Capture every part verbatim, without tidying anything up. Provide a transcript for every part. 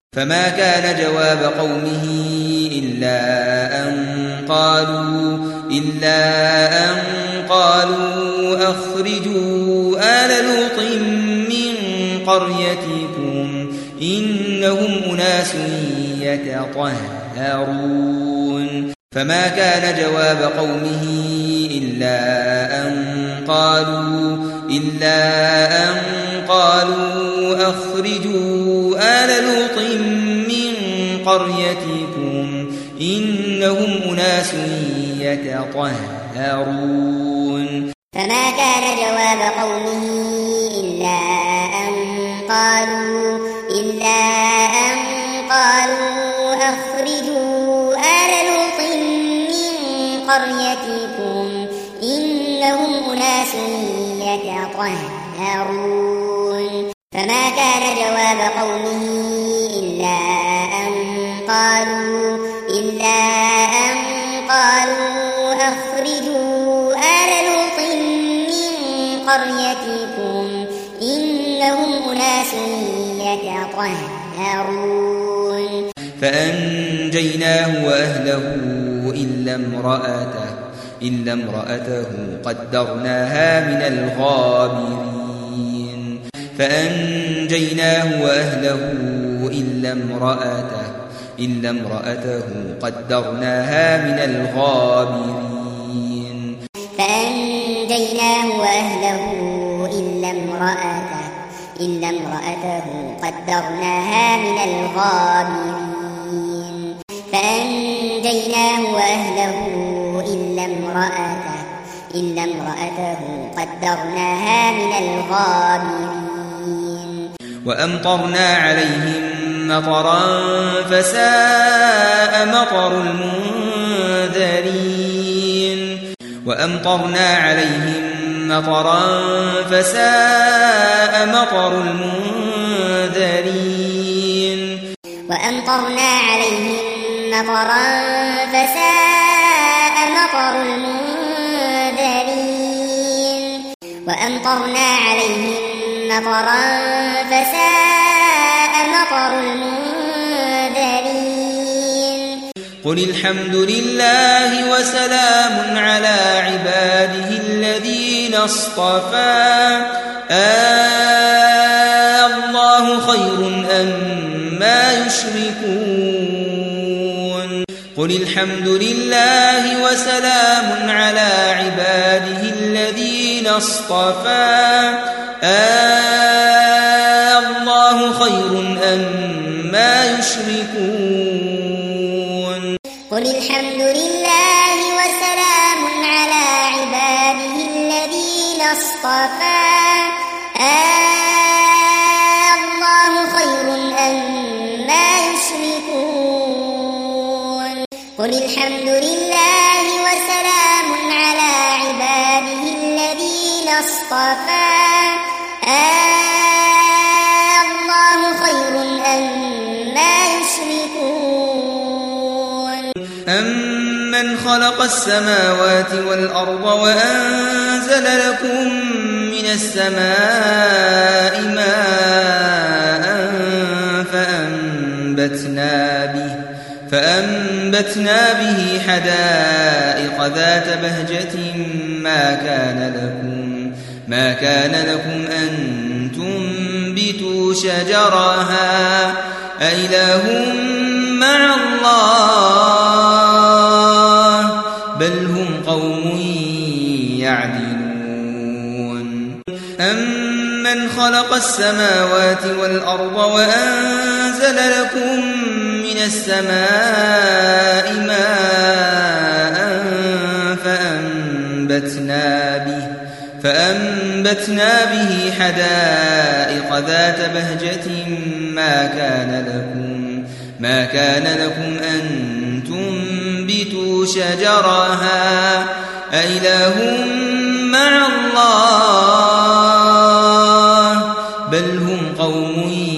فما كان جواب قومه إلا أن قالوا إلا أن قالوا أخرجوا آل لوط من قريتكم إنهم أناس يتطهرون فما كان جواب قومه إلا أن قالوا إلا أن قالوا أخرجوا آل لوط من قريتكم إنهم أناس يتطهرون فما كان جواب قومه إلا أن قالوا إلا أن قالوا أخرجوا آل لوط من قريتكم إنهم أناس يتطهرون فما كان جواب قومه إلا أن قالوا إلا أن قالوا أخرجوا آل لوط من قريتكم إنهم أناس يتطهرون فأنجيناه وأهله إلا امرأته إلا امرأته قدرناها من الغابرين فأنجيناه وأهله إلا امرأته إلا امرأته قدرناها من الغابرين فأنجيناه وأهله إلا امرأته إلا امرأته قدرناها من الغابرين فأنجيناه وأهله إلا امرأته إلا امرأته قدرناها من الغابرين وأمطرنا عليهم مطرا فساء مطر المنذرين وأمطرنا عليهم مطرا فساء مطر المنذرين وأمطرنا عليهم مطرا فساء مطر المنذرين وأمطرنا عليهم مطرا فساء مطر المنذرين قل الحمد لله وسلام على عباده الذين اصطفى آه الله خير أم ما يشركون قل الحمد لله وسلام على عباده الذين اصطفى آه الله خير أم ما يشركون قل الحمد لله وسلام على عباده الذين اصطفى آه الله خير أم ما يشركون قل الحمد لله وسلام على عباده الذين اصطفى آه الله خير أم ما يشركون أمن خلق السماوات والأرض وأنزل لكم من السماء ماء فأنبتنا به فأنبتنا به حدائق ذات بهجة ما كان لكم ما كان لكم أن تنبتوا شجرها أإله مع الله بل هم قوم يعدلون أمن خلق السماوات والأرض وأنزل لكم من السماء ماء فأنبتنا به فأنبتنا به حدائق ذات بهجة ما كان لكم ما كان لكم أن تنبتوا شجرها أإله مع الله بل هم قوم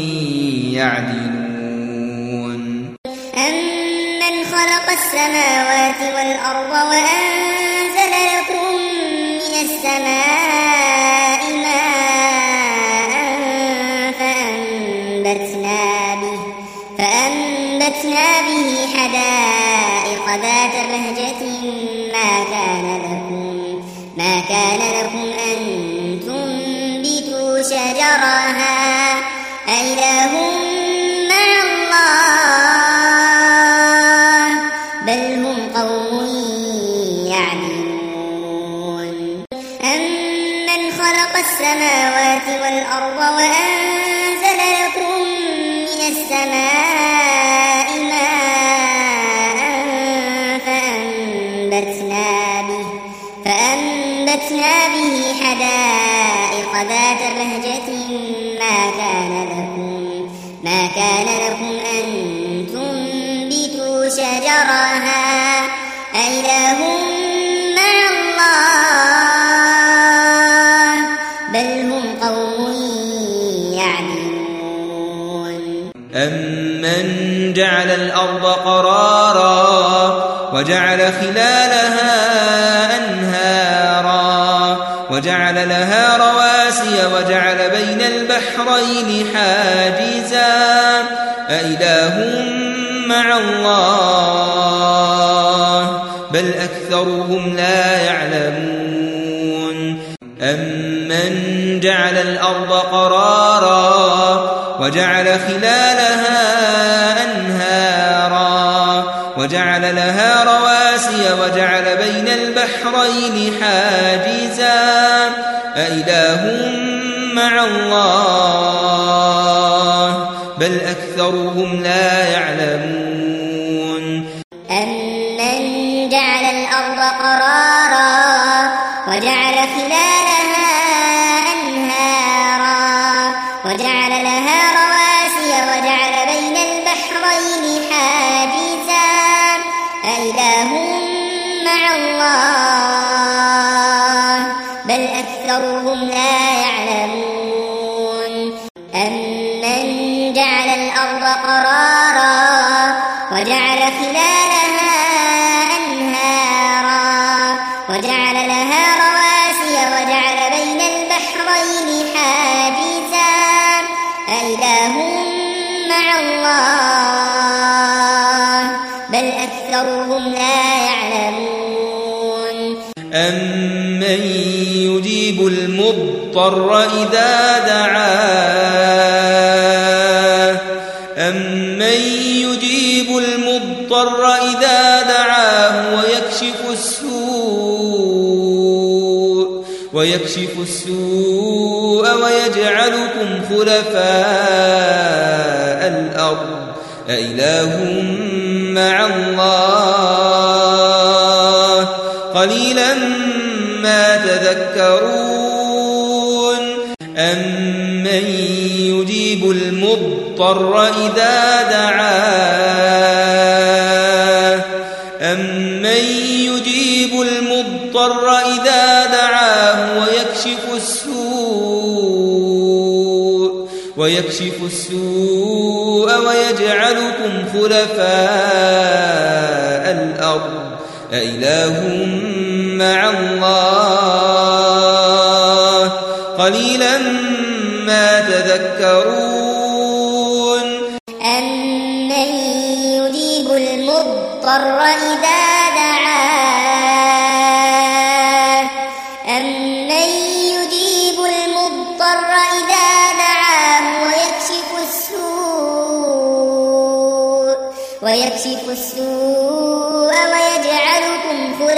يعدلون أمن خلق السماوات والأرض وأنزل لكم من السماء ماء فأنبتنا به فأنبتنا به حدائق ذات بهجة ما كان لكم ما كان لكم أن تنبتوا شجرها أإله مع الله بل هم قوم يعدلون أمن خلق السماوات والأرض وأنزل لكم من السماء ماء فأنبتنا به فأنبتنا به حدائق ذات بهجة ما كان لكم ما كان لكم أن تنبتوا شجرها أإله مع الله بل هم قوم يعدلون أمن جعل الأرض قرارا وجعل خلالها أنهارا وجعل لها رواسي وجعل بين البحرين حاجزا أإله مع الله بل أكثرهم لا يعلمون أمن جعل الأرض قرارا وجعل خلالها أنهارا وجعل لها رواسي وجعل بين البحرين حاجزا أإله مع الله بل أكثرهم لا يعلمون أمن جعل الأرض قرارا وجعل خلالها أنهارا وجعل لها رواسي وجعل بين البحرين حاجزا أإله مع الله بل أكثرهم لا يعلمون أمن جعل الأرض قرارا وجعل خلالها أنهارا وجعل لها رواسي وجعل بين البحرين حاجزا أإله مع الله بل أكثرهم لا يعلمون أمن يجيب المضطر إذا دعاه أمن يجيب المضطر إذا دعاه ويكشف السوء ويكشف السوء ويجعلكم خلفاء الأرض أإله مع الله قليلا ما تذكرون أمن يجيب المضطر إذا دعاه أمن يجيب المضطر إذا دعاه ويكشف السوء ويكشف السوء ويجعلكم خلفاء الأرض أإله مع الله قليلا ما تذكرون أمن يجيب المضطر إذا دعاه أمن يجيب المضطر إذا دعاه ويكشف السوء ويكشف السوء ويجعلكم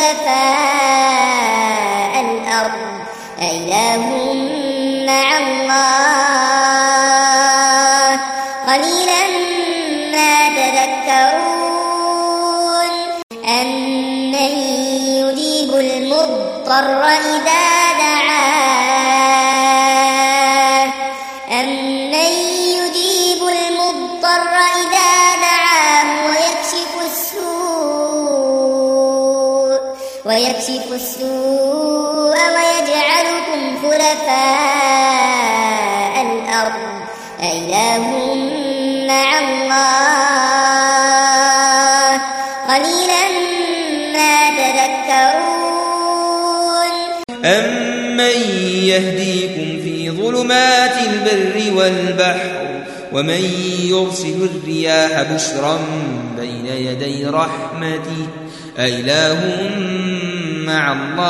خلفاء الأرض أإله مع الله قليلا ما تذكرون أمن يجيب المضطر إذا دعاه أمن يجيب المضطر إذا دعاه ويكشف السوء ويكشف السوء ويجعلكم خلفاء الأرض أإله مع الله قليلا ما تذكرون أمن يهديكم في ظلمات البر والبحر ومن يرسل الرياح بشرا بين يدي رحمته أإله مع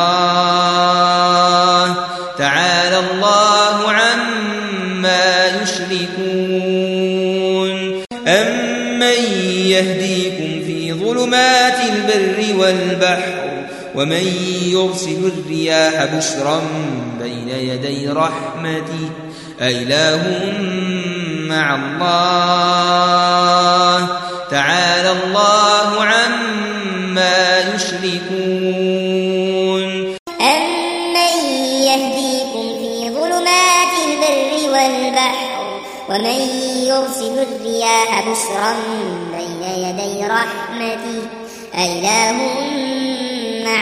الله تعالى الله عما يشركون أمن يهديكم في ظلمات البر والبحر ومن يرسل الرياح بشرا بين يدي رحمته أإله مع الله تعالى الله عما يشركون أمن يهديكم في ظلمات البر والبحر ومن يرسل الرياح بشرا بين يدي رحمته أإله مع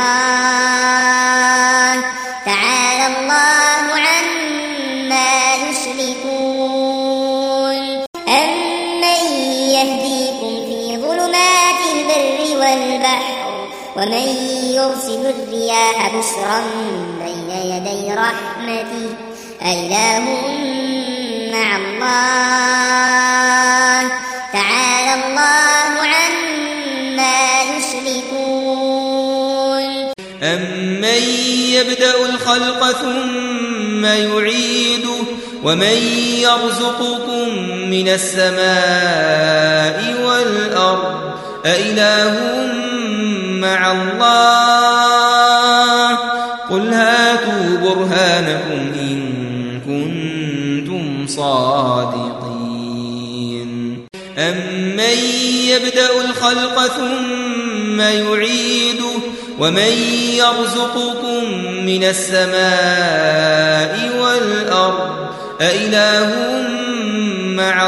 الله تعالى الله عما يشركون أمن يهديكم في ظلمات البر والبحر ومن يرسل الرياح بشرا بين يدي رحمته أإله مع الله تعالى الله عما يشركون أمن يبدأ الخلق ثم يعيده ومن يرزقكم من السماء والأرض أإله مع الله قل هاتوا برهانكم إن كنتم صادقين أمن يبدأ الخلق ثم يعيده ومن يرزقكم من السماء والأرض أإله مع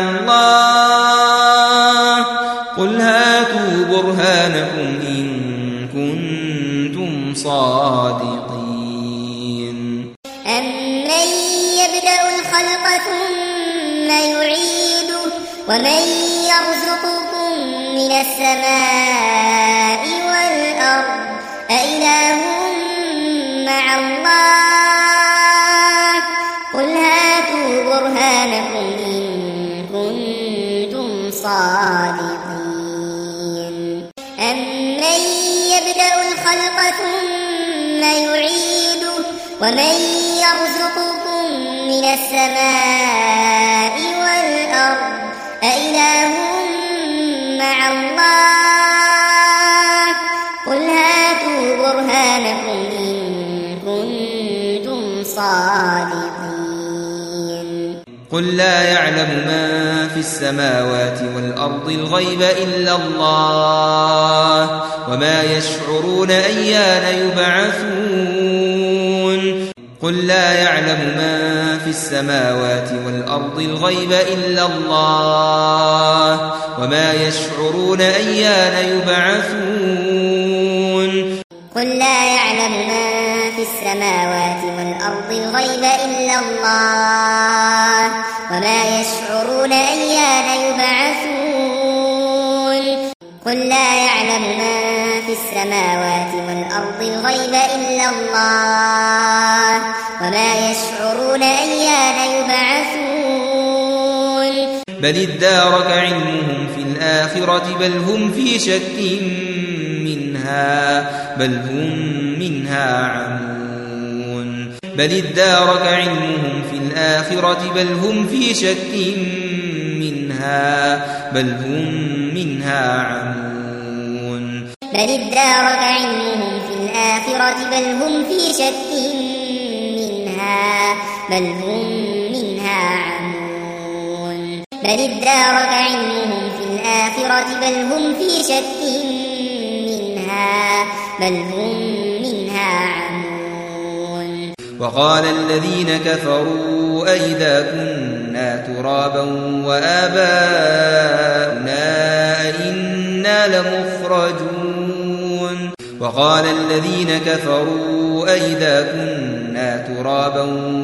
الله قل هاتوا برهانكم إن كنتم صادقين أمن يبدأ الخلق ثم يعيده ومن يرزقكم من السماء والأرض أإله مع الله قل هاتوا برهانكم إن كنتم صادقين أمن يبدأ الخلق ثم يعيده ومن يرزقكم من السماء والأرض أإله مع الله قل هاتوا برهانكم إن كنتم صادقين قل لا يعلم من في السماوات والأرض الغيب إلا الله وما يشعرون أيان يبعثون قل لا يعلم من في السماوات والأرض الغيب إلا الله وما يشعرون أيان يبعثون قل لا يعلم من في السماوات والأرض الغيب إلا الله وما يشعرون أيان يبعثون قل لا يعلم من في السماوات والأرض الغيب إلا الله وما يشعرون أيان يبعثون بل ادارك علمهم في الآخرة بل هم في شك منها بل هم منها عمون بل ادارك علمهم في الآخرة بل هم في شك منها بل هم منها عمون بل ادارك علمهم في الآخرة بل هم في شك منها بل هم منها عمون بل ادارك علمهم في الآخرة بل هم في شك منها بل هم منها عمون وقال الذين كفروا أئذا كنا ترابا وآباؤنا أئنا لمخرجون وقال الذين كفروا أئذا كنا ترابا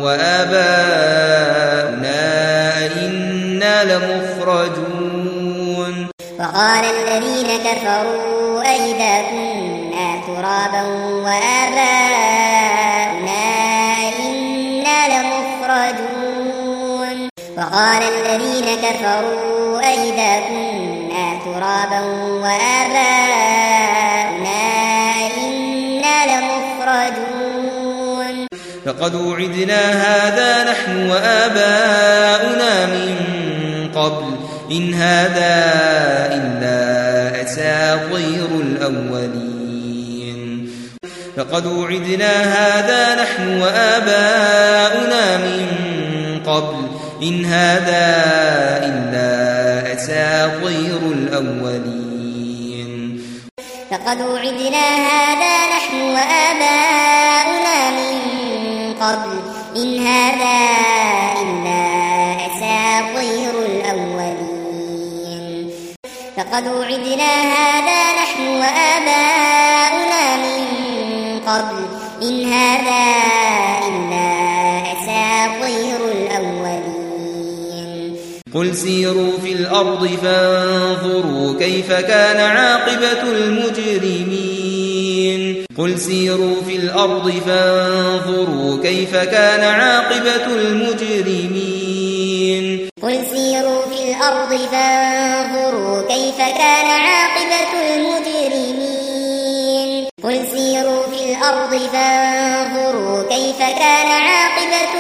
وآباؤنا أئنا لمخرجون وقال الذين كفروا أئذا كنا ترابا وآباؤنا أئنا لمخرجون وقال الذين كفروا أئذا كنا ترابا وآباؤنا إنا لمخرجون لقد وعدنا هذا نحن وآباؤنا من قبل إن هذا إلا أساطير الأولين لقد وعدنا هذا نحن وآباؤنا من قبل إن هذا إلا أساطير الأولين لقد وعدنا هذا نحن وآباؤنا من قبل إن هذا إلا أساطير الأولين لقد وعدنا هذا نحن وآباؤنا من قبل إن هذا إلا أساطير الأولين قل سيروا في الأرض فانظروا كيف كان عاقبة المجرمين قل سيروا في الأرض فانظروا كيف كان عاقبة المجرمين قل سيروا في الأرض فانظروا كيف كان عاقبة المجرمين قل سيروا في الأرض فانظروا كيف كان عاقبة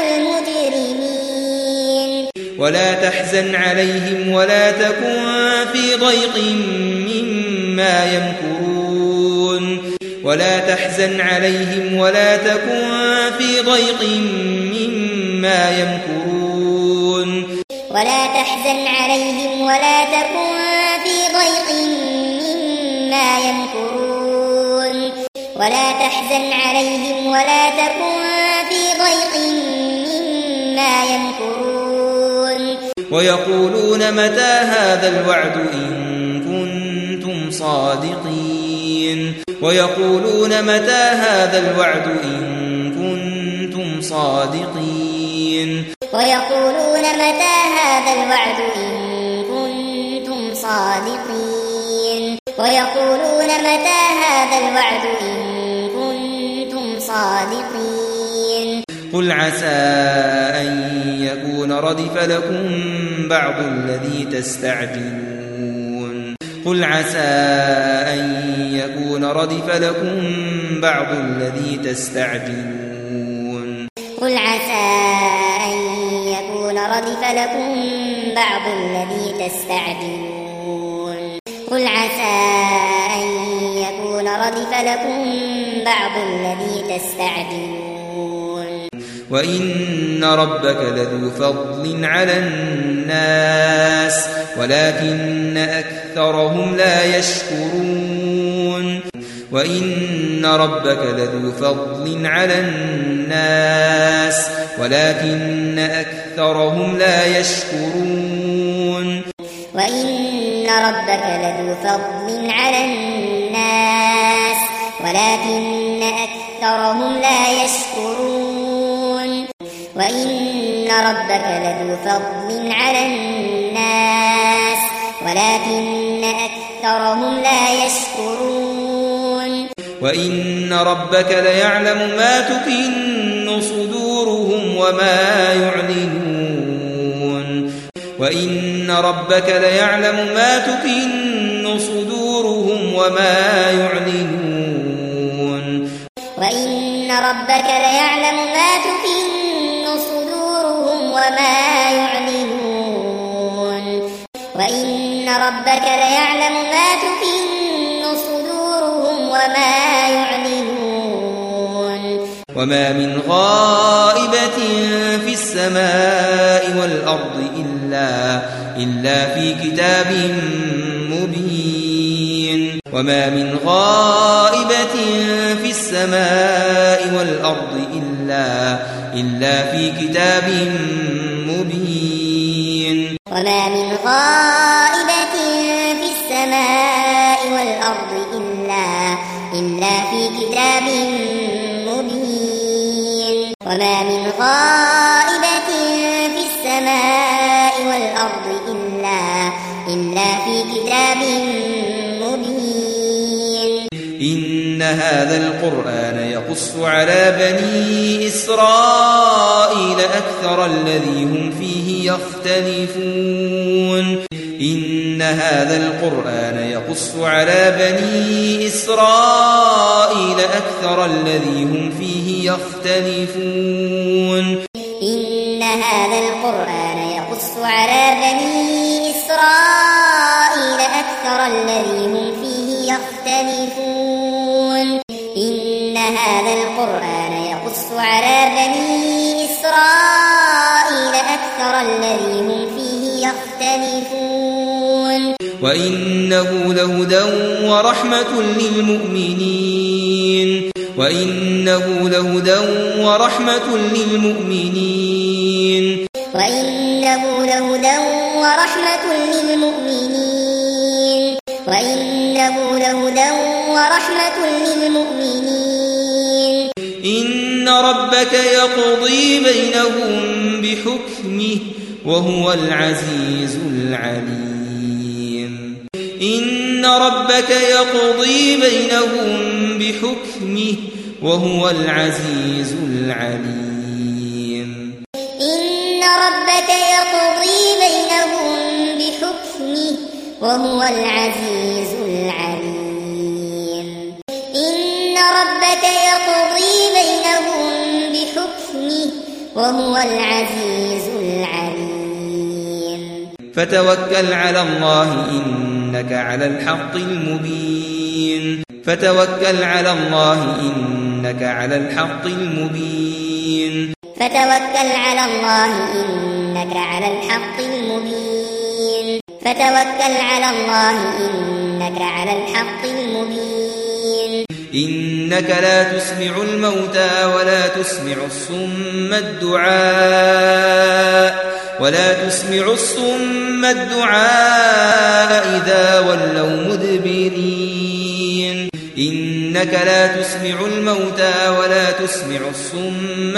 المجرمين ولا تحزن عليهم ولا تكن في ضيق مما يمكرون ولا تحزن عليهم ولا تكن في ضيق مما يمكرون ولا تحزن عليهم ولا تكن في ضيق مما يمكرون ولا تحزن عليهم ولا تكن في ضيق مما يمكرون ويقولون متى هذا الوعد إن كنتم صادقين ويقولون متى هذا الوعد إن كنتم صادقين ويقولون متى هذا الوعد إن كنتم صادقين ويقولون متى هذا الوعد إن كنتم صادقين قل عسى أن يكون ردف لكم بعض الذي تستعجلون قل عسى أن يكون ردف لكم بعض الذي تستعجلون قل عسى أن يكون ردف لكم بعض الذي تستعجلون قل عسى أن يكون ردف لكم بعض الذي تستعجلون وإن ربك لذو فضل على الناس ولكن أكثرهم لا يشكرون وإن ربك لذو فضل على الناس ولكن أكثرهم لا يشكرون وإن ربك لذو فضل على الناس ولكن أكثرهم لا يشكرون وإن ربك لذو فضل على الناس ولكن أكثرهم لا يشكرون وإن ربك ليعلم ما تكن صدورهم وما يعلنون وإن ربك ليعلم ما تكن صدورهم وما يعلنون وإن ربك ليعلم ما تكن صدورهم وما يعلنون وإن ربك ليعلم ما تكن صدورهم وما يعلنون وما من غائبة في السماء والأرض إلا إلا في كتاب مبين وما من غائبة في السماء والأرض إلا إلا في كتاب مبين وما من غائبة في السماء والأرض إلا إلا في كتاب مبين وما من غائبة في السماء والأرض إلا إلا في كتاب مبين إن إن هذا القرآن يقص على بني إسرائيل أكثر الذي هم فيه يختلفون إن هذا القرآن يقص على بني إسرائيل أكثر الذي هم فيه يختلفون إن هذا القرآن يقص على بني إسرائيل أكثر الذي هم فيه يختلفون إن هذا القرآن يقص على بني إسرائيل أكثر الذي هم فيه يختلفون وإنه لهدى ورحمة للمؤمنين وإنه لهدى ورحمة للمؤمنين وإنه لهدى ورحمة للمؤمنين وإنه لهدى ورحمة للمؤمنين إن ربك يقضي بينهم بحكمه وهو العزيز العليم إن ربك يقضي بينهم بحكمه وهو العزيز العليم إن ربك يقضي بينهم بحكمه وهو العزيز العليم إن ربك يقضي بينهم بحكمه وهو العزيز العليم فتوكل على الله إنك على الحق المبين فتوكل على الله إنك على الحق المبين فتوكل على الله إنك على الحق المبين فتوكل على الله إنك على الحق المبين إنك لا تسمع الموتى ولا تسمع الصم الدعاء ولا تسمع الصم الدعاء إذا ولوا مدبرين إنك لا تسمع الموتى ولا تسمع الصم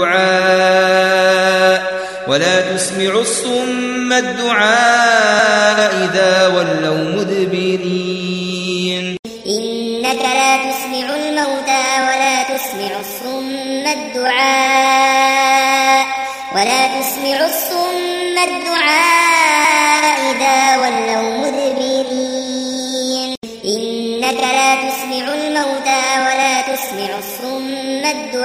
الدعاء ولا تسمع الصم الدعاء إذا ولوا مدبرين إنك لا تسمع الموتى ولا تسمع الصم الدعاء ولا تسمع الصم الدعاء إذا ولوا مدبرين إنك لا تسمع الموتى ولا تسمع الصم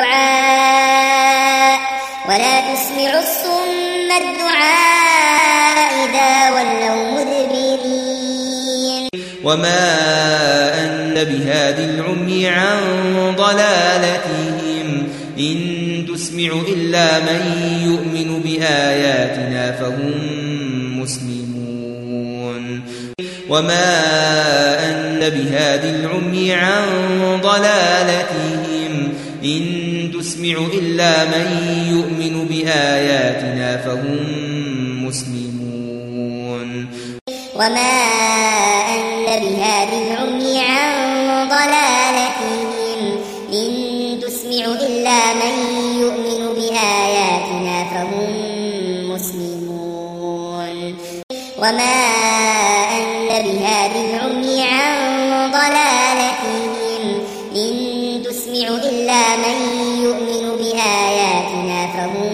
الدعاء ولا تسمع الصم الدعاء إذا ولوا مدبرين وما أنت بهاد العمي عن ضلالتهم إن تسمع إلا من يؤمن بآياتنا فهم مسلمون وما أنت بهاد العمي عن ضلالتهم إن تسمع إلا من يؤمن بآياتنا فهم مسلمون وما أنت بهاد العمي عن ضلالتهم إن تسمع إلا من يؤمن بآياتنا فهم مسلمون وما أنت بهاد العمي عن ضلالتهم إن تسمع إلا من يؤمن بآياتنا فهم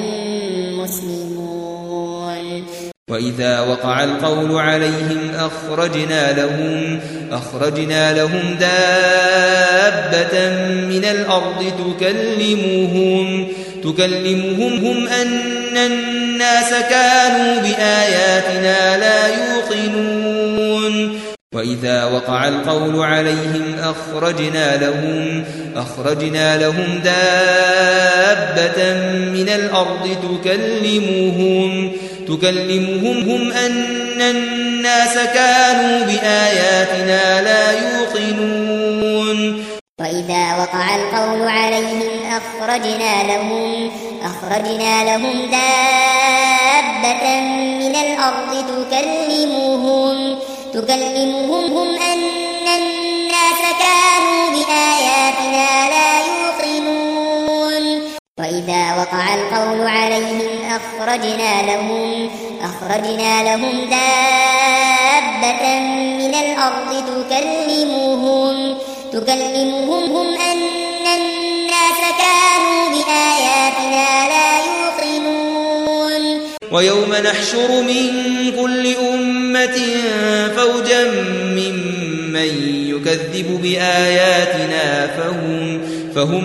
مسلمون وإذا وقع القول عليهم أخرجنا لهم أخرجنا لهم دابة من الأرض تكلمهم تكلمهم هم أن الناس كانوا بآياتنا لا يوقنون وإذا وقع القول عليهم أخرجنا لهم أخرجنا لهم دابة من الأرض تكلمهم تكلمهم هم أن الناس كانوا بآياتنا لا يوقنون وإذا وقع القول عليهم أخرجنا لهم أخرجنا لهم دابة من الأرض تكلمهم تكلمهم هم أن الناس كانوا بآياتنا لا يوقنون وإذا وقع القول عليهم أخرجنا لهم أخرجنا لهم دابة من الأرض تكلمهم تكلمهم أن الناس كانوا بآياتنا لا يوقنون ويوم نحشر من كل أمة فوجا ممن يكذب بآياتنا فهم, فهم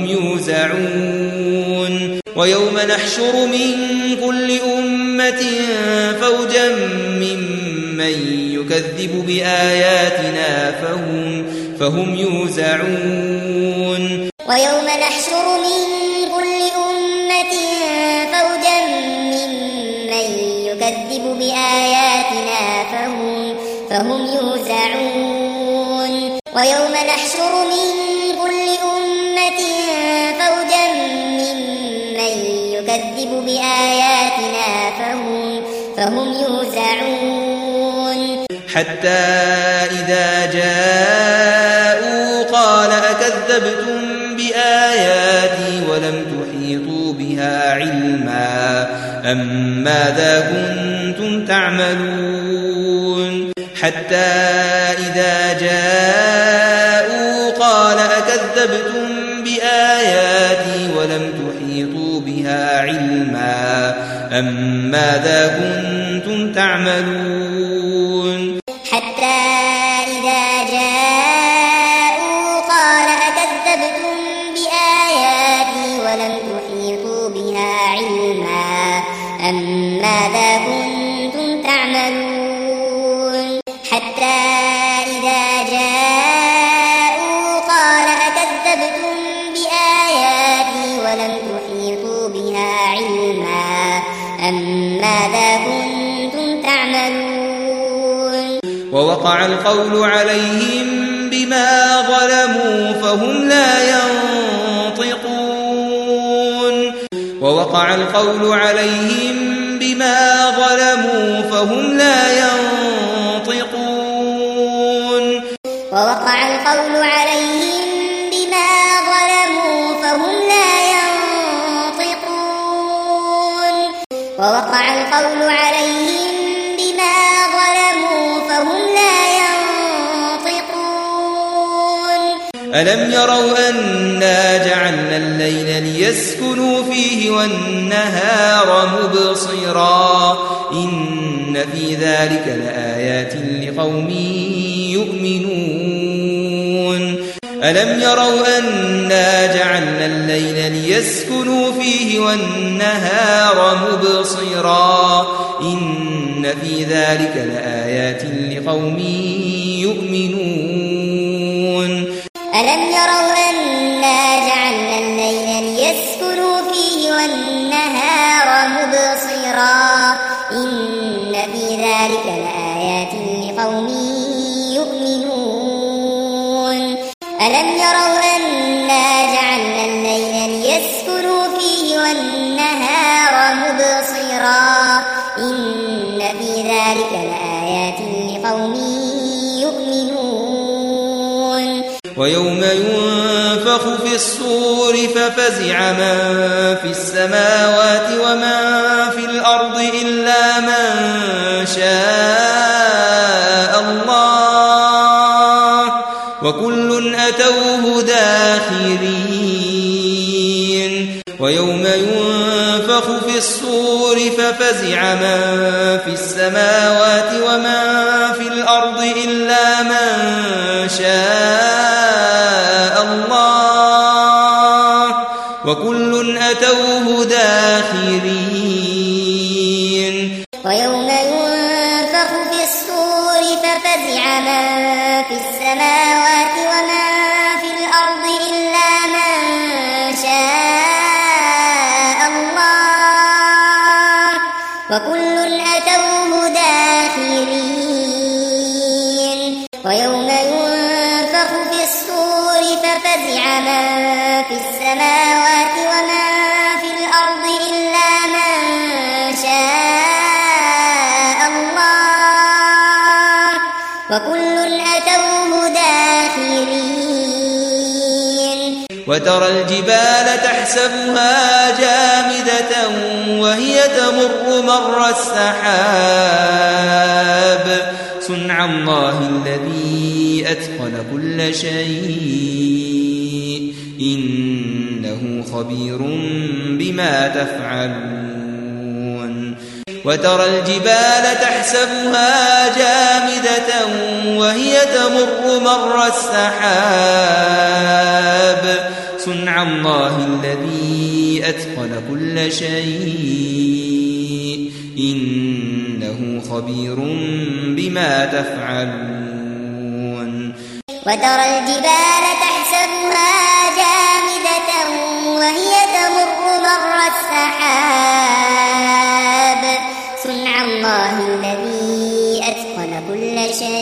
يوزعون ويوم نحشر من كل أمة فوجا ممن يكذب بآياتنا فهم, فهم يوزعون ويوم نحشر من كل أمة فوجا ممن يكذب بآياتنا فهم, فهم يوزعون ويوم نحشر من كل أمة فوجا ممن يكذب بآياتنا فهم, فهم يوزعون حتى إذا جاءوا قال أكذبتم بآياتي ولم تحيطوا بها علما أم ماذا كنتم تعملون حتى إذا جاءوا قال أكذبتم بآياتي ولم تحيطوا بها علما أم ماذا كنتم تعملون حتى إذا جاءوا قال أكذبتم بآياتي ولم تحيطوا بها علما أم ماذا كنتم تعملون حتى إذا جاءوا قال أكذبتم بآياتي ولم تحيطوا بها علما أم ماذا كنتم تعملون ووقع القول عليهم بما ظلموا فهم لا ينطقون ووقع القول عليهم بما ظلموا فهم لا ينطقون ووقع القول عليهم بما ظلموا فهم لا ينطقون ووقع القول عليهم بما ظلموا فهم لا ينطقون ألم يروا أنا جعلنا الليل ليسكنوا فيه والنهار مبصرا إن في ذلك لآيات لقوم يؤمنون ألم يروا أنا جعلنا الليل ليسكنوا فيه والنهار مبصرا إن في ذلك لآيات لقوم يؤمنون ألم يروا أنا جعلنا الليل ليسكنوا فيه والنهار مبصرا إن في ذلك لآيات لقوم يؤمنون ألم يروا أنا جعلنا الليل ليسكنوا فيه والنهار مبصرا إن في ذلك لآيات لقوم يؤمنون ويوم ينفخ في الصور ففزع من في السماوات ومن في الأرض إلا من شاء الله وكل أتوه داخرين ويوم ينفخ في الصور ففزع من في السماوات ومن في الأرض إلا من شاء الله وكل أتوه داخرين ويوم ينفخ في الصور ففزع من في السماوات ومن في الأرض إلا من شاء الله وكل أتوه داخرين ويوم ينفخ في الصور ففزع من في السماوات ومن في الأرض إلا من شاء الله وكل أتوه داخرين وترى الجبال تحسبها جامدة وهي تمر مر السحاب صنع الله الذي أتقن كل شيء إنه خبير بما تفعلون وترى الجبال تحسبها جامدة وهي تمر مر السحاب صنع الله الذي أتقن كل شيء إنه خبير بما تفعلون وترى الجبال تحسبها جامدة وهي تمر مر السحاب صنع الله الذي أتقن كل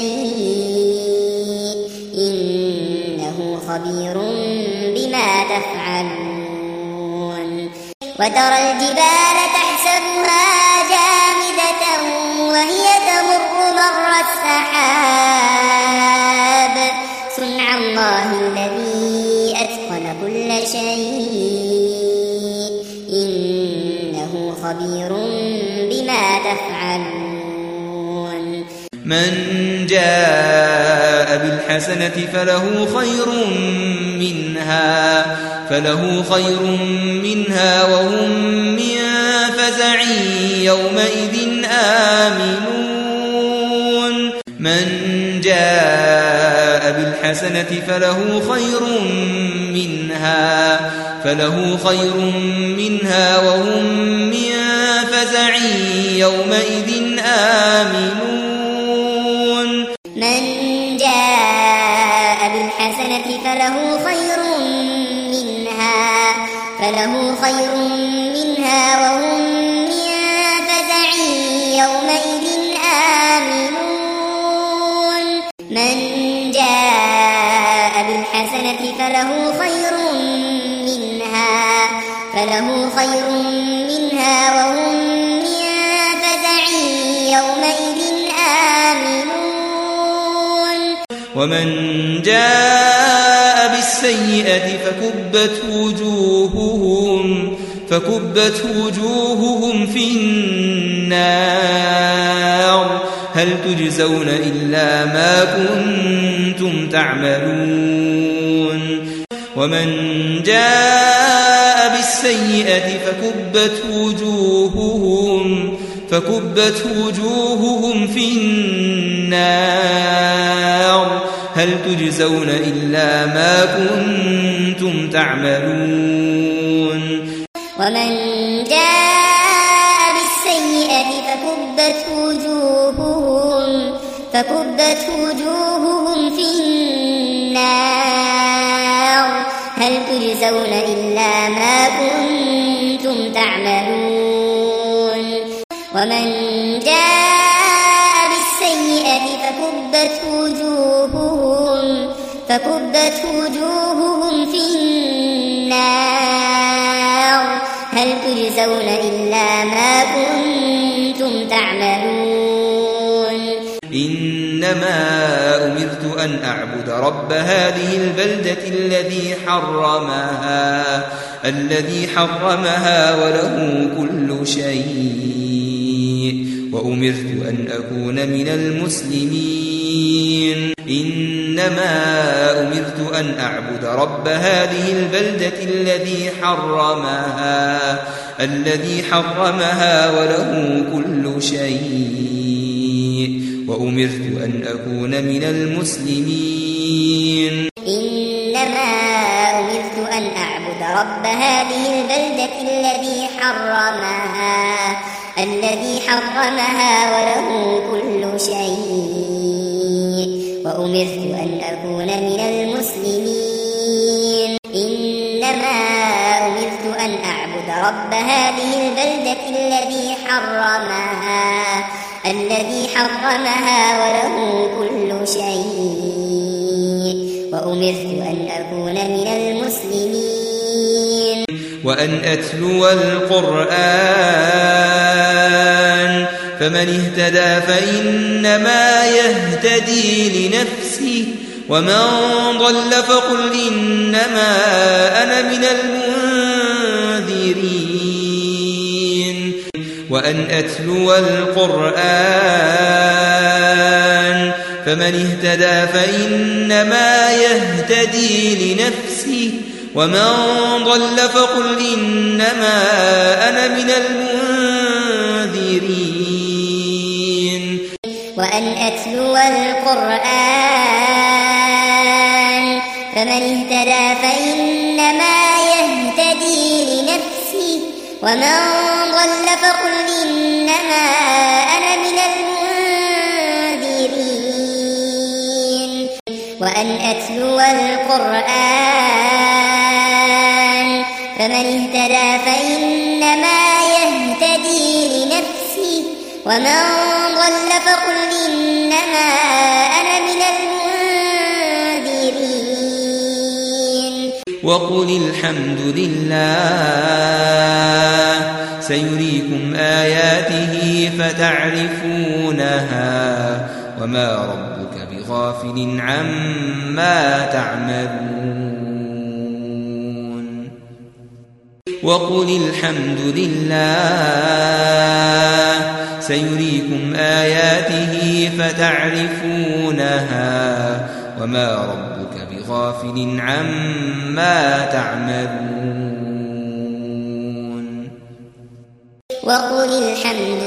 شيء إنه خبير بما تفعلون وترى الجبال تحسبها جامدة وهي تمر مر السحاب صنع الله الذي أتقن كل شيء إنه خبير بما تفعلون من جاء بالحسنة فله خير منها فله خير منها وهم من فزع يومئذ آمنون من جاء بالحسنة فله خير منها فله خير منها وهم من فزع يومئذ آمنون من جاء بالحسنة فله خير منها فله خير منها وهم من فزع يومئذ آمنون من جاء بالحسنة فله خير منها فله خير منها وهم من فزع يومئذ آمنون ومن جاء بالسيئة فكبت وجوههم فكبت وجوههم في النار هل تجزون إلا ما كنتم تعملون ومن جاء بالسيئة فكبت وجوههم فكبت وجوههم في النار هل تجزون إلا ما كنتم تعملون ومن جاء بالسيئة فكبت وجوههم فكبت وجوههم في النار هل تجزون إلا ما كنتم تعملون ومن جاء بالسيئة فكبت وجوههم فكبت وجوههم في النار هل تجزون إلا ما كنتم تعملون إنما أمرت أن أعبد رب هذه البلدة الذي حرمها الذي حرمها وله كل شيء وأمرت أن أكون من المسلمين إنما أمرت أن أعبد رب هذه البلدة الذي حرمها الذي حرمها وله كل شيء وأمرت أن أكون من المسلمين إنما أمرت أن أعبد رب هذه البلدة الذي حرمها الذي حرمها وله كل شيء وأمرت أن أكون من المسلمين إنما أمرت أن أعبد رب هذه البلدة الذي حرمها الذي حرمها وله كل شيء وأمرت أن أكون من المسلمين وأن أتلو القرآن فمن اهتدى فإنما يهتدي لنفسه ومن ضل فقل إنما أنا من المنذرين وأن أتلو القرآن فمن اهتدى فإنما يهتدي لنفسه ومن ضل فقل إنما أنا من المنذرين وأن أتلو القرآن فمن اهتدى فإنما يهتدي لنفسه ومن ضل فقل إنما أنا من المنذرين وأن أتلو القرآن فمن اهتدى فإنما يهتدي لنفسه ومن ضل فقل إنما أنا من المنذرين وقل الحمد لله سيريكم آياته فتعرفونها وما ربك بغافل عما تعملون وقل الحمد لله سيريكم آياته فتعرفونها وما ربك بغافل عما تعملون وقل الحمد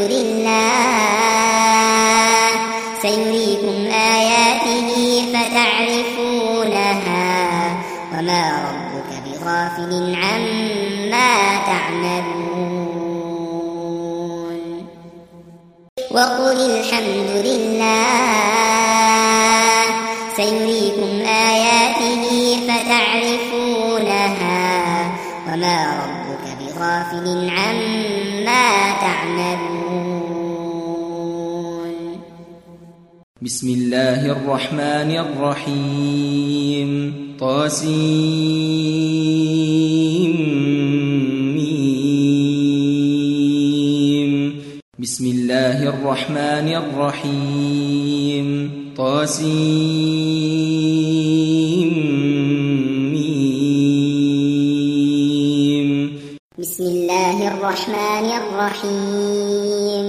لله سيريكم آياته فتعرفونها وما ربك بغافل عما تعملون وقل الحمد لله سيريكم آياته فتعرفونها وما ربك بغافل عما تعملون بسم الله الرحمن الرحيم طاسيم بسم الله الرحمن الرحيم طاسيم بسم الله الرحمن الرحيم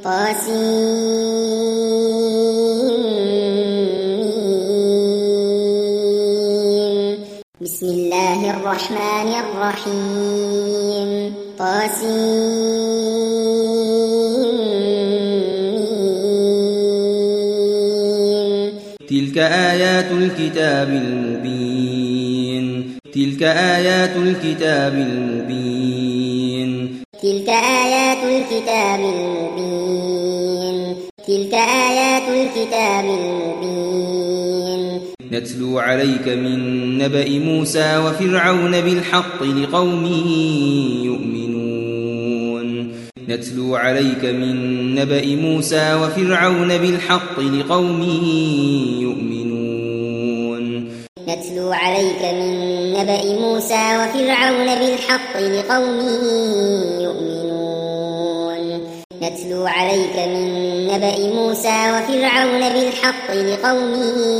طاسيم بسم الله الرحمن الرحيم طاسيم تلك آيات الكتاب المبين تلك آيات الكتاب المبين تلك آيات الكتاب المبين تلك آيات الكتاب المبين نتلو عليك من نبأ موسى وفرعون بالحق لقوم يؤمنون نتلو عليك من نبأ موسى وفرعون بالحق لقوم يؤمنون نتلو عليك من نبأ موسى وفرعون بالحق لقوم يؤمنون نتلو عليك من نبأ موسى وفرعون بالحق لقوم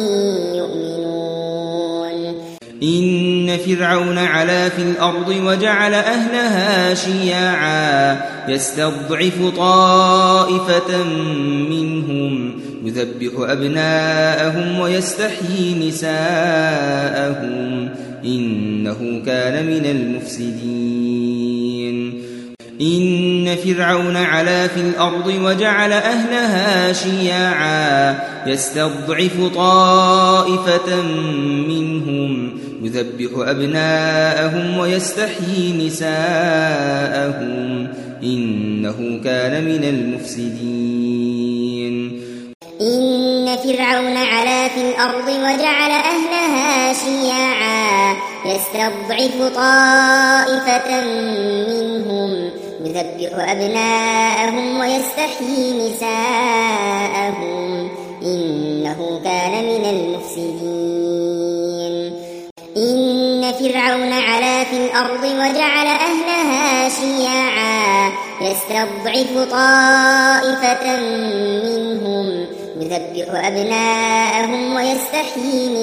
يؤمنون إن فرعون علا في الأرض وجعل أهلها شيعا يستضعف طائفة منهم يذبح أبناءهم ويستحيي نساءهم إنه كان من المفسدين إن فرعون علا في الأرض وجعل أهلها شيعا يستضعف طائفة منهم يذبح أبناءهم ويستحيي نساءهم إنه كان من المفسدين إن فرعون علا في الأرض وجعل أهلها شيعا يستضعف طائفة منهم يذبح أبناءهم ويستحيي نساءهم إنه كان من المفسدين إن فرعون علا في الأرض وجعل أهلها شيعا يستضعف طائفة منهم يذبح أبناءهم ويستحيي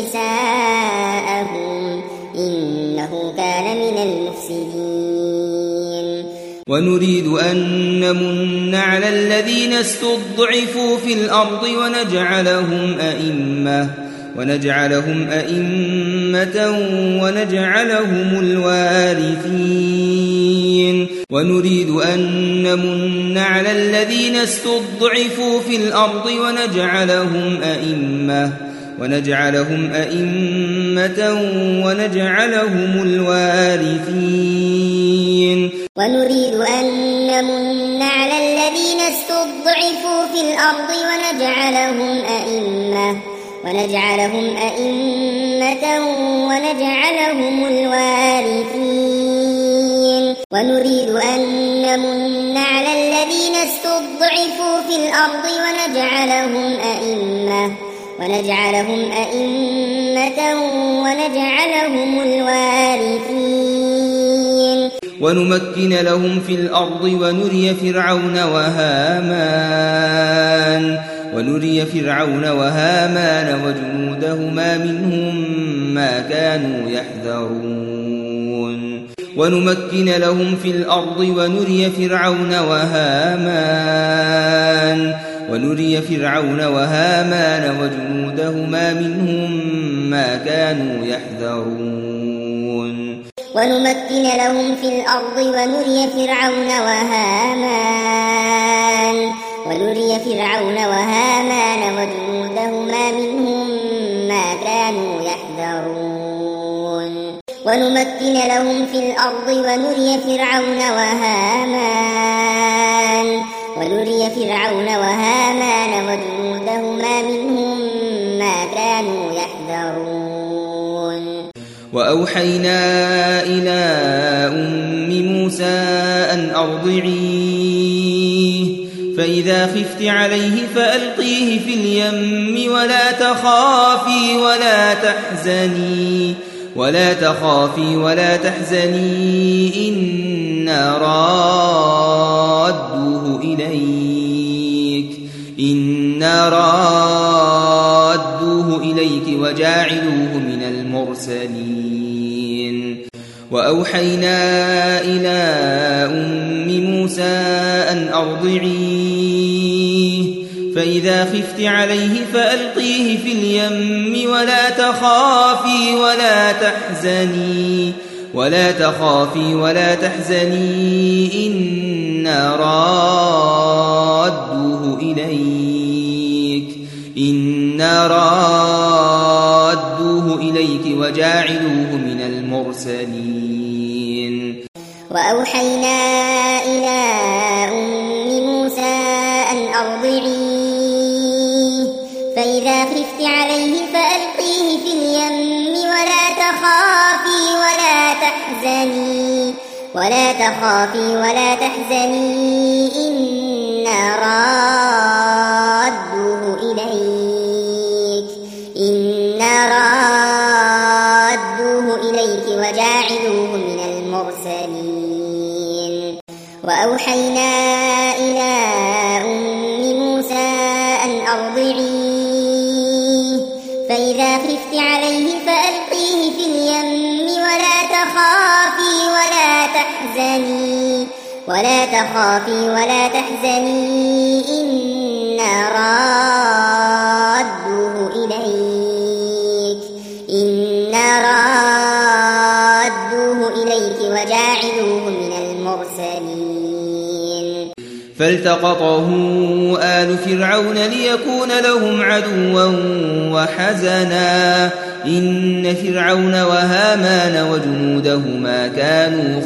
نساءهم إنه كان من المفسدين ونريد أن نمن على الذين استضعفوا في الأرض ونجعلهم أئمة ونجعلهم أئمة ونجعلهم الوارثين ونريد أن نمن على الذين استضعفوا في الأرض ونجعلهم أئمة ونجعلهم أئمة ونجعلهم الوارثين ونريد أن نمن على الذين استضعفوا في الأرض ونجعلهم أئمة ونجعلهم أئمة ونجعلهم الوارثين ونريد أن نمن على الذين استضعفوا في الأرض ونجعلهم أئمة ونجعلهم أئمة ونجعلهم الوارثين ونمكن لهم في الأرض ونري فرعون وهامان ونري فرعون وهامان وجنودهما منهم ما كانوا يحذرون ونمكن لهم في الأرض ونري فرعون وهامان ونري فرعون وهامان وجنودهما منهم ما كانوا يحذرون ونمكن لهم في الأرض ونري فرعون وهامان ونري فرعون وهامان وجنودهما منهم ما كانوا يحذرون ونمكن لهم في الأرض ونري فرعون وهامان ونري فرعون وهامان وجنودهما منهم ما كانوا يحذرون وأوحينا إلى أم موسى أن أرضعيه فإذا خفت عليه فألقيه في اليم ولا تخافي ولا تحزني ولا تخافي ولا تحزني إنا رادوه إليك إنا رادوه إليك وجاعلوه من المرسلين وأوحينا إلى أم موسى أن أرضعيه فإذا خفت عليه فألقيه في اليم ولا تخافي ولا تحزني ولا تخافي ولا تحزني إنا رادوه إليك إنا رادوه إليك وجاعلوه من المرسلين وأوحينا إلى أم موسى أن أرضعيه فإذا خفت عليه فألقيه في اليم ولا تخافي ولا تحزني ولا تخافي ولا تحزني إنا رادوه إليك إنا رادوه إليك وجاعلوه من المرسلين وأوحينا إلى أم موسى أن أرضعيه فإذا خفت عليه فألقيه في اليم ولا تخافي ولا تحزني ولا تخافي ولا تحزني إنا رادوه إليك إنا رادوه إليك وجاعلوه من المرسلين فالتقطه آل فرعون ليكون لهم عدوا وحزنا إن فرعون وهامان وجنودهما كانوا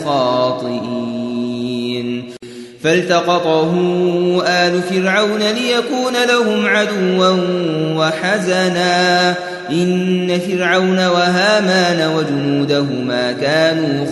خاطئين فالتقطه آل فرعون ليكون لهم عدوا وحزنا إن فرعون وهامان وجنودهما كانوا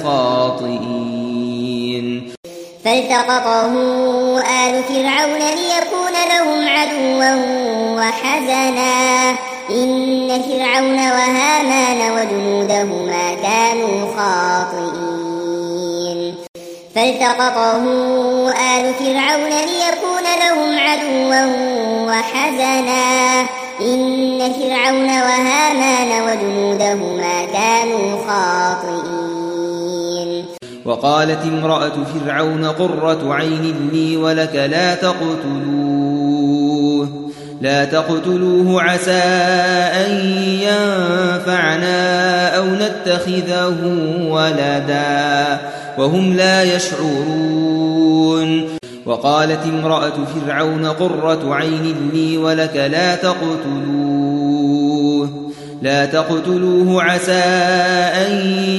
خاطئين فالتقطه آل فرعون ليكون لهم عدوا وحزنا إن فرعون وهامان وجنودهما كانوا خاطئين فالتقطه آل فرعون ليكون لهم عدوا وحزنا إن فرعون وهامان وجنودهما كانوا خاطئين وقالت امرأة فرعون قرة عين لي ولك لا تقتلوه لا تقتلوه عسى أن ينفعنا أو نتخذه ولدا وهم لا يشعرون وقالت امرأة فرعون قرة عين لي ولك لا تقتلوه لا تقتلوه عسى أن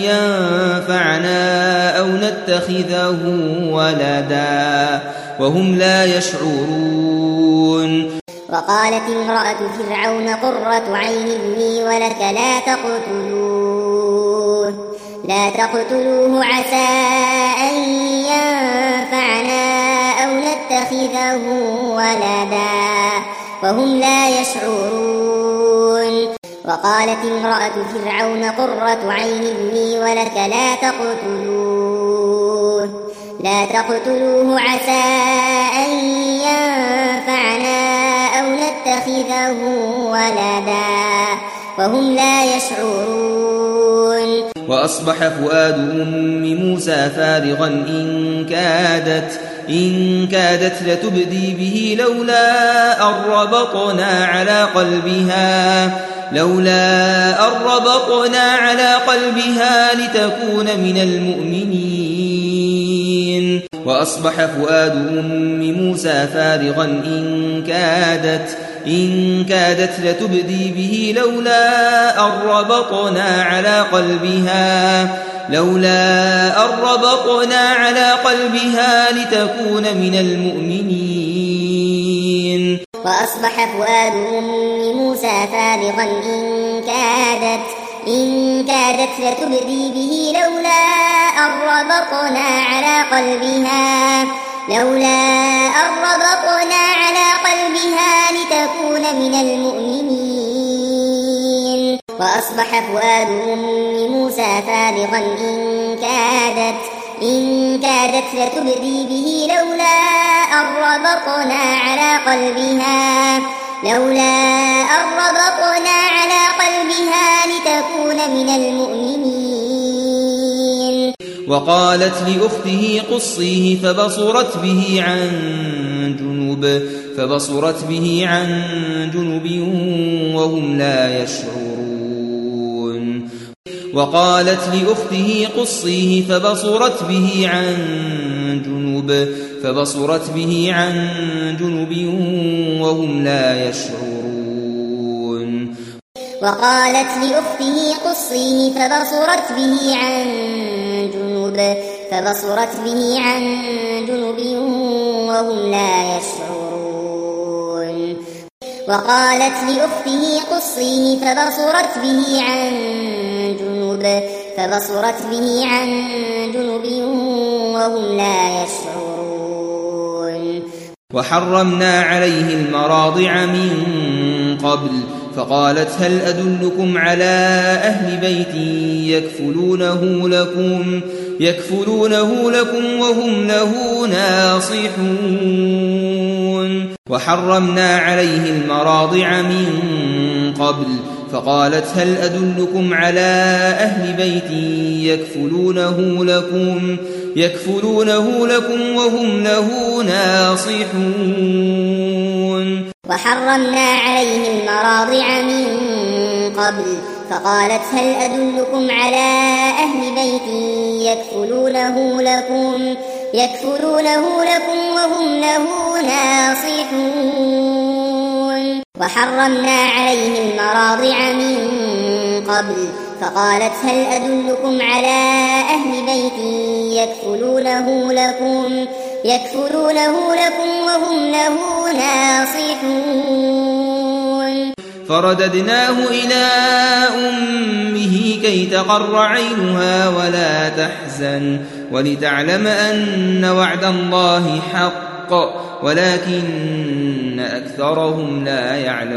ينفعنا أو نتخذه ولدا وهم لا يشعرون وقالت امرأة فرعون قرة عين لي ولك لا تقتلوه لا تقتلوه عسى أن ينفعنا أو نتخذه ولدا وهم لا يشعرون وقالت امرأة فرعون قرة عين لي ولك لا تقتلوه لا تقتلوه عسى أن ينفعنا أو نتخذه ولدا وهم لا يشعرون وأصبح فؤاد أم موسى فارغا إن كادت إن كادت لتبدي به لولا أن ربطنا على قلبها لولا أن ربطنا على قلبها لتكون من المؤمنين وأصبح فؤاد أم موسى فارغا إن كادت إن كادت لتبدي به لولا أن ربطنا على قلبها لولا أن ربطنا على قلبها لتكون من المؤمنين وأصبح فؤاد أم موسى فارغا إن كادت إن كادت لتبدي به لولا أن ربطنا على قلبها لولا أن ربطنا على قلبها لتكون من المؤمنين وأصبح فؤاد أم موسى فارغا إن كادت إن كادت لتبدي به لولا أن ربطنا على قلبها لولا أن ربطنا على قلبها لتكون من المؤمنين وقالت لأخته قصيه فبصرت به عن جنوب فبصرت به عن جنوب وهم لا يشعرون وقالت لأخته قصيه فبصرت به عن جنوب فبصرت به عن جنوب وهم لا يشعرون وقالت لأخته قصيه فبصرت به عن جنوب فبصرت به عن جنوب وهم لا يشعرون وقالت لأخته قصيه فبصرت به عن جنوب فبصرت به عن جنوب وهم لا يشعرون وحرمنا عليه المراضع من قبل فقالت هل أدلكم على أهل بيت يكفلونه لكم يكفلونه لكم وهم له ناصحون وحرمنا عليه المراضع من قبل فقالت هل أدلكم على أهل بيت يكفلونه لكم يكفلونه لكم وهم له ناصحون وحرمنا عليه المراضع من قبل فقالت هل أدلكم على أهل بيت يكفلونه لكم يكفلونه لكم وهم له ناصحون وحرمنا عليه المراضع من قبل فقالت هل أدلكم على أهل بيت يكفلونه لكم يكفلونه لكم وهم له ناصحون فرددناه إلى أمه كي تقر عينها ولا تحزن ولتعلم أن وعد الله حق ولكن أكثرهم لا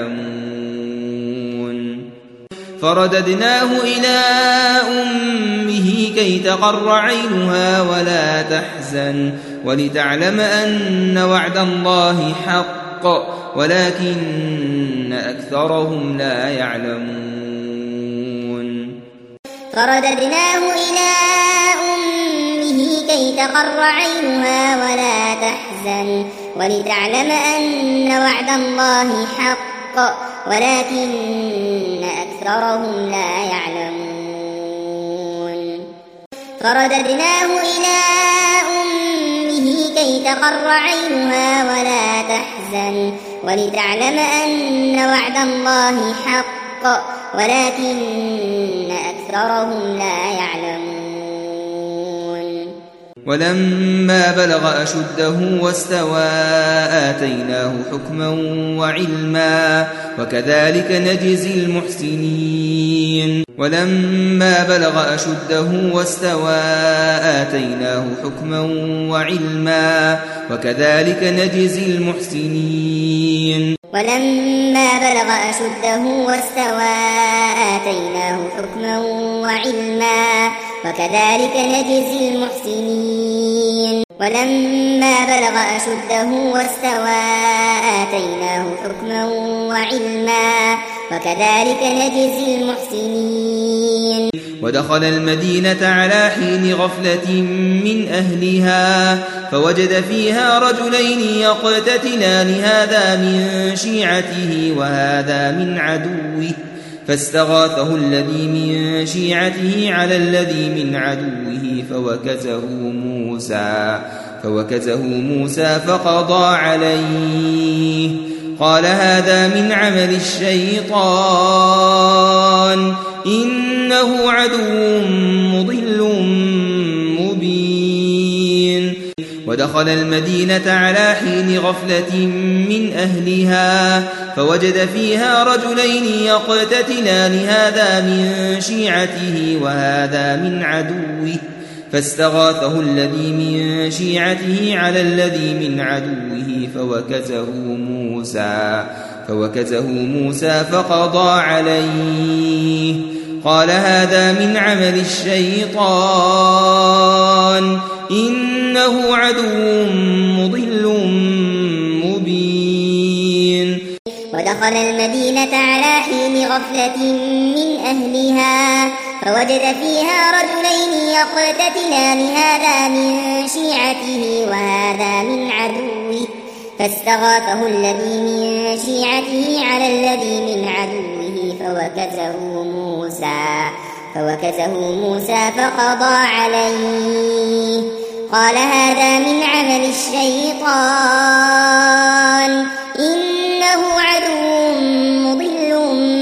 يعلمون فرددناه إلى أمه كي تقر عينها ولا تحزن ولتعلم أن وعد الله حق ولكن أكثرهم لا يعلمون فرددناه إلى أمه كي تقر عينها ولا تحزن ولتعلم أن وعد الله حق ولكن أكثرهم لا يعلمون فرددناه إلى أمه كي تقر عينها ولا تحزن ولتعلم أن وعد الله حق ولكن أكثرهم لا يعلمون ولما بلغ أشده واستوى آتيناه حكما وعلما وكذلك نجزي المحسنين ولما بلغ أشده واستوى آتيناه حكما وعلما وكذلك نجزي المحسنين ولما بلغ أشده واستوى آتيناه حكما وعلما وكذلك نجزي المحسنين ولما بلغ أشده واستوى آتيناه حكما وعلما وكذلك نجزي المحسنين ودخل المدينة على حين غفلة من أهلها فوجد فيها رجلين يقتتلان هذا من شيعته وهذا من عدوه فاستغاثه الذي من شيعته على الذي من عدوه فوكزه موسى فوكزه موسى فقضى عليه قال هذا من عمل الشيطان إنه عدو مضل مبين ودخل المدينة على حين غفلة من أهلها فوجد فيها رجلين يقتتلان هذا من شيعته وهذا من عدوه فاستغاثه الذي من شيعته على الذي من عدوه فوكزه موسى فوكزه موسى فقضى عليه قال هذا من عمل الشيطان إنه عدو مضل مبين ودخل المدينة على حين غفلة من أهلها فوجد فيها رجلين يقتتلان هذا من شيعته وهذا من عدوه فاستغاثه الذي من شيعته على الذي من عدوه فوكزه موسى فوكزه موسى فقضى عليه قال هذا من عمل الشيطان إنه عدو مضل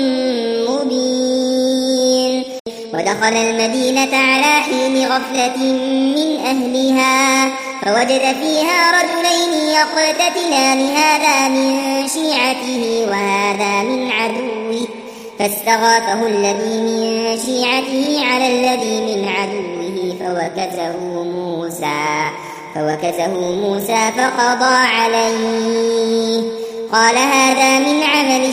مبين ودخل المدينة على حين غفلة من أهلها فوجد فيها رجلين يقتتلان هذا من شيعته وهذا من عدوه فاستغاثه الذي من شيعته على الذي من عدوه فوكزه موسى فوكزه موسى فقضى عليه قال هذا من عمل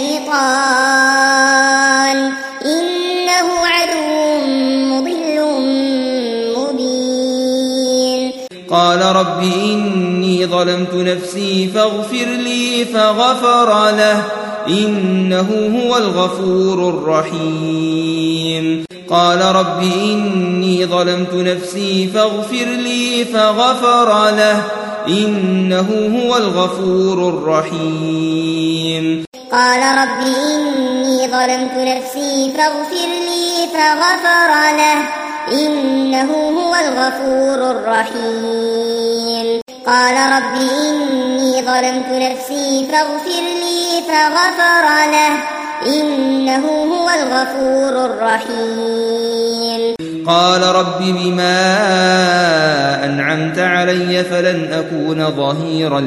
الشيطان إنه عدو مضل مبين قال رب إني ظلمت نفسي فاغفر لي فغفر له إنه هو الغفور الرحيم قال رب إني ظلمت نفسي فاغفر لي فغفر له إنه هو الغفور الرحيم قال رب إني ظلمت نفسي فاغفر لي فغفر له إنه هو الغفور الرحيم قال رب إني ظلمت نفسي فاغفر لي فغفر له إنه هو الغفور الرحيم قال رب بما أنعمت علي فلن أكون ظهيرا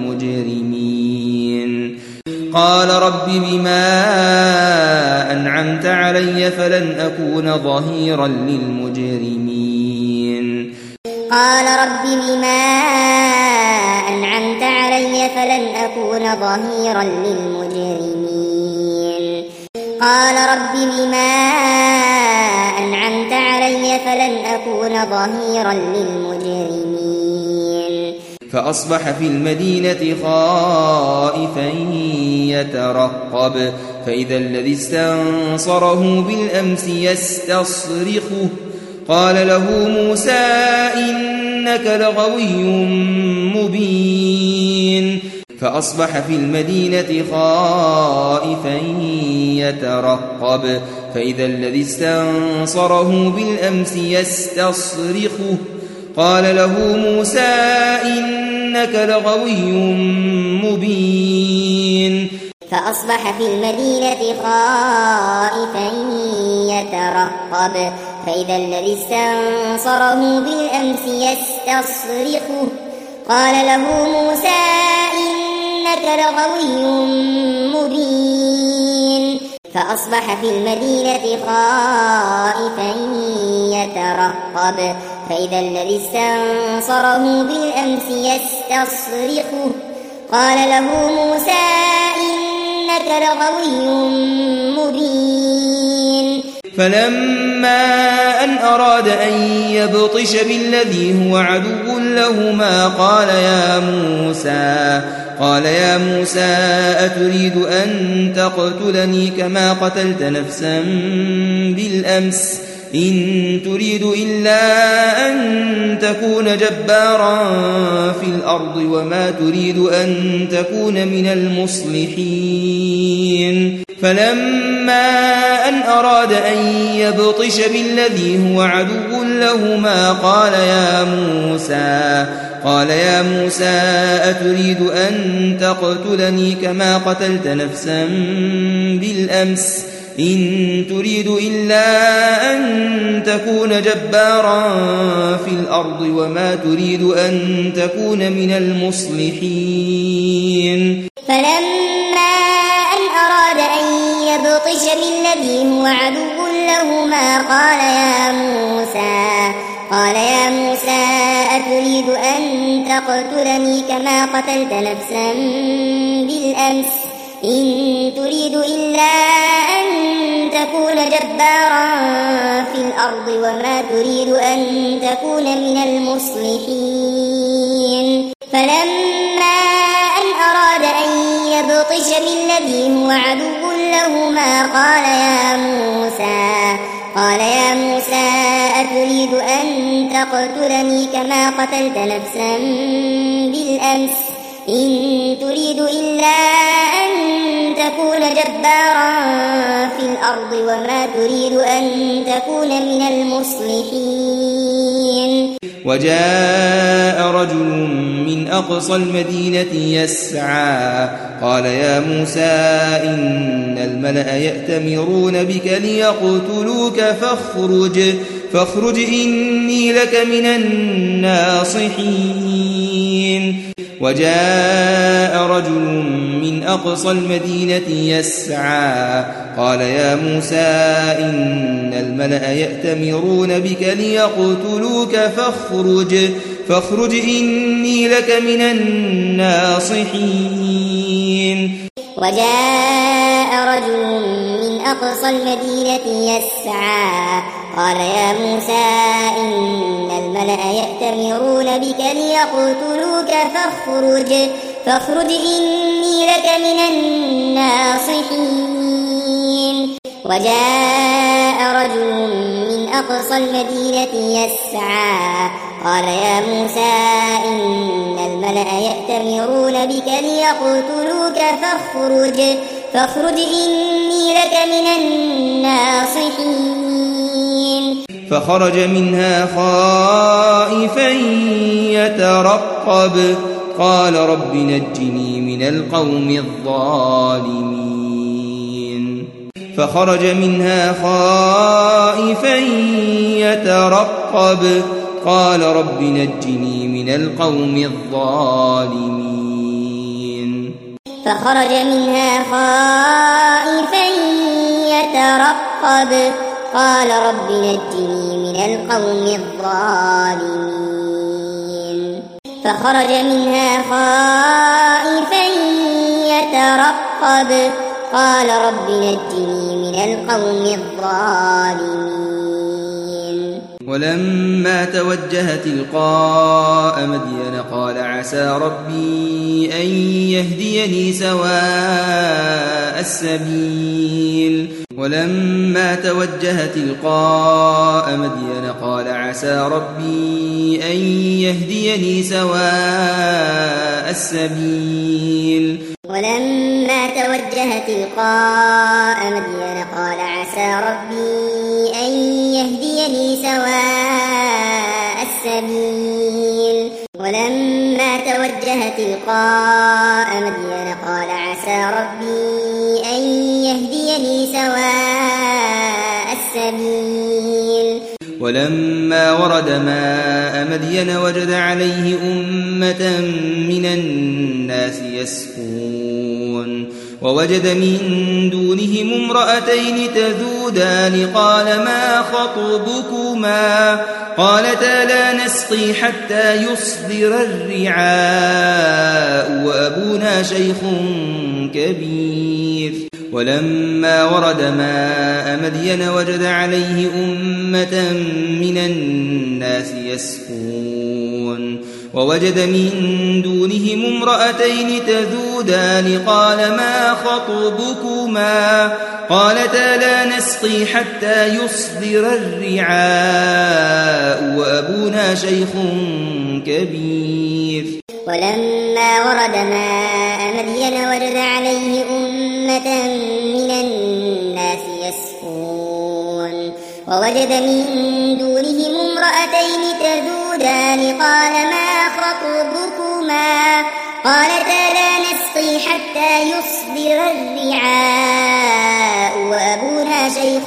للمجرمين قال رب بما أنعمت علي فلن أكون ظهيرا للمجرمين قال رب بما أنعمت علي فلن أكون ظهيرا للمجرمين قال رب بما أنعمت علي فلن أكون ظهيرا للمجرمين فأصبح في المدينة خائفا يترقب فإذا الذي استنصره بالأمس يستصرخه قال له موسى إن إنك لغوي مبين فأصبح في المدينة خائفا يترقب فإذا الذي استنصره بالأمس يستصرخه قال له موسى إنك لغوي مبين فأصبح في المدينة خائفا يترقب فإذا الذي استنصره بالأمس يستصرخه قال له موسى إنك لغوي مبين فأصبح في المدينة خائفا يترقب فإذا الذي استنصره بالأمس يستصرخه قال له موسى إنك لغوي مبين فلما أن أراد أن يبطش بالذي هو عدو لهما قال يا موسى قال يا موسى أتريد أن تقتلني كما قتلت نفسا بالأمس إن تريد إلا أن تكون جبارا في الأرض وما تريد أن تكون من المصلحين فلما أن أراد أن يبطش بالذي هو عدو لهما قال يا موسى قال يا موسى أتريد أن تقتلني كما قتلت نفسا بالأمس إن تريد إلا أن تكون جبارا في الأرض وما تريد أن تكون من المصلحين فلما أن أراد أن يبطش بالذي هو عدو لهما قال يا موسى قال يا موسى أتريد أن تقتلني كما قتلت نفسا بالأمس إن تريد إلا أن تكون جبارا في الأرض وما تريد أن تكون من المصلحين فلما أن أراد أن يبطش بالذي هو عدو لهما قال يا موسى قال يا موسى أتريد أن تقتلني كما قتلت نفسا بالأمس إن تريد إلا أن تكون جبارا في الأرض وما تريد أن تكون من المصلحين وجاء رجل من أقصى المدينة يسعى قال يا موسى إن الملأ يأتمرون بك ليقتلوك فاخرج فاخرج إني لك من الناصحين وجاء رجل من أقصى المدينة يسعى قال يا موسى إن الملأ يأتمرون بك ليقتلوك فاخرج فاخرج إني لك من الناصحين وجاء رجل من أقصى المدينة يسعى قال يا موسى إن الملأ يأتمرون بك ليقتلوك فاخرج فاخرج إني لك من الناصحين وجاء رجل من أقصى المدينة يسعى قال يا موسى إن الملأ يأتمرون بك ليقتلوك فاخرج فاخرج إني لك من الناصحين فخرج منها خائفا يترقب قال رب نجني من القوم الظالمين فخرج منها خائفا يترقب قال رب نجني من القوم الظالمين فخرج منها خائفا يترقب قال رب نجني من القوم الظالمين فخرج منها خائفا يترقب قال رب نجني من القوم الظالمين ولما توجه تلقاء مدين قال عسى ربي أن يهديني سواء السبيل ولما توجه تلقاء مدين قال عسى ربي أن يهديني سواء السبيل ولما توجه تلقاء مدين قال عسى ربي أن يهديني سواء السبيل ولما توجه تلقاء مدين قال عسى ربي أن يهديني سواء السبيل ولما ورد ماء مدين وجد عليه أمة من الناس يسقون ووجد من دونهم امرأتين تذودان قال ما خطبكما قالتا لا نسقي حتى يصدر الرعاء وأبونا شيخ كبير ولما ورد ماء مدين وجد عليه أمة من الناس يسقون ووجد من دونهم امرأتين تذودان قال ما خطبكما قالتا لا نسقي حتى يصدر الرعاء وأبونا شيخ كبير ولما ورد ماء مدين وجد عليه أمة من الناس يسقون ووجد من دونهم امرأتين تذودان قال ما خطبكما قالتا لا نسقي حتى يصدر الرعاء وأبونا شيخ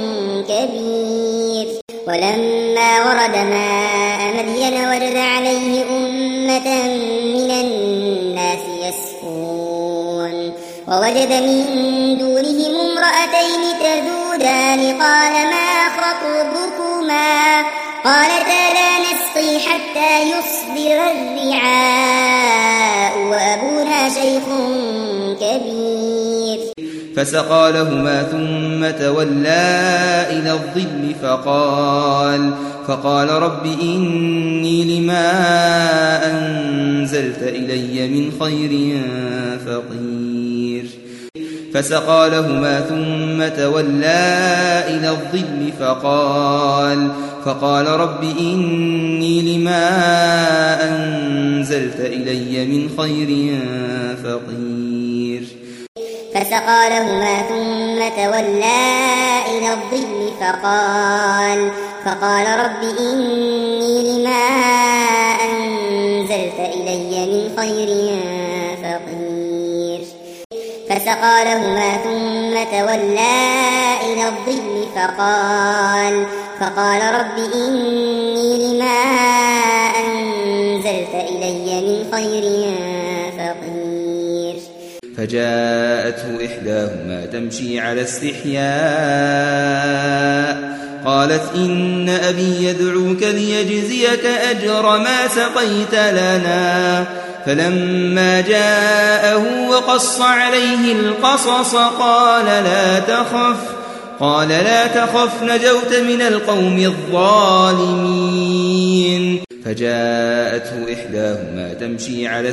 كبير ولما ورد ماء مدين وجد عليه أمة من الناس يسقون ووجد من دونهم امرأتين تذودان قال ما خطبكما قالتا لا نسقي حتى يصدر الرعاء وأبونا شيخ كبير فسقى لهما ثم تولى إلى الظل فقال فقال رب إني لما أنزلت إلي من خير فقير فسقى لهما ثم تولى إلى الظل فقال فقال رب إني لما أنزلت إلي من خير فقير فسقى لهما ثم تولى إلى الظل فقال فقال رب إني لما أنزلت إلي من خير فقير فسقى لهما ثم تولى إلى الظل فقال فقال رب إني لما أنزلت إلي من خير فقير فجاءته إحداهما تمشي على استحياء قالت إن أبي يدعوك ليجزيك أجر ما سقيت لنا فلما جاءه وقص عليه القصص قال لا تخف قال لا تخف نجوت من القوم الظالمين فجاءته إحداهما تمشي على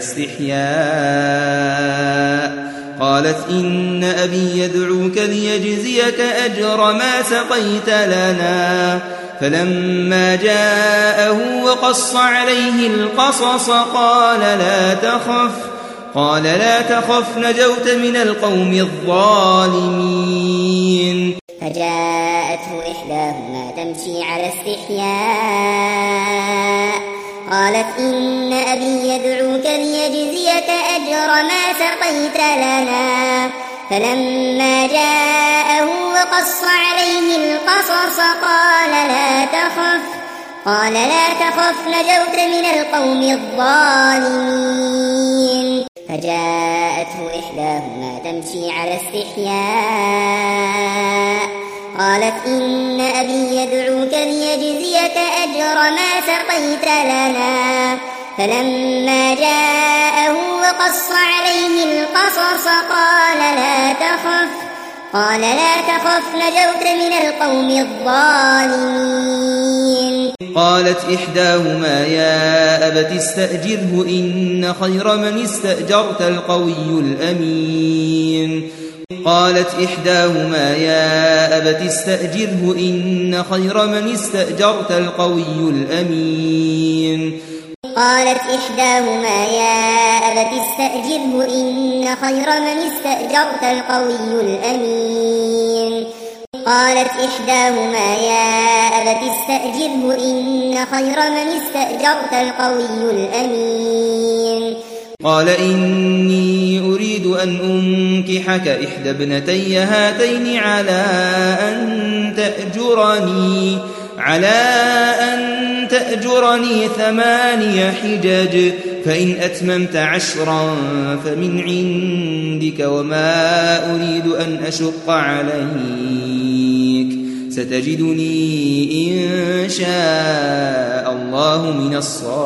استحياء قالت إن أبي يدعوك ليجزيك أجر ما سقيت لنا فلما جاءه وقص عليه القصص قال لا تخف قال لا تخف نجوت من القوم الظالمين فجاءته إحداهما تمشي على استحياء قالت إن أبي يدعوك ليجزيك أجر ما سقيت لنا فلما جاءه وقص عليه القصص قال لا تخف قال لا تخف نجوت من القوم الظالمين فجاءته إحداهما تمشي على استحياء قالت إن أبي يدعوك ليجزيك أجر ما سقيت لنا فلما جاءه وقص عليه القصص قال لا تخف قال لا تخف نجوت من القوم الظالمين قالت إحداهما يا أبت استأجره إن خير من استأجرت القوي الأمين قالت إحداهما يا أبت استأجره إن خير من استأجرت القوي الأمين قالت إحداهما يا أبت استأجره إن خير من استأجرت القوي الأمين قالت إحداهما يا أبت استأجره إن خير من استأجرت القوي الأمين قال إني أريد أن أنكحك إحدى ابنتي هاتين على أن تأجرني على أن تأجرني ثماني حجج فإن أتممت عشرا فمن عندك وما أريد أن أشق عليك ستجدني إن شاء الله من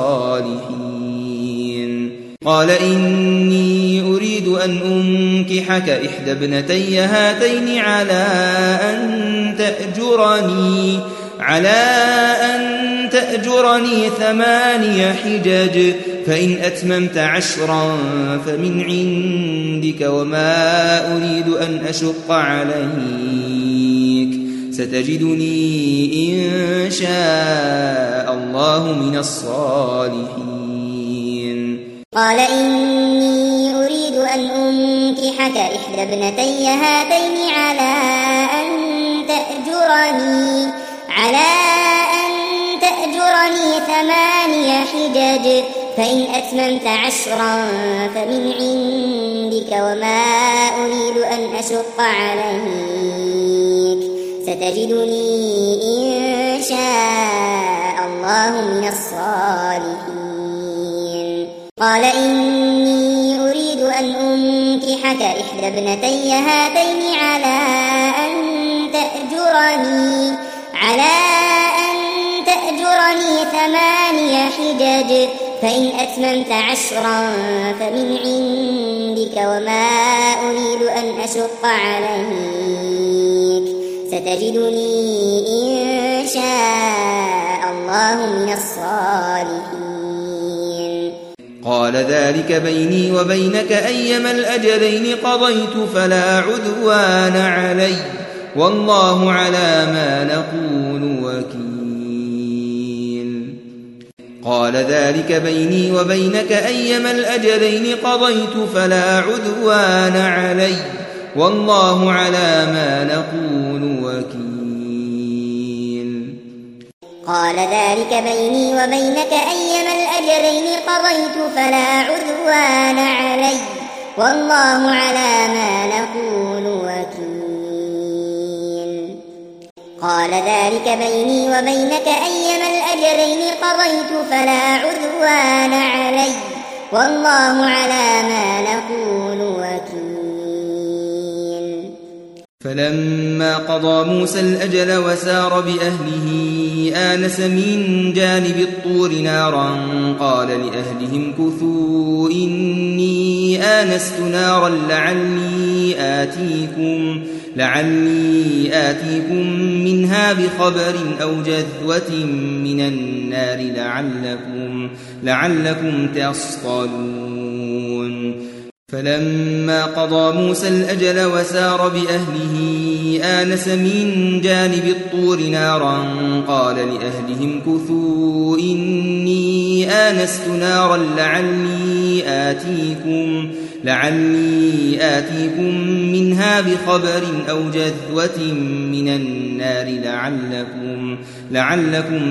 الصالحين قال إني أريد أن أنكحك إحدى ابنتي هاتين على أن تأجرني على أن تأجرني ثماني حجج فإن أتممت عشرا فمن عندك وما أريد أن أشق عليك ستجدني إن شاء الله من الصالحين قال إني أريد أن أنكحك إحدى ابنتي هاتين على أن تأجرني على أن تأجرني ثماني حجج فإن أتممت عشرا فمن عندك وما أريد أن أشق عليك ستجدني إن شاء الله من الصالحين قال إني أريد أن أنكحك إحدى ابنتي هاتين على أن تأجرني على أن تأجرني ثماني حجج فإن أتممت عشرا فمن عندك وما أريد أن أشق عليك ستجدني إن شاء الله من الصالحين قال ذلك بيني وبينك أيما الأجلين قضيت فلا عدوان علي والله على ما نقول وكيل قال ذلك بيني وبينك أيما الأجلين قضيت فلا عدوان علي والله على ما نقول وكيل قال ذلك بيني وبينك أيما الأجلين قضيت فلا عدوان علي والله على ما نقول وكيل قال ذلك بيني وبينك أيما الأجلين قضيت فلا عدوان علي والله على ما نقول وكيل فلما قضى موسى الأجل وسار بأهله آنس من جانب الطور نارا قال لأهلهم كثوا إني آنست نارا لعلي آتيكم لعلي آتيكم منها بخبر أو جذوة من النار لعلكم لعلكم تصطلون فلما قضى موسى الأجل وسار بأهله آنس من جانب الطور نارا قال لأهلهم كثوا إني آنست نارا لعلي آتيكم لعلي آتيكم منها بخبر أو جذوة من النار لعلكم لعلكم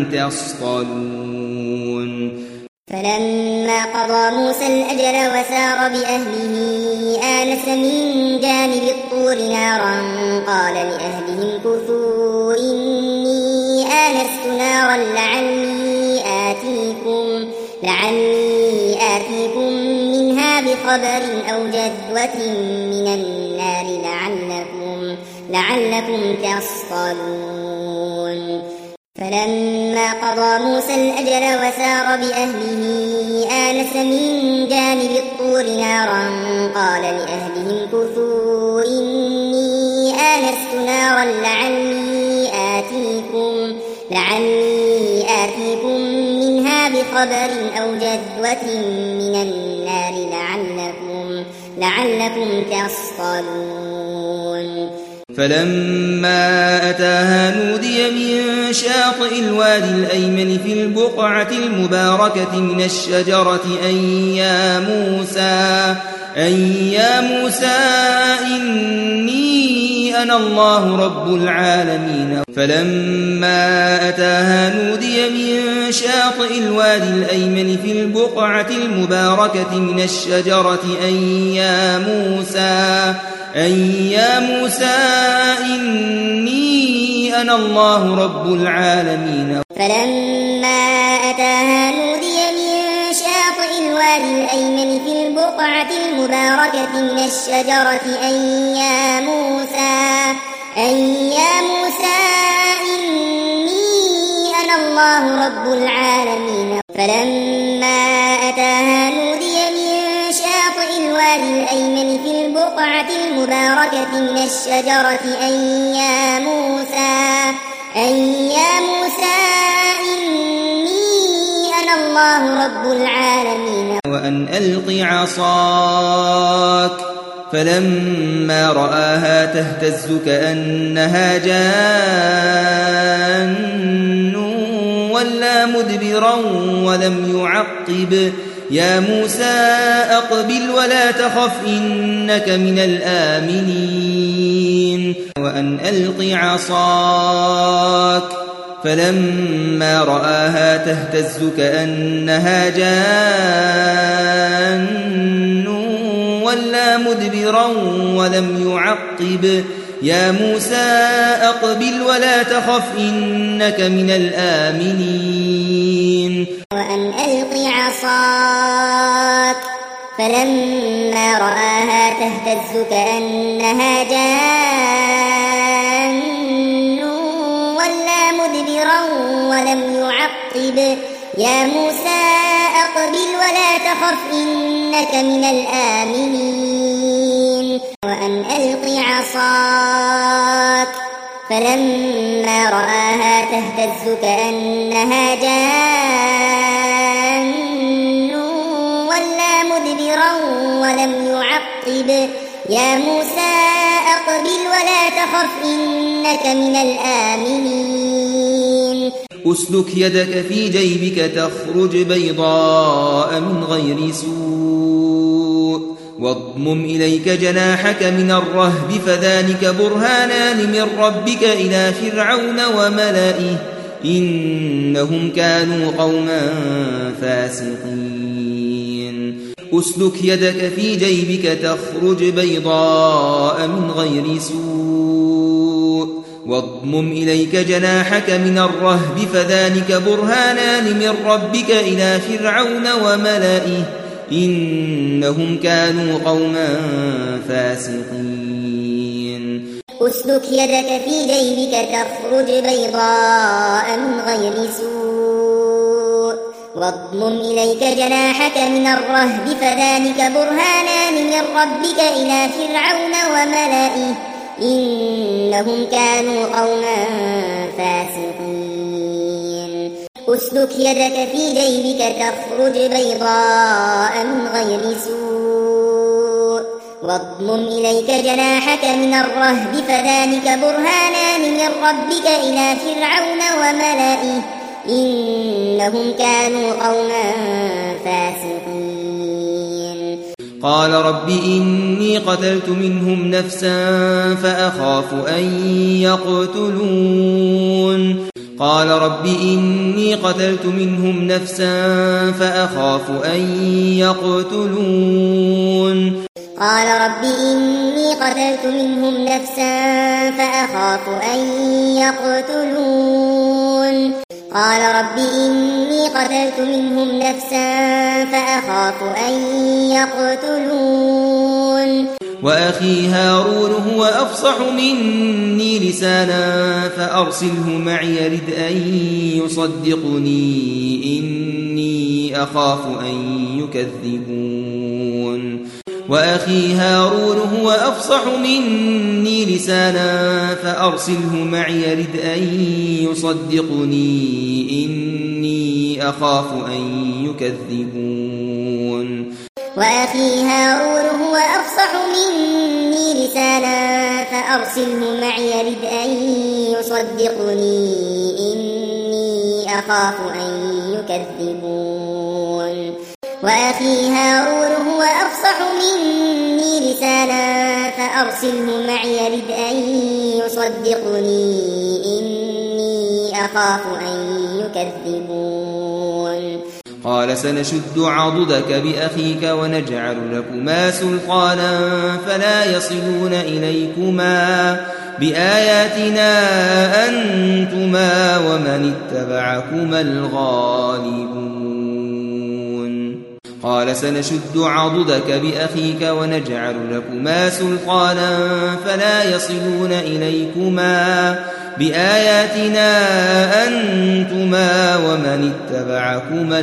تصطلون فلما قضى موسى الأجل وسار بأهله آنس من جانب الطور نارا قال لأهلهم كثوا إني آنست نارا لعلي آتيكم لعلي آتيكم منها بخبر أو جذوة من النار لعلكم لعلكم تصطلون فلما قضى موسى الأجل وسار بأهله آنس من جانب الطور نارا قال لأهلهم كثوا إني آنست نارا لعلي آتيكم لعلي آتيكم منها بخبر أو جذوة من النار لعلكم لعلكم تصطلون فلما أتاها نودي من شاطئ الوادي الأيمن في البقعة المباركة من الشجرة أن يا موسى أن يا موسى إني أنا الله رب العالمين فلما أتاها نودي من شاطئ الوادي الأيمن في البقعة المباركة من الشجرة أن يا موسى أن يا موسى إني أنا الله رب العالمين فلما أتاها نودي من شاطئ الوادي الأيمن في البقعة المباركة من الشجرة أن يا موسى أن يا موسى إني أنا الله رب العالمين فلما أتاها نودي من شاطئ الوادي الأيمن في البقعة المباركة من الشجرة أن يا موسى أن يا موسى إني أنا الله رب العالمين وأن ألق عصاك فلما رآها تهتز كأنها جان ولا مدبرا ولم يعقب يا موسى أقبل ولا تخف إنك من الآمنين وأن ألق عصاك فلما رآها تهتز كأنها جان ولا مدبرا ولم يعقب يا موسى أقبل ولا تخف إنك من الآمنين وأن ألق عصاك فلما رآها تهتز كأنها جان ولا مدبرا ولم يعقب يا موسى أقبل ولا تخف إنك من الآمنين وأن ألق عصاك فلما رآها تهتز كأنها جان ولا مدبرا ولم يعقب يا موسى أقبل ولا تخف إنك من الآمنين أسلك يدك في جيبك تخرج بيضاء من غير سوء واضمم إليك جناحك من الرهب فذلك برهانان من ربك إلى فرعون وملئه إنهم كانوا قوما فاسقين أسلك يدك في جيبك تخرج بيضاء من غير سوء واضمم إليك جناحك من الرهب فذلك برهانان من ربك إلى فرعون وملئه إنهم كانوا قوما فاسقين أسلك يدك في جيبك تخرج بيضاء من غير سوء واضمم إليك جناحك من الرهب فذلك برهانان من ربك إلى فرعون وملئه إنهم كانوا قوما فاسقين أسلك يدك في جيبك تخرج بيضاء من غير سوء واضمم إليك جناحك من الرهب فذلك برهانان من ربك إلى فرعون وملئه إنهم كانوا قوما فاسقين قال رب إني قتلت منهم نفسا فأخاف أن يقتلون قال رب إني قتلت منهم نفسا فأخاف أن يقتلون قال رب إني قتلت منهم نفسا فأخاف أن يقتلون قال رب إني قتلت منهم نفسا فأخاف أن يقتلون وأخي هارون هو أفصح مني لسانا فأرسله معي يرد أن يصدقني إني أخاف أن يكذبون وأخي هارون هو أفصح مني لسانا فأرسله معي يرد أن يصدقني إني أخاف أن يكذبون وأخي هارون هو أفصح مني لسانا فأرسله معي رد أن يصدقني إني أخاف أن يكذبون وأخي هارون هو أفصح مني لسانا فأرسله معي رد أن يصدقني إني أخاف أن يكذبون قال سنشد عضدك بأخيك ونجعل لكما سلطانا فلا يصلون إليكما بآياتنا أنتما ومن اتبعكما الغالبون قال سنشد عضدك بأخيك ونجعل لكما سلطانا فلا يصلون إليكما بآياتنا أنتما ومن اتبعكما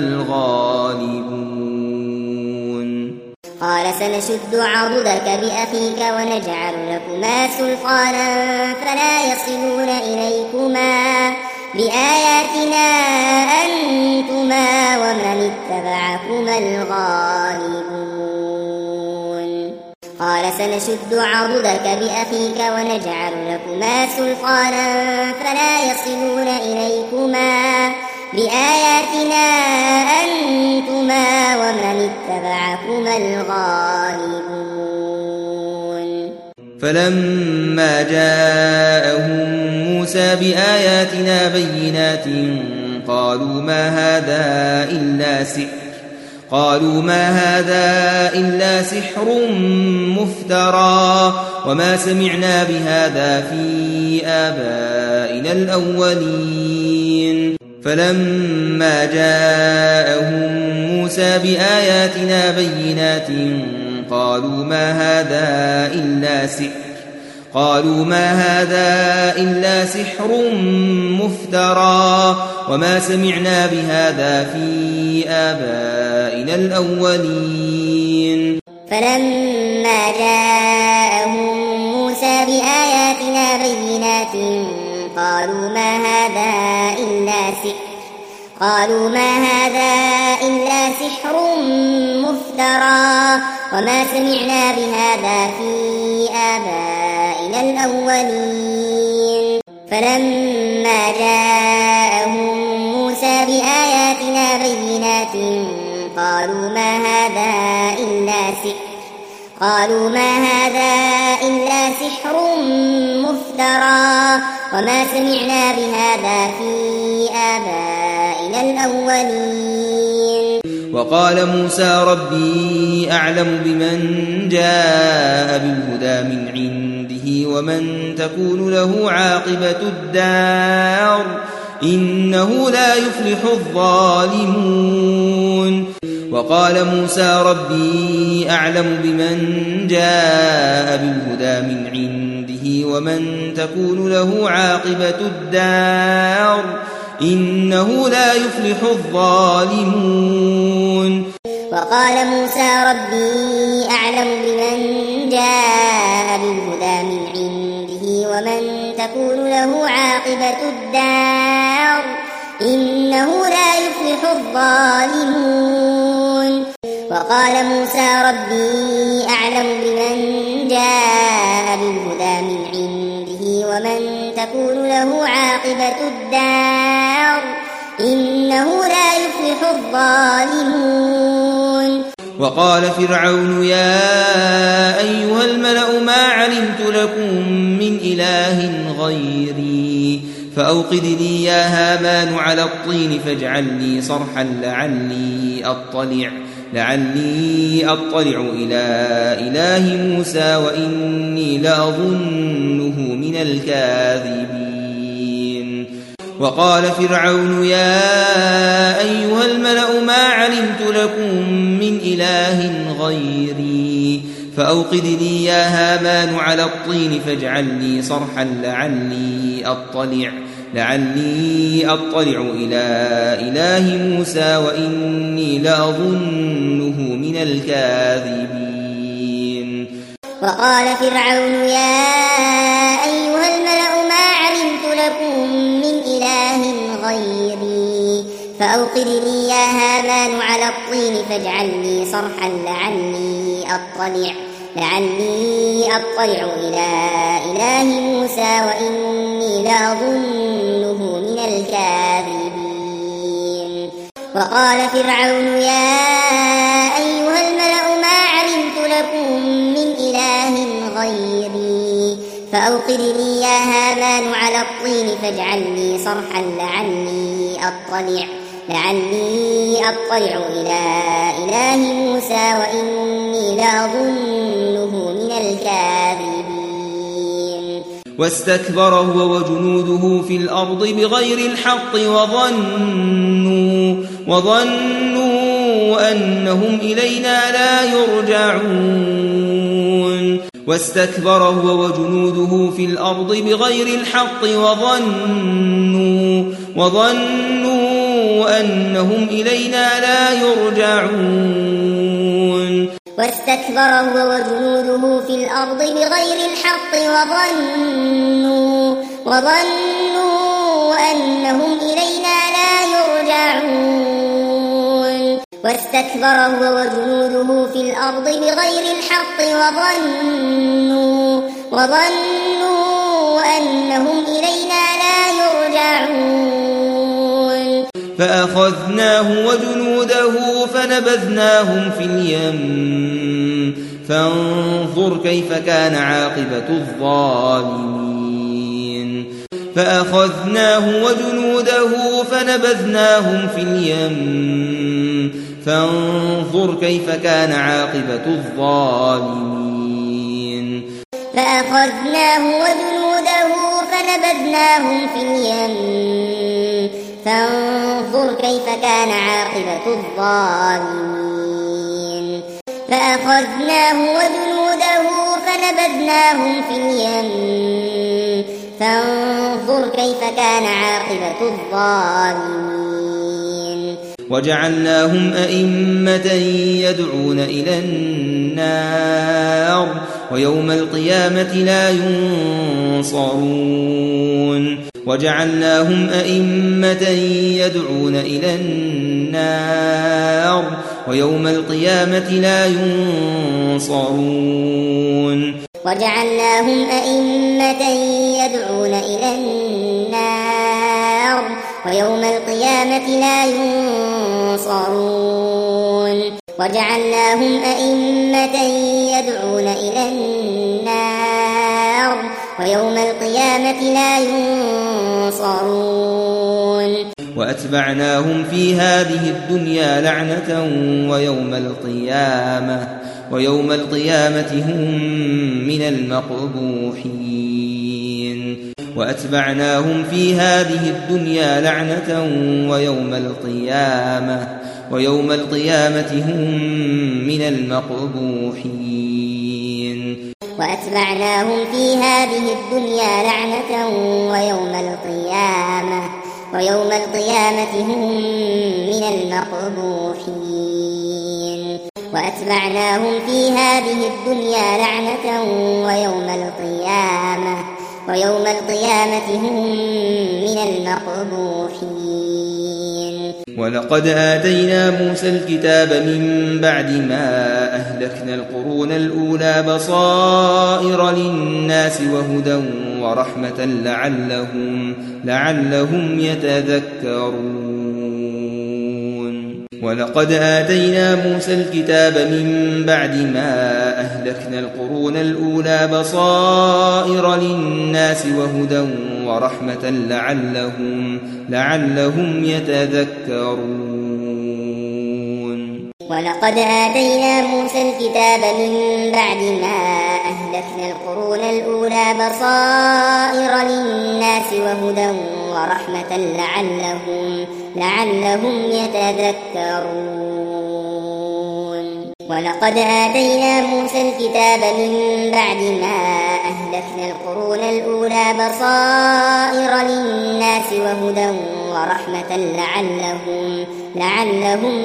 الغالبون قال سنشد عضدك بأخيك ونجعل لكما سلطانا فلا يصلون إليكما بآياتنا أنتما ومن اتبعكما الغالبون قال سنشد عضدك بأخيك ونجعل لكما سلطانا فلا يصلون إليكما بآياتنا أنتما ومن اتبعكما الغالبون فلما جاءهم موسى بآياتنا بينات قالوا ما هذا إلا سحر قالوا ما هذا إلا سحر مفترى وما سمعنا بهذا في آبائنا الأولين فلما جاءهم موسى بآياتنا بينات قالوا ما هذا إلا سحر قالوا ما هذا إلا سحر مفترى وما سمعنا بهذا في آبائنا الأولين فلما جاءهم موسى بآياتنا بينات قالوا ما هذا إلا سحر قالوا ما هذا إلا سحر مفترى وما سمعنا بهذا في آبائنا الأولين فلما جاءهم موسى بآياتنا بينات قالوا ما هذا إلا سحر قالوا ما هذا إلا سحر مفترى وما سمعنا بهذا في آبائنا الأولين وقال موسى ربي أعلم بمن جاء بالهدى من عنده ومن تكون له عاقبة الدار إنه لا يفلح الظالمون وقال موسى ربي أعلم بمن جاء بالهدى من عنده ومن تكون له عاقبة الدار إنه لا يفلح الظالمون وقال موسى ربي أعلم بمن جاء بالهدى من عنده ومن تكون له عاقبة الدار إنه لا يفلح الظالمون وقال موسى ربي أعلم بمن جاء بالهدى من عنده ومن تكون له عاقبة الدار إنه لا يفلح الظالمون وقال فرعون يا أيها الملأ ما علمت لكم من إله غيري فأوقد لي يا هامان على الطين فاجعل لي صرحا لعلي أطلع لعلي أطلع إلى إله موسى وإني لأظنه من الكاذبين وقال فرعون يا أيها الملأ ما علمت لكم من إله غيري فأوقد لي يا هامان على الطين فاجعل لي صرحا لعلي أطلع لعلي أطلع إلى إله موسى وإني لأظنه من الكاذبين وقال فرعون يا أيها الملأ ما علمت لكم من إله غيري فأوقد لي يا هامان على الطين فاجعل لي صرحا لعلي أطلع لعلي أطلع إلى إله موسى وإني لأظنه من الكاذبين. وقال فرعون يا أيها الملأ ما علمت لكم من إله غيري فأوقد لي يا هامان على الطين فاجعل لي صرحا لعلي أطلع لعلي أطلع إلى إله موسى وإني لأظنه من الكاذبين. واستكبر هو وجنوده في الأرض بغير الحق وظنوا وظنوا أنهم إلينا لا يرجعون. واستكبر هو وجنوده في الأرض بغير الحق وظنوا وظنوا أنهم إلينا لا يرجعون. واستكبر هو وجنوده في الأرض بغير الحق وظنوا وظنوا أنهم إلينا لا يرجعون. واستكبر هو وجنوده في الأرض بغير الحق وظنوا وظنوا أنهم إلينا لا يرجعون. فأخذناه وجنوده فنبذناهم في اليم فانظر كيف كان عاقبة الظالمين. فأخذناه وجنوده فنبذناهم في اليم فانظر كيف كان عاقبة الظالمين. فأخذناه وجنوده فنبذناهم في اليم فانظر كيف كان عاقبة الظالمين. فأخذناه وجنوده فنبذناهم في اليم فانظر كيف كان عاقبة الظالمين. وجعلناهم أئمة يدعون إلى النار ويوم القيامة لا ينصرون. وجعلناهم أئمة يدعون إلى النار ويوم القيامة لا ينصرون. وجعلناهم أئمة يدعون إلى النار ويوم القيامة لا ينصرون. وجعلناهم أئمة يدعون إلى النار ويوم القيامة لا ينصرون. وأتبعناهم في هذه الدنيا لعنة ويوم القيامة ويوم القيامة هم من المقبوحين. وأتبعناهم في هذه الدنيا لعنة ويوم القيامة ويوم القيامة هم من المقبوحين. وأتبعناهم في هذه الدنيا لعنة ويوم القيامة ويوم القيامة هم من المقبوحين. وأتبعناهم في هذه الدنيا لعنة ويوم القيامة ويوم القيامة هم من المقبوحين. ولقد آتينا موسى الكتاب من بعد ما أهلكنا القرون الأولى بصائر للناس وهدى ورحمة لعلهم لعلهم يتذكرون. ولقد آتينا موسى الكتاب من بعد ما أهلكنا القرون الأولى بصائر للناس وهدى ورحمة لعلهم لعلهم يتذكرون. ولقد آتينا موسى الكتاب من بعد ما أهلكنا القرون الأولى بصائر للناس وهدى ورحمة لعلهم لعلهم يتذكرون. ولقد آتينا موسى الكتاب من بعد ما أهلكنا القرون الأولى بصائر للناس وهدى ورحمة لعلهم لعلهم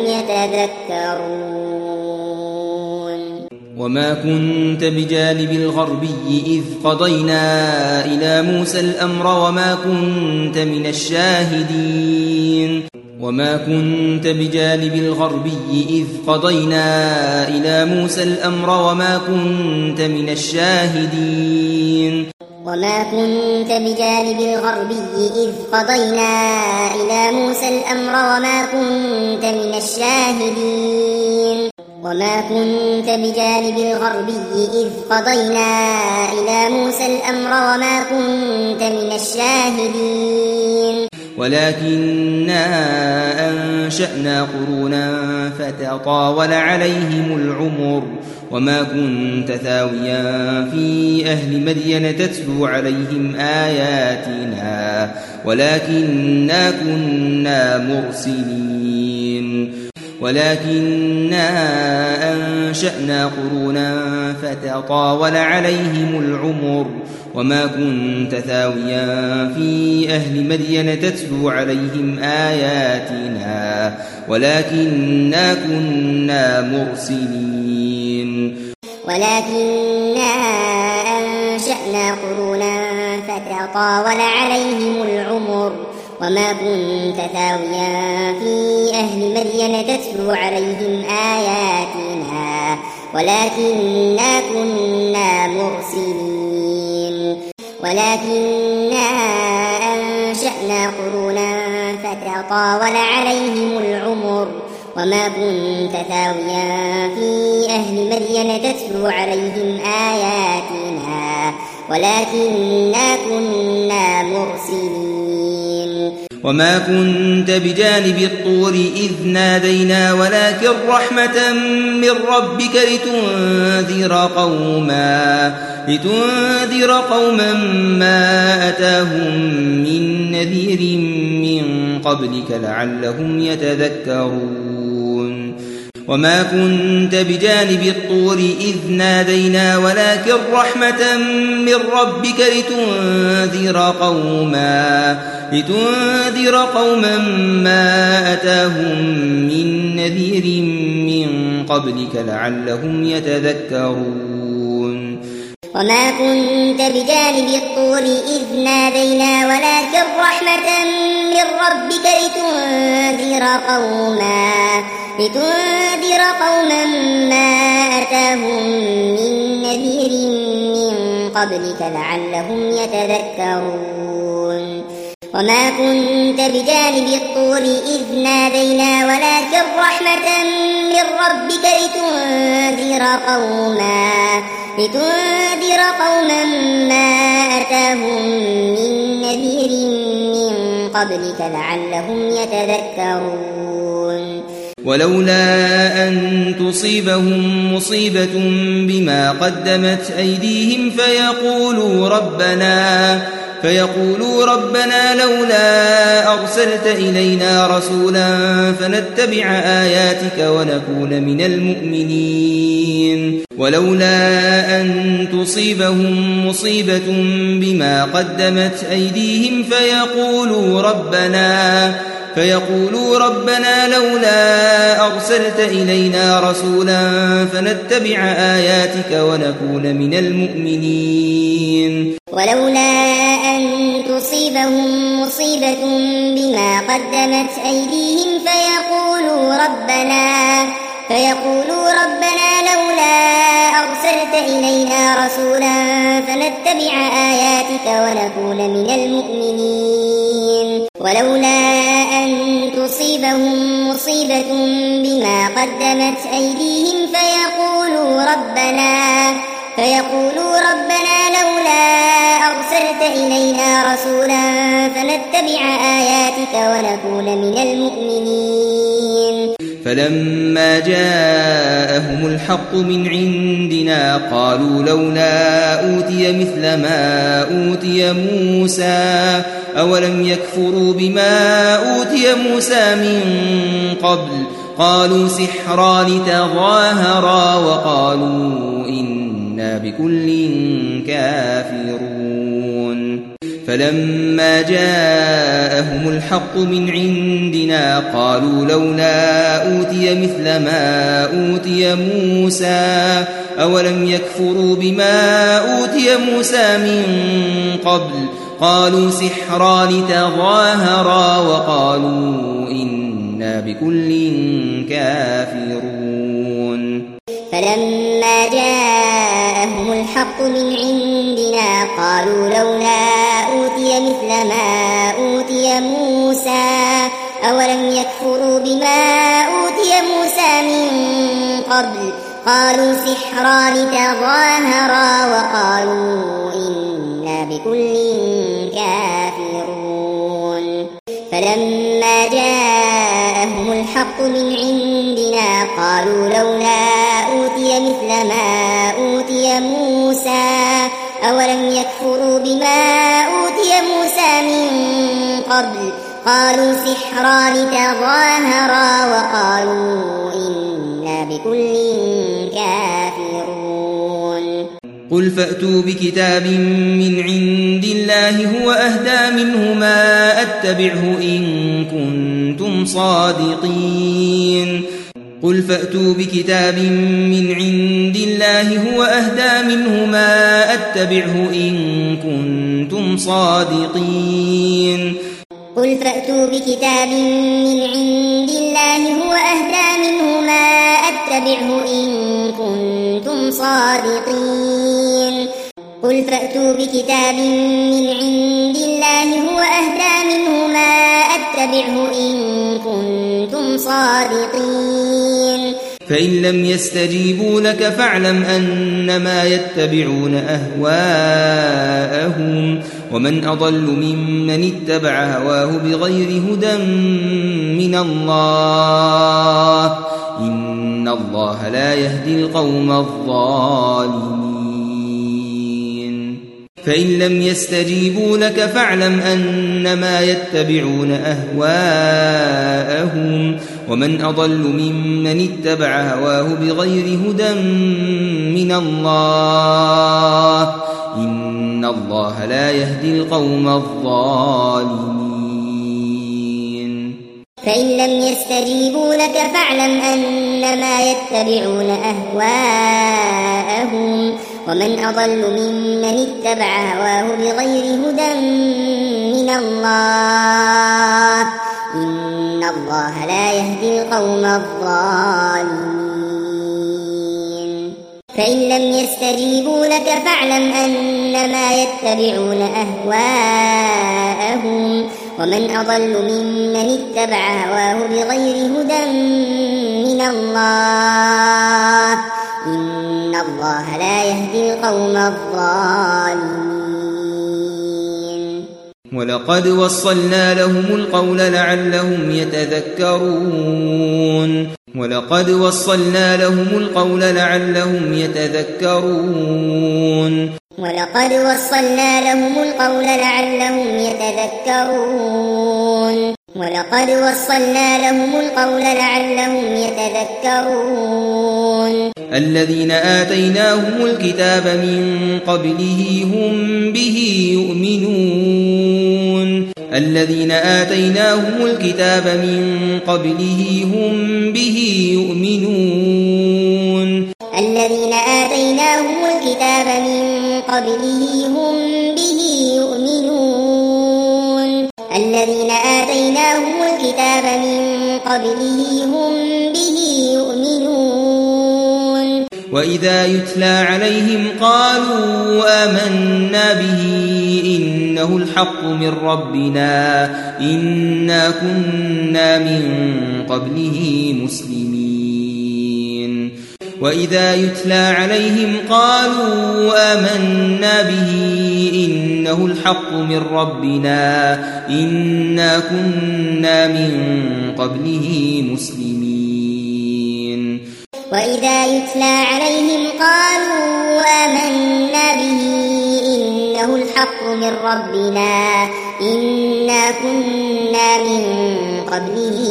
يتذكرون. وما كنت بجانب الغربي إذ قضينا إلى موسى الأمر وما كنت من الشاهدين وما كنت بجانب الغربي إذ قضينا إلى موسى الأمر وما كنت من الشاهدين وما كنت بجانب الغربي إذ قضينا إلى موسى الأمر وما كنت من الشاهدين وما كنت بجانب الغربي إذ قضينا إلى موسى الأمر وما كنت من الشاهدين ولكننا أنشأنا قرونا فتطاول عليهم العمر وما كنت ثاويا في أهل مدين تتلو عليهم آياتنا ولكننا كنا مرسلين ولكننا أنشأنا قرونا فتطاول عليهم العمر وما كنت ثاويا في أهل مدين تتلو عليهم آياتنا ولكننا كنا مرسلين ولكننا أنشأنا قرونا فتطاول عليهم العمر وما كنت ثاويا في أهل مدين تتلو عليهم آياتنا ولكننا كنا مرسلين ولكننا أنشأنا قرونا فتطاول عليهم العمر وما كنت ثاويا في أهل مدين تتلو عليهم آياتنا ولكننا كنا مرسلين وما كنت بجانب الطور إذ نادينا ولكن رحمة من ربك لتنذر قوما لتنذر قوما ما أتاهم من نذير من قبلك لعلهم يتذكرون وما كنت بجانب الطور إذ نادينا ولكن رحمة من ربك لتنذر قوما لتنذر قوما ما أتاهم من نذير من قبلك لعلهم يتذكرون وما كنت بجانب الطور إذ نادينا ولكن رحمة من ربك لتنذر قوما لتنذر قوما ما أتاهم من نذير من قبلك لعلهم يتذكرون وما كنت بجانب الطور إذ نادينا ولكن رحمة من ربك لتنذر قوما لتنذر قوما ما أتاهم من نذير من قبلك لعلهم يتذكرون ولولا أن تصيبهم مصيبة بما قدمت أيديهم فيقولوا ربنا فيقولوا ربنا لولا أرسلت إلينا رسولا فنتبع آياتك ونكون من المؤمنين ولولا أن تصيبهم مصيبة بما قدمت أيديهم فيقولوا ربنا فيقولوا ربنا لولا أرسلت إلينا رسولا فنتبع آياتك ونكون من المؤمنين ولولا أن تصيبهم مصيبة بما قدمت أيديهم فيقولوا ربنا فيقولوا ربنا لولا أرسلت إلينا رسولا فنتبع آياتك ونكون من المؤمنين ولولا أن تصيبهم مصيبة بما قدمت أيديهم فيقولوا ربنا فيقولوا ربنا لولا أرسلت إلينا رسولا فنتبع آياتك ونكون من المؤمنين فلما جاءهم الحق من عندنا قالوا لولا أوتي مثل ما أوتي موسى أولم يكفروا بما أوتي موسى من قبل قالوا سحران تظاهرا وقالوا إنا بكل كافرون فلما جاءهم الحق من عندنا قالوا لولا أوتي مثل ما أوتي موسى أولم يكفروا بما أوتي موسى من قبل قالوا سحران تظاهرا وقالوا إنا إنا بكل كافرون فلما جاءهم الحق من عندنا قالوا لولا أوتي مثل ما أوتي موسى أولم يكفروا بما أوتي موسى من قبل قالوا سحران تظاهرا وقالوا إنا بكل كافرون فلما جاءهم الحق من عندنا قالوا لولا أوتي مثل ما أوتي موسى أولم يكفروا بما أوتي موسى من قبل قالوا سحران تظاهرا وقالوا إنا بكل كافرون قل فأتوا بكتاب من عند الله هو أهدى منهما أتبعه إن كنتم صادقين قل فأتوا بكتاب من عند الله هو أهدى منهما أتبعه إن كنتم صادقين قل فأتوا بكتاب من عند الله هو أهدى منهما أتبعه إن كنتم صادقين قل فأتوا بكتاب من عند الله هو أهدى منهما أتبعه إن كنتم صادقين فإن لم يستجيبوا لك فاعلم أنما يتبعون أهواءهم ومن أضل ممن اتبع هواه بغير هدى من الله إن الله لا يهدي القوم الظالمين فإن لم يستجيبوا لك فاعلم أنما يتبعون أهواءهم ومن أضل ممن اتبع هواه بغير هدى من الله إن الله لا يهدي القوم الظالمين فإن لم يستجيبوا لك فاعلم أنما يتبعون أهواءهم ومن أضل ممن اتبع هواه بغير هدى من الله إن الله لا يهدي القوم الظالمين فإن لم يستجيبوا لك فاعلم أنما يتبعون أهواءهم ومن أضل ممن اتبع هواه بغير هدى من الله إن الله لا يهدي القوم الظالمين ولقد وصلنا لهم القول لعلهم يتذكرون ولقد وصلنا لهم القول لعلهم يتذكرون ولقد وصلنا لهم القول لعلهم يتذكرون ولقد وصلنا لهم القول لعلهم يتذكرون الذين آتيناهم الكتاب من قبله هم به يؤمنون الذين آتيناهم الكتاب من قبله هم به يؤمنون الذين آتيناهم الكتاب من قبله هم به يؤمنون الذين آتيناهم الكتاب من قبله هم به يؤمنون وإذا يتلى عليهم قالوا آمنا به إنه الحق من ربنا إنا كنا من قبله مسلمين وإذا يتلى عليهم قالوا آمنا به إنه الحق من ربنا إنا كنا من قبله مسلمين وإذا يتلى عليهم قالوا آمنا به إنه الحق من ربنا إنا كنا من قبله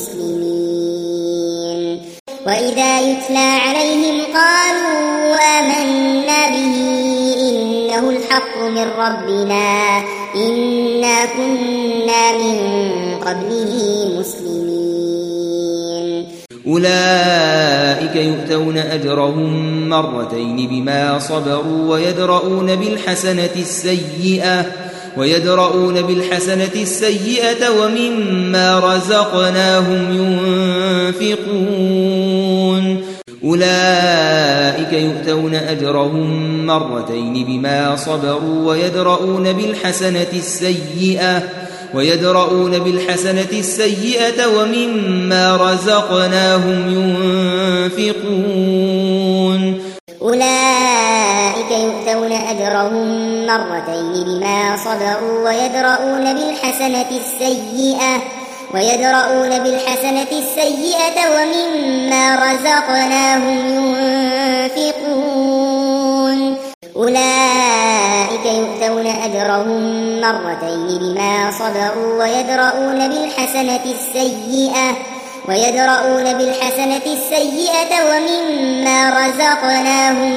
مسلمين وإذا يتلى عليهم قالوا آمنا به إنه الحق من ربنا إنا كنا من قبله مسلمين أولئك يؤتون أجرهم مرتين بما صبروا ويدرؤون بالحسنة السيئة ويدرؤون بالحسنة السيئة ومما رزقناهم ينفقون أولئك يؤتون أجرهم مرتين بما صبروا ويدرؤون بالحسنة السيئة ويدرؤون بالحسنة السيئة ومما رزقناهم ينفقون أولئك يؤتون أجرهم مرتين بما صبروا ويدرؤون بالحسنة السيئة ويدرؤون بالحسنة السيئة ومما رزقناهم ينفقون أولئك يؤتون أجرهم مرتين بما صبروا ويدرؤون بالحسنة السيئة ويدرؤون بالحسنة السيئة ومما رزقناهم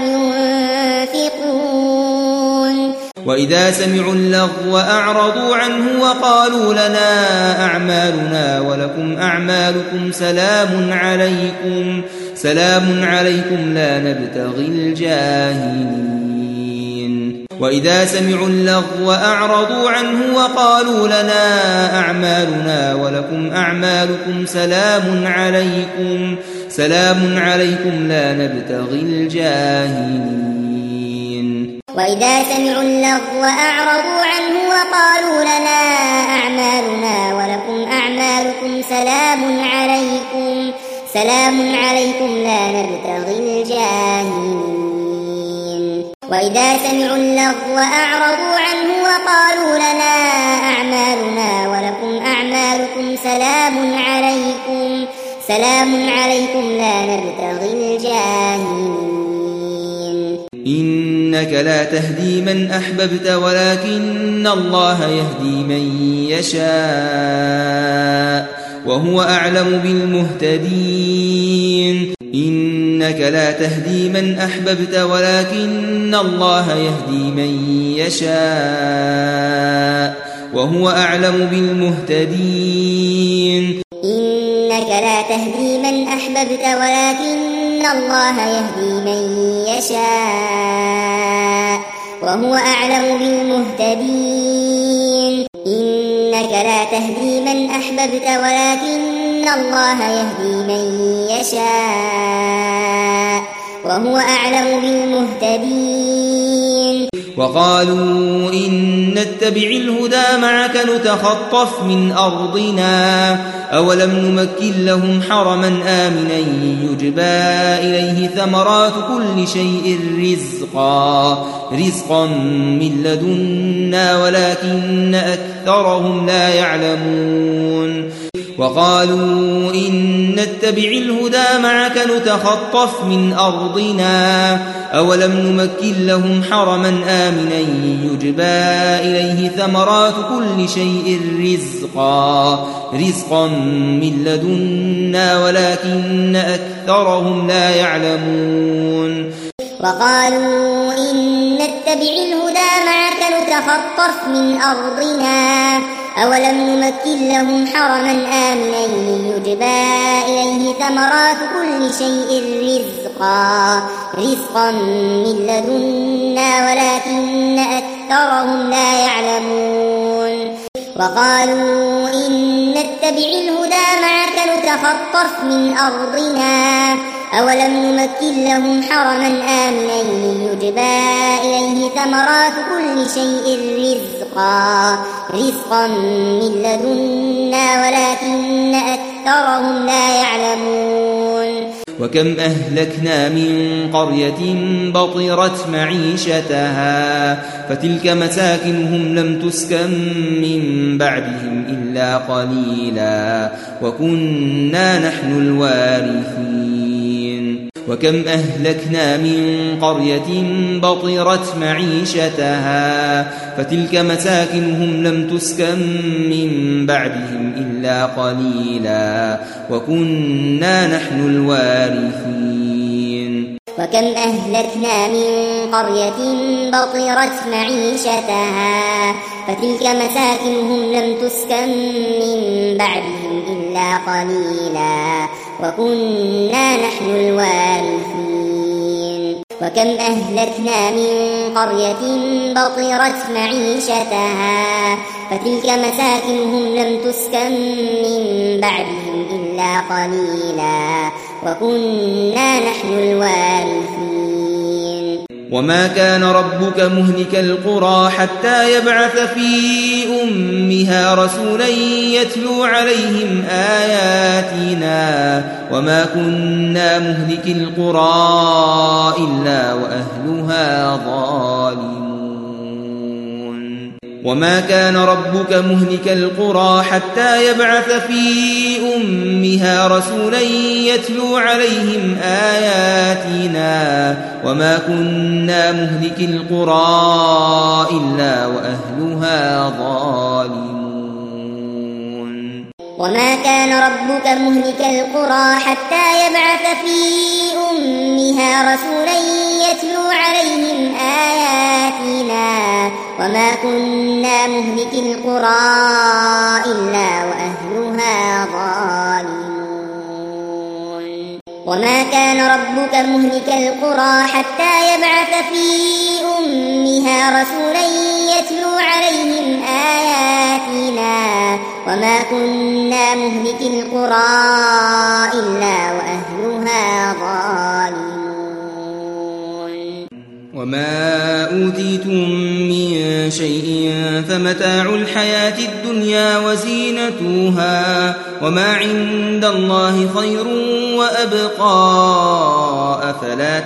ينفقون وإذا سمعوا اللغو أعرضوا عنه وقالوا لنا أعمالنا ولكم أعمالكم سلام عليكم سلام عليكم لا نبتغي الجاهلين وإذا سمعوا اللغو أعرضوا عنه وقالوا لنا أعمالنا ولكم أعمالكم سلام عليكم سلام عليكم لا نبتغي الجاهلين وإذا سمعوا اللغو أعرضوا عنه وقالوا لنا أعمالنا ولكم أعمالكم سلام عليكم سلام عليكم لا نبتغي الجاهلين وإذا سمعوا اللغو أعرضوا عنه وقالوا لنا أعمالنا ولكم أعمالكم سلام عليكم سلام عليكم لا نبتغي الجاهلين إنك لا تهدي من أحببت ولكن الله يهدي من يشاء وهو أعلم بالمهتدين إنك لا تهدي من أحببت ولكن الله يهدي من يشاء وهو أعلم بالمهتدين إنك لا تهدي من أحببت ولكن الله يهدي من يشاء وهو أعلم بالمهتدين إنك لا تهدي من أحببت ولكن الله يهدي من يشاء وهو أعلم بالمهتدين وقالوا إن نتبع الهدى معك نتخطف من أرضنا أولم نمكن لهم حرما آمنا يجبى إليه ثمرات كل شيء رزقا رزقا من لدنا ولكن أكثرهم لا يعلمون وقالوا إن نتبع الهدى معك نتخطف من أرضنا أولم نمكن لهم حرما آمنا يجبى إليه ثمرات كل شيء رزقا رزقا من لدنا ولكن أكثرهم لا يعلمون وقالوا إن نتبع الهدى معك نتخطف من أرضنا أولم نمكن لهم حرما آمنا يجبى إليه ثمرات كل شيء رزقا رزقا من لدنا ولكن أكثرهم لا يعلمون وقالوا إن نتبع الهدى معك نتخطف من أرضنا أولم نمكن لهم حرما آمنا يجبى إليه ثمرات كل شيء رزقا رزقا من لدنا ولكن أكثرهم لا يعلمون وكم أهلكنا من قرية بطرت معيشتها فتلك مساكنهم لم تسكن من بعدهم إلا قليلا وكنا نحن الوارثين وكم أهلكنا من قرية بطرت معيشتها فتلك مساكنهم لم تسكن من بعدهم إلا قليلا وكنا نحن الوارثين وكم أهلكنا من قرية بطرت معيشتها فتلك مساكنهم لم تسكن من بعدهم إلا قليلا وكنا نحن الوارثين وكم أهلكنا من قرية بطرت معيشتها فتلك مساكنهم لم تسكن من بعدهم إلا قليلا وكنا نحن الوارثين. وما كان ربك مهلك القرى حتى يبعث في أمها رسولا يتلو عليهم آياتنا وما كنا مهلك القرى إلا وأهلها ظالمون. وما كان ربك مهلك القرى حتى يبعث في أمها رسولا يتلو عليهم آياتنا وما كنا مهلك القرى إلا وأهلها ظالمون. وما كان ربك مهلك القرى حتى يبعث في أمها رسولا يتلو عليهم آياتنا وما كنا مهلك القرى إلا وأهلها ظالمون. وما كان ربك مهلك القرى حتى يبعث في أمها رسولا يتلو عليهم آياتنا وما كنا مهلك القرى إلا وأهلها ظالمون. وما أوتيتم من شيء فمتاع الحياة الدنيا وزينتها وما عند الله خير وأبقى أفلا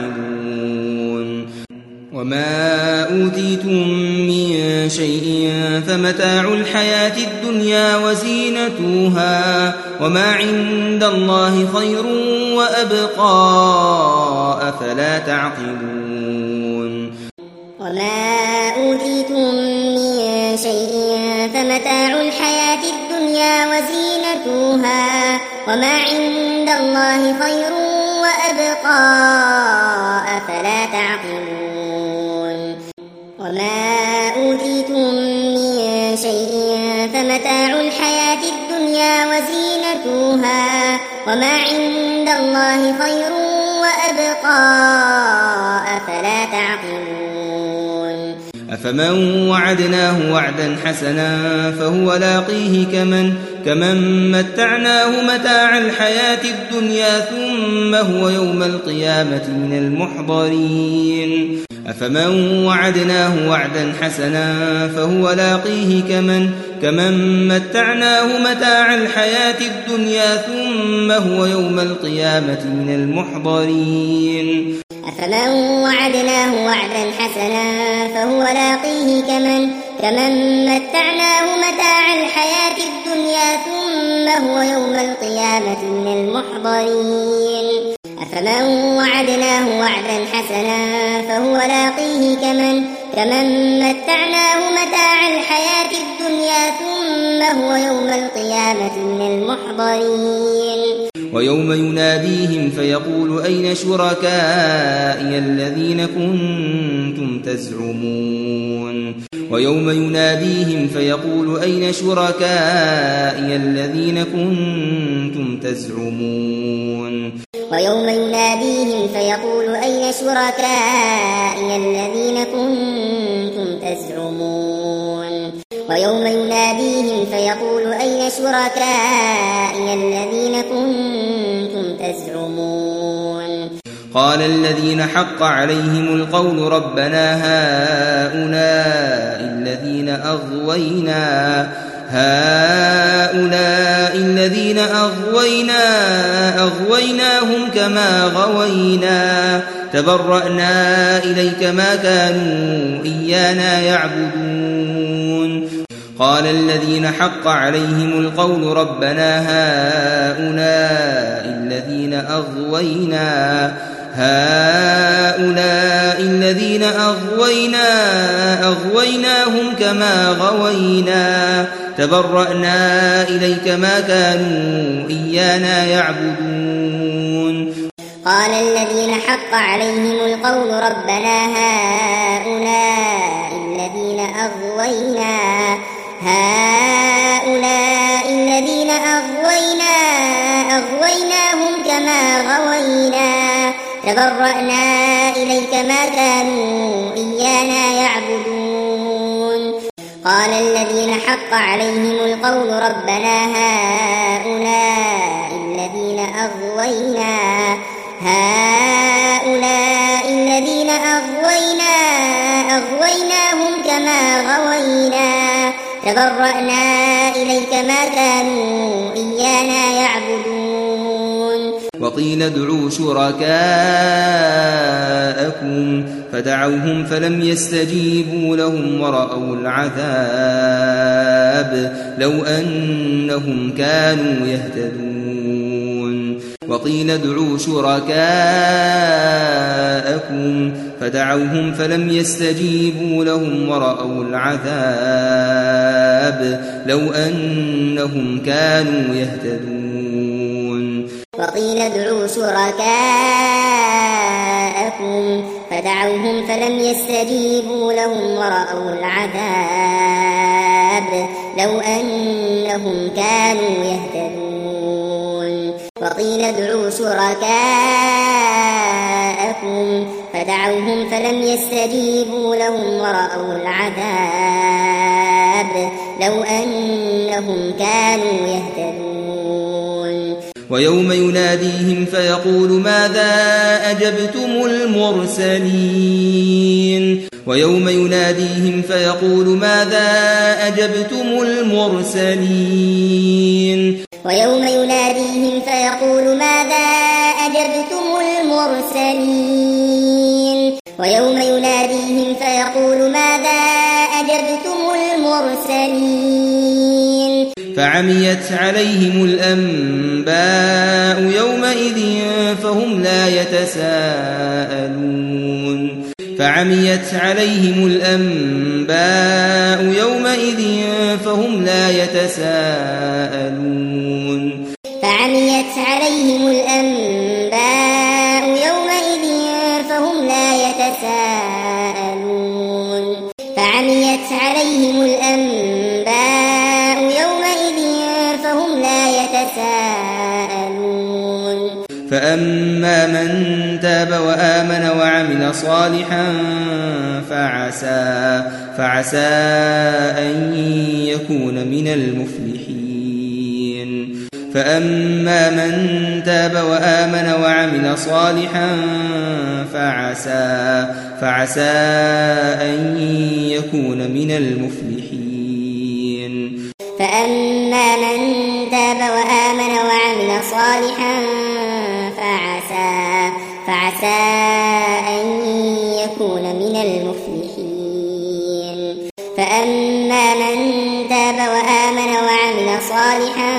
تعقلون. وما أوتيتم من شيء فمتاع الحياة الدنيا وزينتها وما عند الله خير وأبقى أفلا تعقلون. وما أوتيتم من شيء فمتاع الحياة الدنيا وزينتها وما عند الله خير وأبقى أفلا تعقلون. وما أوتيتم من شيء فمتاع الحياة الدنيا وزينتها وما عند الله خير وأبقى أفلا تعقلون. أفمن وعدناه وعدا حسنا فهو لاقيه كمن كمن متعناه متاع الحياة الدنيا ثم هو يوم القيامة من المحضرين. أفمن وعدناه وعدا حسنا فهو لاقيه كمن كمن متعناه متاع الحياة الدنيا ثم هو يوم القيامة من المحضرين. أفمن وعدناه وعدا حسنا فهو لاقيه كمن كمن متعناه متاع الحياة الدنيا ثم هو يوم القيامة من المحضرين. أفمن وعدناه وعدا حسنا فهو لاقيه كمن كمن متعناه متاع الحياة الدنيا ثم هو يوم القيامة من المحضرين. ويوم يناديهم فيقول أين شركائي الذين كنتم تزعمون. ويوم يناديهم فيقول أين شركائي الذين كنتم تزعمون. ويوم يناديهم فيقول أين شركائي الذين كنتم تزعمون. ويوم يناديهم فيقول أين شركائي الذين كنتم تزعمون. قال الذين حق عليهم القول ربنا هؤلاء الذين أغوينا هؤلاء الذين أغوينا أغويناهم كما غوينا تبرأنا إليك ما كانوا إيانا يعبدون. قال الذين حق عليهم القول ربنا هؤلاء الذين أغوينا هؤلاء الذين أغوينا أغويناهم كما غوينا تبرأنا إليك ما كانوا إيانا يعبدون. قال الذين حق عليهم القول ربنا هؤلاء الذين أغوينا هؤلاء الذين أغوينا أغويناهم كما غوينا تبرأنا إليك ما كانوا إيانا يعبدون قال الذين حق عليهم القول ربنا هؤلاء الذين أغوينا هؤلاء الذين أغوينا أغويناهم كما غوينا تبرأنا إليك ما كانوا إيانا يعبدون وقيل ادعوا شركاءكم فدعوهم فلم يستجيبوا لهم ورأوا العذاب لو أنهم كانوا يهتدون وقيل ادعوا شركاءكم فدعوهم فلم يستجيبوا لهم ورأوا العذاب لو أنهم كانوا يهتدون وقيل ادعوا شركاءكم فدعوهم فلم يستجيبوا لهم ورأوا العذاب لو أنهم كانوا يهتدون وقيل ادعوا شركاءكم فدعوهم فلم يستجيبوا لهم ورأوا العذاب لو أنهم كانوا يهتدون ويوم يناديهم فيقول ماذا أجبتم المرسلين ويوم يناديهم فيقول ماذا أجبتم المرسلين ويوم يناديهم فيقول ماذا أجبتم المرسلين ويوم يناديهم فيقول ماذا أجبتم المرسلين فعميت عليهم الأنباء يومئذ فهم لا يتساءلون فعميت عليهم الأنباء يومئذ فهم لا يتساءلون فعميت عليهم الأنباء يومئذ فهم لا يتساءلون فعميت عليهم الأنباء يومئذ فهم لا يتساءلون فأما من تاب وآمن وعمل صالحا فعسى فعسى أن يكون من المفلحين فأما من تاب وآمن وعمل صالحا فعسى فعسى أن يكون من المفلحين فأما من تاب وآمن وعمل صالحا فعسى فعسى أن يكون من المفلحين فأما من تاب وآمن وعمل صالحا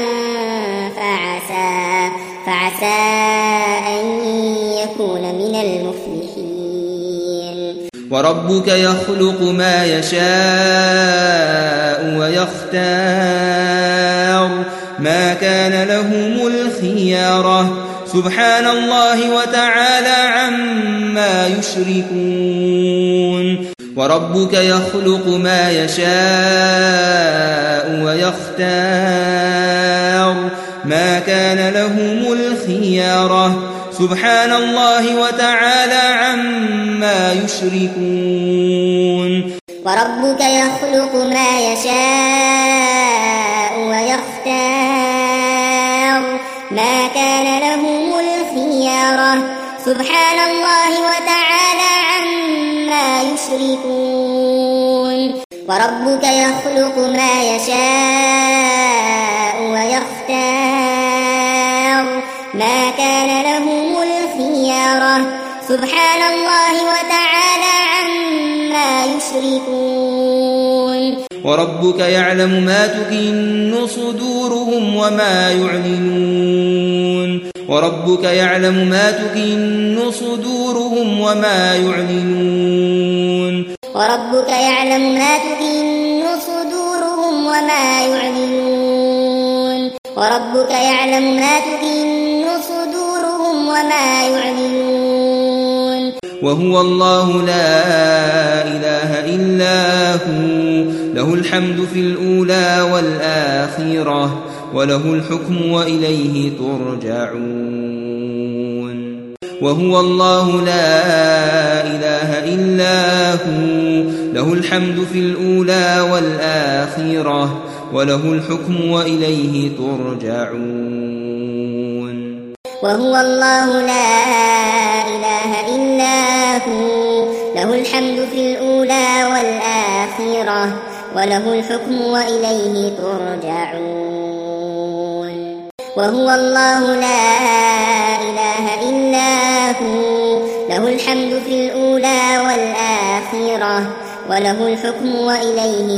فعسى فعسى أن يكون من المفلحين وربك يخلق ما يشاء ويختار ما كان لهم الخيارة سبحان الله وتعالى عما يشركون وربك يخلق ما يشاء ويختار ما كان لهم الخيارة سبحان الله وتعالى عما يشركون وربك يخلق ما يشاء ويختار ما كان لهم الخيارة سبحان الله وتعالى عما يشركون وربك يخلق ما يشاء ويختار ما كان لهم الخيارة سبحان الله وتعالى عما يشركون وربك يعلم ما تكن صدورهم وما يعلنون وربك يعلم ما تكن صدورهم وما يعلنون وربك يعلم ما تكن صدورهم وما يعلنون وربك يعلم ما تكن صدورهم وما يعلنون وهو الله لا إله إلا هو له الحمد في الأولى والآخرة وله الحكم وإليه ترجعون وهو الله لا إله إلا هو له الحمد في الأولى والآخرة وله الحكم وإليه ترجعون وهو الله لا إله إلا هو له الحمد في الأولى والآخرة وله الحكم وإليه ترجعون وهو الله لا إله إلا هو له الحمد في الأولى والآخرة وله الحكم وإليه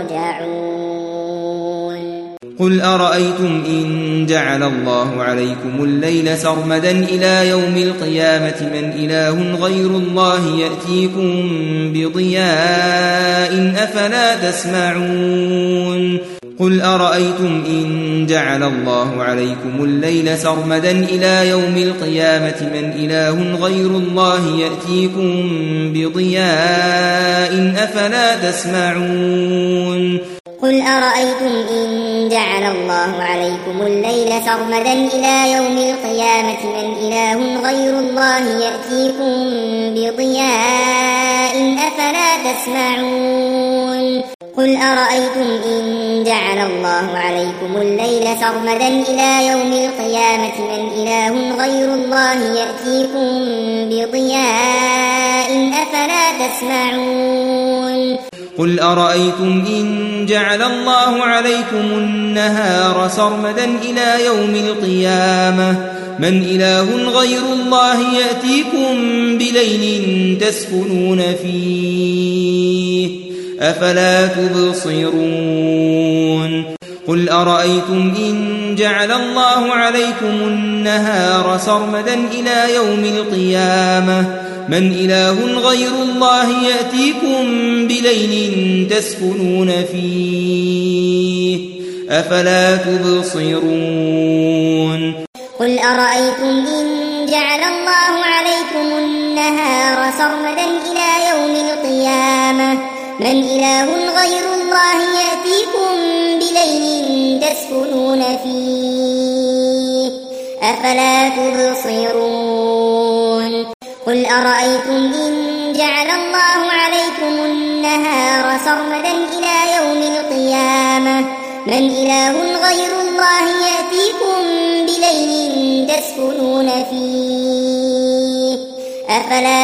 ترجعون قل أرأيتم إن جعل الله عليكم الليل سرمدا إلى يوم القيامة من إله غير الله يأتيكم بضياء أفلا تسمعون قل أرأيتم إن جعل الله عليكم الليل سرمدا إلى يوم القيامة من إله غير الله يأتيكم بضياء أفلا تسمعون قل أرأيتم إن جعل الله عليكم الليل سرمدا إلى يوم القيامة من إله غير الله يأتيكم بضياء أفلا تسمعون قل أرأيتم إن جعل الله عليكم الليل سرمدا إلى يوم القيامة من إله غير الله يأتيكم بضياء أفلا تسمعون قل أرأيتم إن جعل الله عليكم النهار سرمدا إلى يوم القيامة من إله غير الله يأتيكم بليل تسكنون فيه أفلا تبصرون قل أرأيتم إن جعل الله عليكم النهار سرمدا إلى يوم القيامة من إله غير الله يأتيكم بليل تسكنون فيه أفلا تبصرون قل أرأيتم إن جعل الله عليكم النهار سرمدا إلى يوم القيامة من إله غير الله يأتيكم بليل تسكنون فيه أفلا تبصرون قل أرأيتم إن جعل الله عليكم النهار سرمدا إلى يوم القيامة من إله غير الله يأتيكم بليل تسكنون فيه أفلا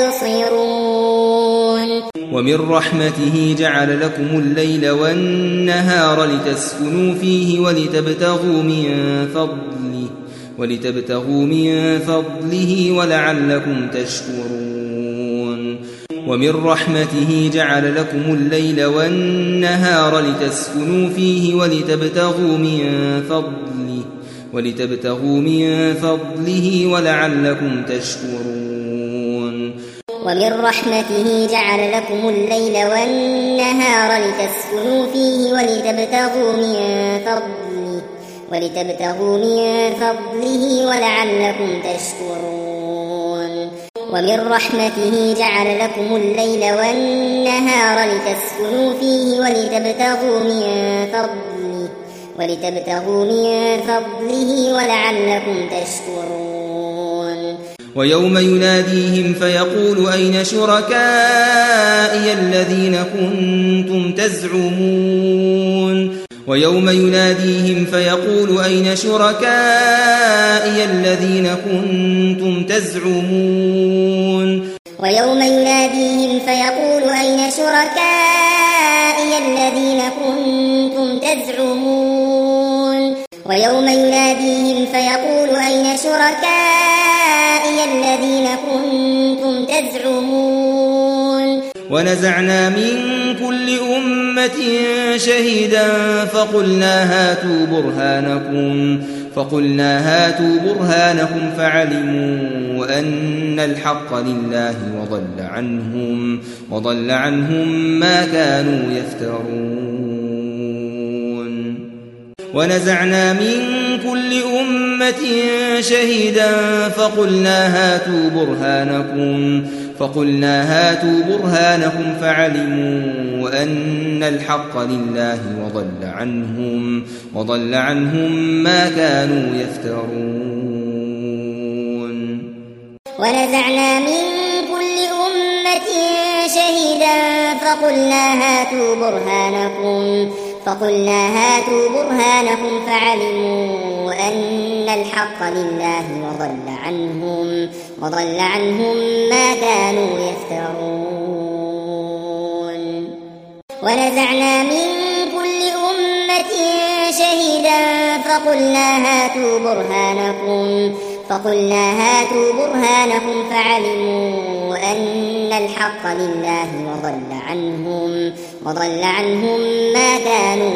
تبصرون ومن رحمته جعل لكم الليل والنهار لتسكنوا فيه ولتبتغوا من فضله ولتبتغوا من فضله ولعلكم تشكرون ومن رحمته جعل لكم الليل والنهار لتسكنوا فيه ولتبتغوا من فضله ولتبتغوا من فضله ولعلكم تشكرون ومن رحمته جعل لكم الليل والنهار لتسكنوا فيه ولتبتغوا من فضله ولتبتغوا من فضله ولعلكم تشكرون ومن رحمته جعل لكم الليل والنهار لتسكنوا فيه ولتبتغوا من فضله ولتبتغوا من فضله ولعلكم تشكرون ويوم يناديهم فيقول أين شركائي الذين كنتم تزعمون ويوم يناديهم فيقول أين شركائي الذين كنتم تزعمون ويوم يناديهم فيقول أين شركائي الذين كنتم تزعمون ويوم يناديهم فيقول أين شركائي الذين كنتم تزعمون ونزعنا من كل أمة شهيدا فقلنا هاتوا برهانكم فقلنا هاتوا برهانكم فعلموا أن الحق لله وضل عنهم وضل عنهم ما كانوا يفترون ونزعنا من كل أمة شهيدا فقلنا هاتوا برهانكم فقلنا هاتوا برهانكم فعلموا أن الحق لله وضل عنهم وضل عنهم ما كانوا يفترون ونزعنا من كل أمة شهيدا فقلنا هاتوا برهانكم فقلنا هاتوا برهانكم فعلموا أن الحق لله وضل عنهم وضل عنهم ما كانوا يفترون ونزعنا من كل أمة شهيدا فقلنا هاتوا برهانكم فقلنا هاتوا برهانكم فعلموا أن الحق لله وضل عنهم وضل عنهم ما كانوا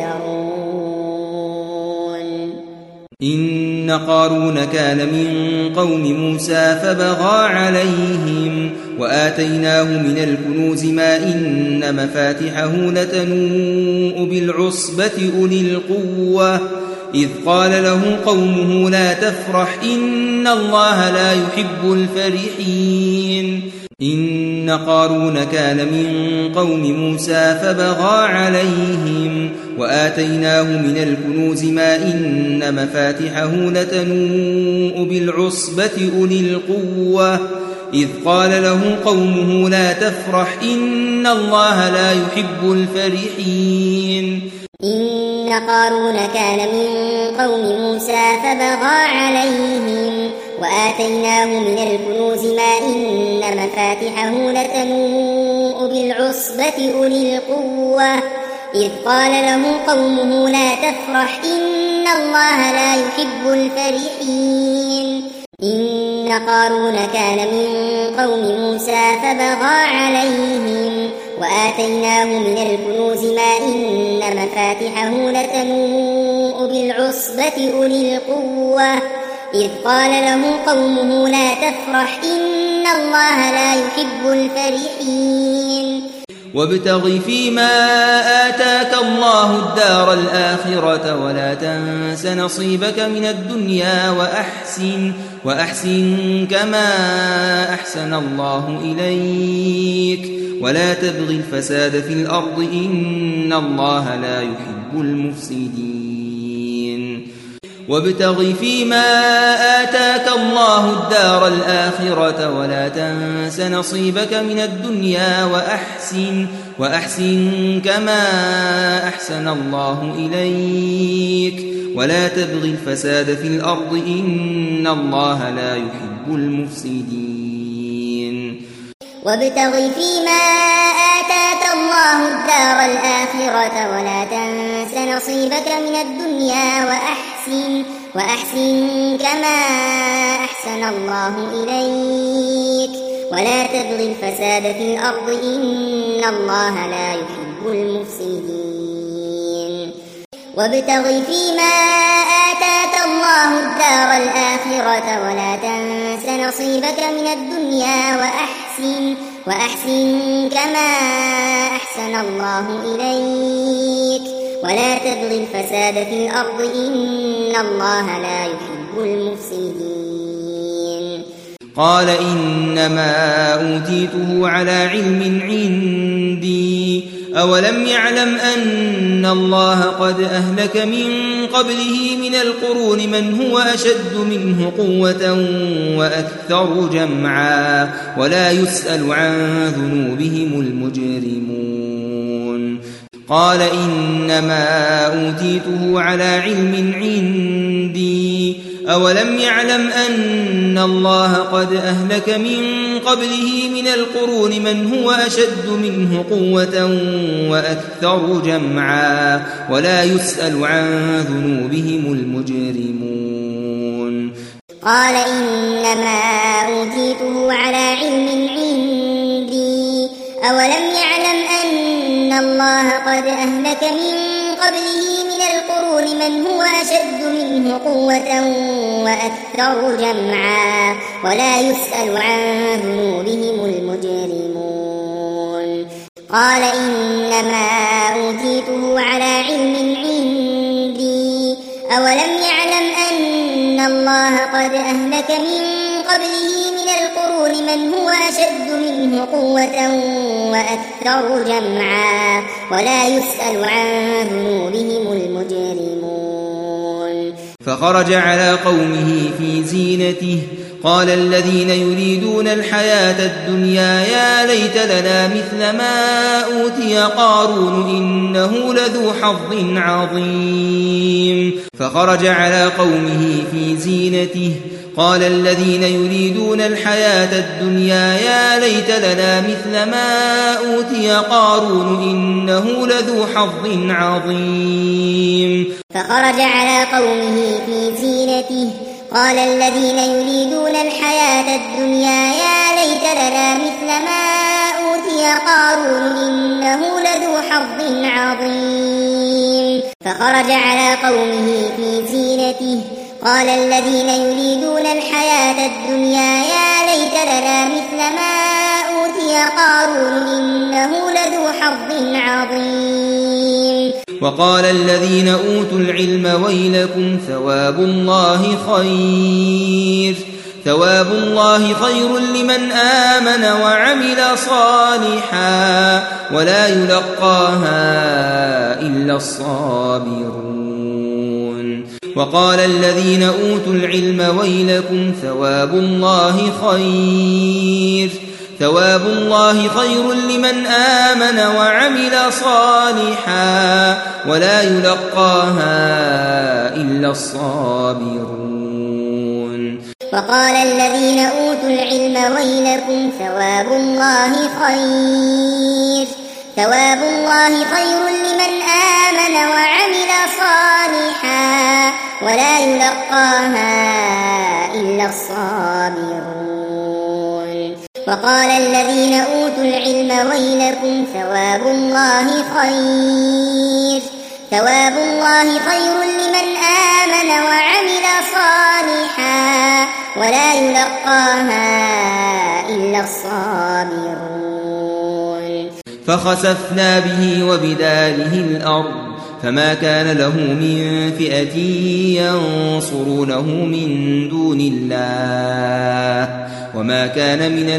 يفترون. إن قارون كان من قوم موسى فبغى عليهم وآتيناه من الكنوز ما إن مفاتحه لتنوء بالعصبة أولي القوة إذ قال له قومه لا تفرح إن الله لا يحب الفرحين. إن قارون كان من قوم موسى فبغى عليهم وآتيناه من الكنوز ما إن مفاتحه لتنوء بالعصبة أولي القوة إذ قال له قومه لا تفرح إن الله لا يحب الفرحين. إن قارون كان من قوم موسى فبغى عليهم وآتيناه من الكنوز ما إن مفاتحه لتنوء بالعصبة أولي القوة إذ قال له قومه لا تفرح إن الله لا يحب الفرحين. إن قارون كان من قوم موسى فبغى عليهم وآتيناه من الكنوز ما إن مفاتحه لتنوء بالعصبة أولي القوة إذ قال له قومه لا تفرح إن الله لا يحب الفرحين. وابتغ فيما آتاك الله الدار الآخرة ولا تنس نصيبك من الدنيا وأحسن وأحسن كما أحسن الله إليك ولا تبغ الفساد في الأرض إن الله لا يحب المفسدين. وابتغ فيما آتاك الله الدار الآخرة ولا تنس نصيبك من الدنيا وأحسن وأحسن كما أحسن الله إليك ولا تبغ الفساد في الأرض إن الله لا يحب المفسدين. وابتغ فيما آتاك الله الدار الآخرة ولا تنس نصيبك من الدنيا وأحسن وأحسن كما أحسن الله إليك ولا تبغ الفساد في الأرض إن الله لا يحب المفسدين. وابتغ فيما آتاك الله الدار الآخرة ولا تنس نصيبك من الدنيا وأحسن وأحسن كما أحسن الله إليك ولا تبغ الفساد في الأرض إن الله لا يحب المفسدين. قال إنما أوتيته على علم عندي أولم يعلم أن الله قد أهلك من قبله من القرون من هو أشد منه قوة وأكثر جمعا ولا يسأل عن ذنوبهم المجرمون. قال إنما أوتيته على علم عندي أولم يعلم أن الله قد أهلك من قبله من القرون من هو أشد منه قوة وأكثر جمعا ولا يسأل عن ذنوبهم المجرمون. قال إنما أوتيته على علم عندي أولم يعلم أن الله قد أهلك من قبله من القرون من هو أشد منه قوة وأكثر جمعا ولا يسأل عن ذنوبهم المجرمون. قال إنما أوتيته على علم عندي أولم يعلم أن الله قد أهلك من قبله من القرون من هو أشد منه قوة وأكثر جمعا ولا يسأل عن ذنوبهم المجرمون. فخرج على قومه في زينته قال الذين يريدون الحياة الدنيا يا ليت لنا مثل ما أوتي قارون إنه لذو حظ عظيم فخرج على قومه في زينته قال الذين يريدون الحياة الدنيا يا ليت لنا مثل ما أوتي قارون إنه لذو حظ عظيم فخرج على قومه في زينته قال الذين يريدون الحياة الدنيا يا ليت لنا مثل ما أوتي قارون إنه لذو حظ عظيم فخرج على قومه في زينته قال الذين يريدون الحياة الدنيا يا ليت لنا مثل ما أوتي قارون إنه لذو حظ عظيم وقال الذين أوتوا العلم ويلكم ثواب الله خير ثواب الله خير لمن آمن وعمل صالحا ولا يلقاها إلا الصابرون وقال الذين أوتوا العلم ويلكم ثواب الله خير ثواب الله خير لمن آمن وعمل صالحا ولا يلقاها إلا الصابرون وقال الذين أوتوا العلم ويلكم ثواب الله خير ثواب الله خير لمن آمن وعمل صالحا ولا يلقاها إلا الصابرون وقال الذين أوتوا العلم ويلكم ثواب الله خير ثواب الله خير لمن آمن وعمل صالحا ولا يلقاها إلا الصابرون فخسفنا به وبداره الأرض فما كان له من فئة ينصرونه من دون الله وما كان من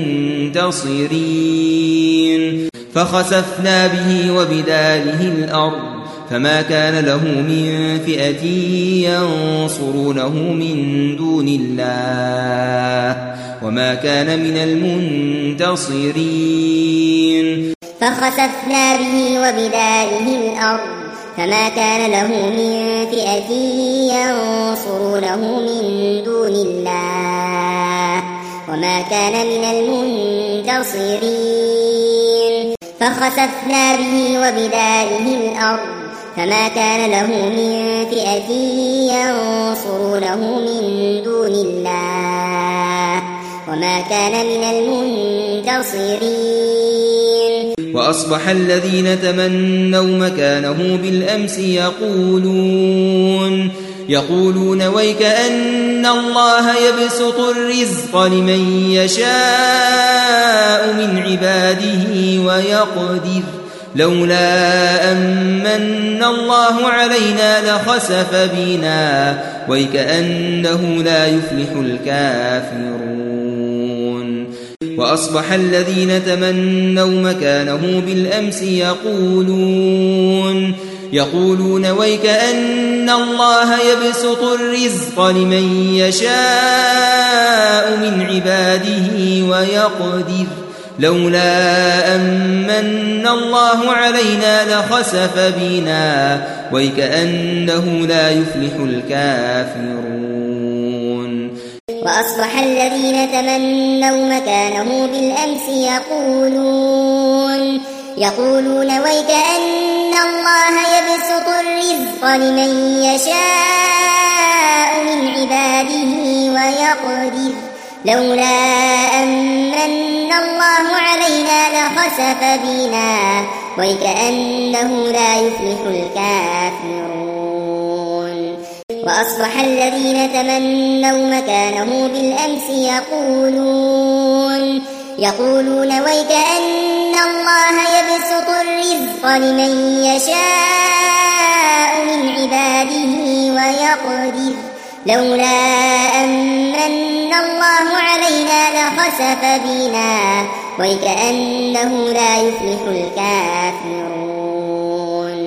المنتصرين فخسفنا به وبداره الأرض فما كان له من فئة ينصرونه من دون الله وما كان من المنتصرين فخسفنا به وبداره الأرض فما كان له من فئة ينصرونه من دون الله وما كان من المنتصرين فخسفنا به وبداره الأرض فما كان له من فئة ينصرونه من دون الله وما كان من المنتصرين وأصبح الذين تمنوا مكانه بالأمس يقولون يقولون ويكأن الله يبسط الرزق لمن يشاء من عباده ويقدر لولا أمن الله علينا لخسف بنا ويكأنه لا يفلح الكافرون وأصبح الذين تمنوا مكانه بالأمس يقولون يقولون ويكأن الله يبسط الرزق لمن يشاء من عباده ويقدر لولا أمن الله علينا لخسف بنا ويكأنه لا يفلح الكافرون وأصبح الذين تمنوا مكانه بالأمس يقولون يقولون ويكأن الله يبسط الرزق لمن يشاء من عباده ويقدر لولا أمن الله علينا لخسف بنا ويكأنه لا يفلح الكافرون وأصبح الذين تمنوا مكانه بالأمس يقولون يقولون ويكأن الله يبسط الرزق لمن يشاء من عباده ويقدر لولا أمن الله علينا لخسف بنا ويكأنه لا يفلح الكافرون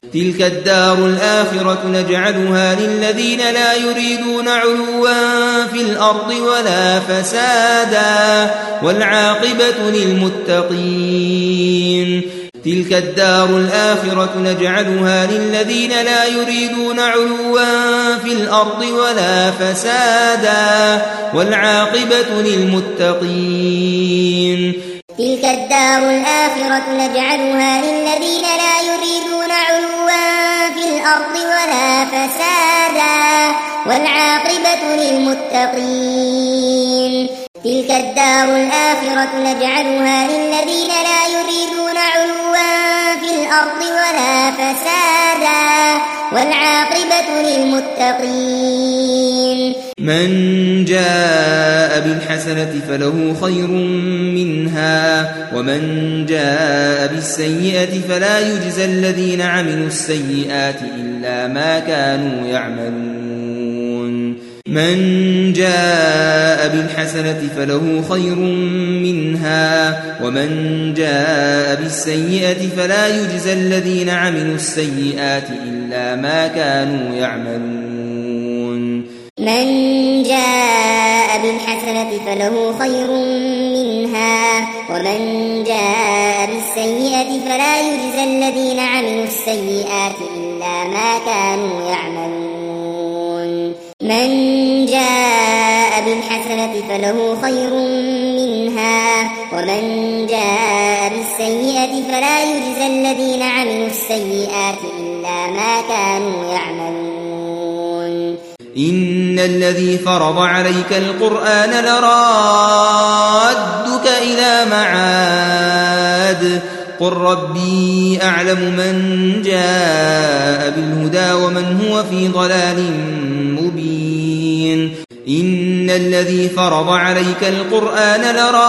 تلك الدار الآخرة نجعلها للذين لا يريدون علوا في الأرض ولا فسادا والعاقبة للمتقين تلك الدار الآخرة نجعلها للذين لا يريدون علوا في الأرض ولا فسادا والعاقبة للمتقين تلك الدار الآخرة نجعلها للذين لا يريدون علوا في الأرض ولا فسادا والعاقبة للمتقين تلك الدار الآخرة نجعلها للذين لا يريدون علوا في الأرض ولا فسادا والعاقبة للمتقين من جاء بالحسنة فله خير منها ومن جاء بالسيئة فلا يجزى الذين عملوا السيئات إلا ما كانوا يعملون من جاء بالحسنة فله خير منها ومن جاء بالسيئة فلا يجزى الذين عملوا السيئات إلا ما كانوا يعملون من جاء بالحسنة فله خير منها ومن جاء بالسيئة فلا يجزى الذين عملوا السيئات إلا ما كانوا يعملون من جاء بالحسنة فله خير منها ومن جاء بالسيئة فلا يجزى الذين عملوا السيئات إلا ما كانوا يعملون إن الذي فرض عليك القرآن لرادك إلى معاد قل ربي أعلم من جاء بالهدى ومن هو في ضلال مبين إن الذي فرض عليك القرآن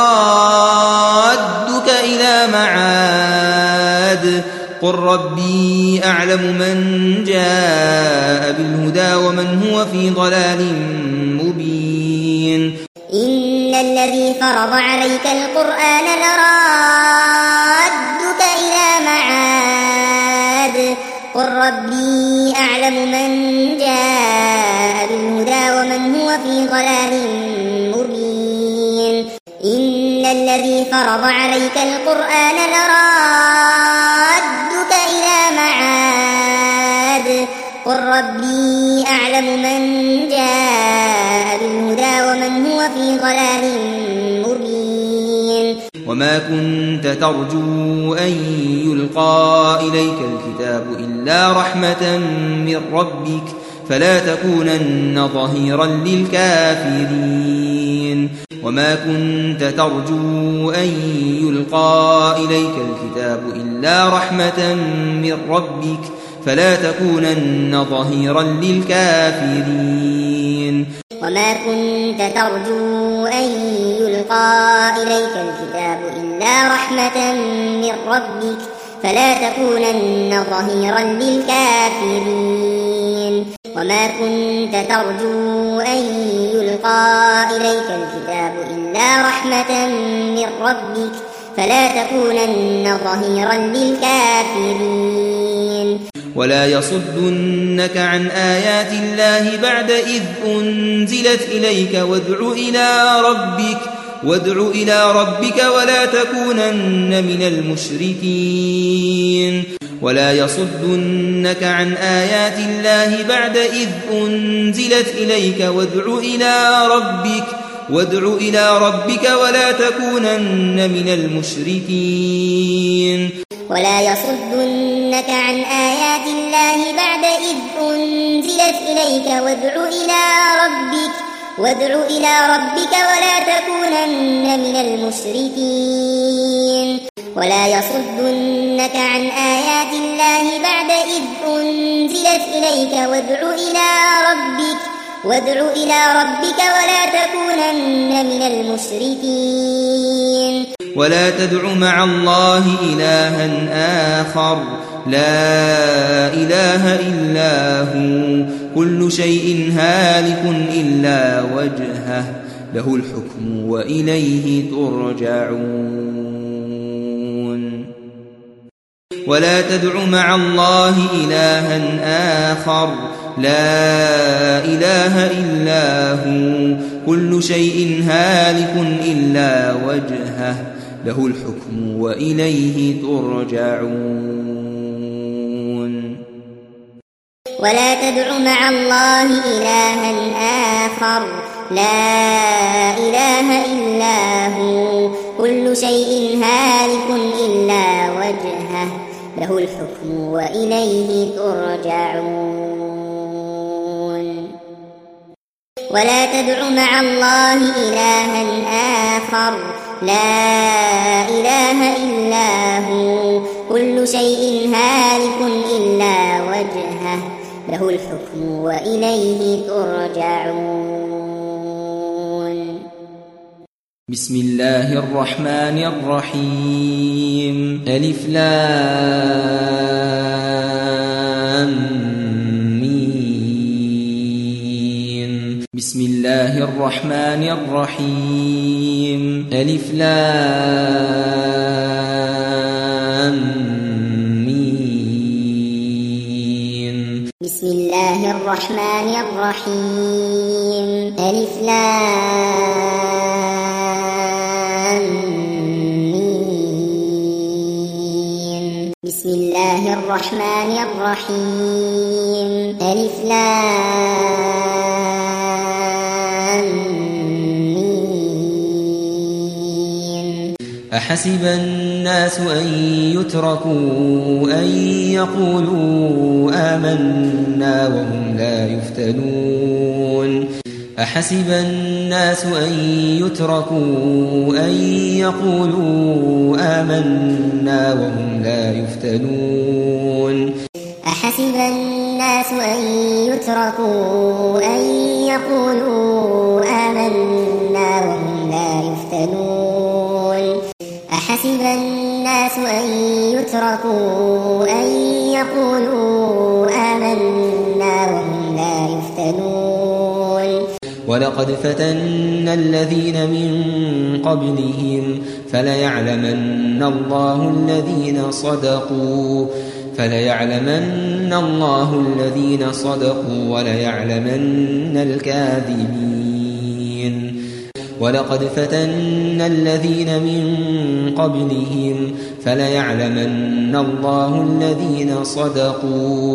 لرادك إلى معاد قل ربي أعلم من جاء بالهدى ومن هو في ضلال مبين إن الذي فرض عليك القرآن لرادك إلى معاد قل ربي أعلم من جاء بالهدى ومن هو في ضلال مبين إن الذي فرض عليك القرآن لرادك إلى معاد قل ربي أعلم من جاء بالهدى ومن هو في ضلال مبين وما كنت ترجو أن يلقى إليك الكتاب إلا رحمة من ربك فلا تكونن ظهيرا للكافرين وما كنت ترجو أن يلقى إليك الكتاب إلا رحمة من ربك فلا تكونن ظهيرا للكافرين وما كنت ترجو أن يلقى إليك الكتاب إلا رحمة من ربك فلا تكونن ظهيرا للكافرين وما كنت ترجو أن يلقى إليك الكتاب إلا رحمة من ربك فلا تكونن ظهيرا للكافرين ولا يصدنك عن آيات الله بعد إذ أنزلت إليك وادع إلى ربك وادع إلى ربك ولا تكونن من المشركين ولا يصدنك عن آيات الله بعد إذ أنزلت إليك وادع إلى ربك وادع إلى ربك ولا تكونن من المشركين ولا يصدنك عن آيات الله بعد إذ أنزلت إليك وادع إلى ربك وادع إلى ربك ولا تكونن من المشركين ولا يصدنك عن آيات الله بعد إذ أنزلت إليك وادع إلى ربك وادع إلى ربك ولا تكونن من المشركين ولا تدع مع الله إلها آخر لا إله إلا هو كل شيء هالك إلا وجهه له الحكم وإليه ترجعون ولا تدع مع الله إلها آخر لا إله إلا هو كل شيء هالك إلا وجهه له الحكم وإليه ترجعون ولا تدع مع الله إلها آخر لا إله إلا هو كل شيء هالك إلا وجهه له الحكم وإليه ترجعون ولا تدع مع الله إلها آخر لا إله إلا هو كل شيء هالك إلا وجهه له الحكم وإليه ترجعون بسم الله الرحمن الرحيم ألف لام ميم بسم الله الرحمن الرحيم ألف لام ميم بسم الله الرحمن الرحيم ألف لام ميم بسم الله الرحمن الرحيم ألف لام ميم أحسب الناس أن يتركوا أن يقولوا آمنا وهم لا يفتنون أحسب الناس أن يتركوا أن يقولوا آمنا وهم لا يفتنون أحسب الناس أن يتركوا أن يقولوا آمنا وهم لا يفتنون أحسب الناس أن يتركوا أن يقولوا آمنا وهم لا يفتنون ولقد فتنا الذين من قبلهم فليعلمن الله الذين صدقوا فليعلمن الله الذين صدقوا وليعلمن الكاذبين ولقد فتنا الذين من قبلهم فليعلمن الله الذين صدقوا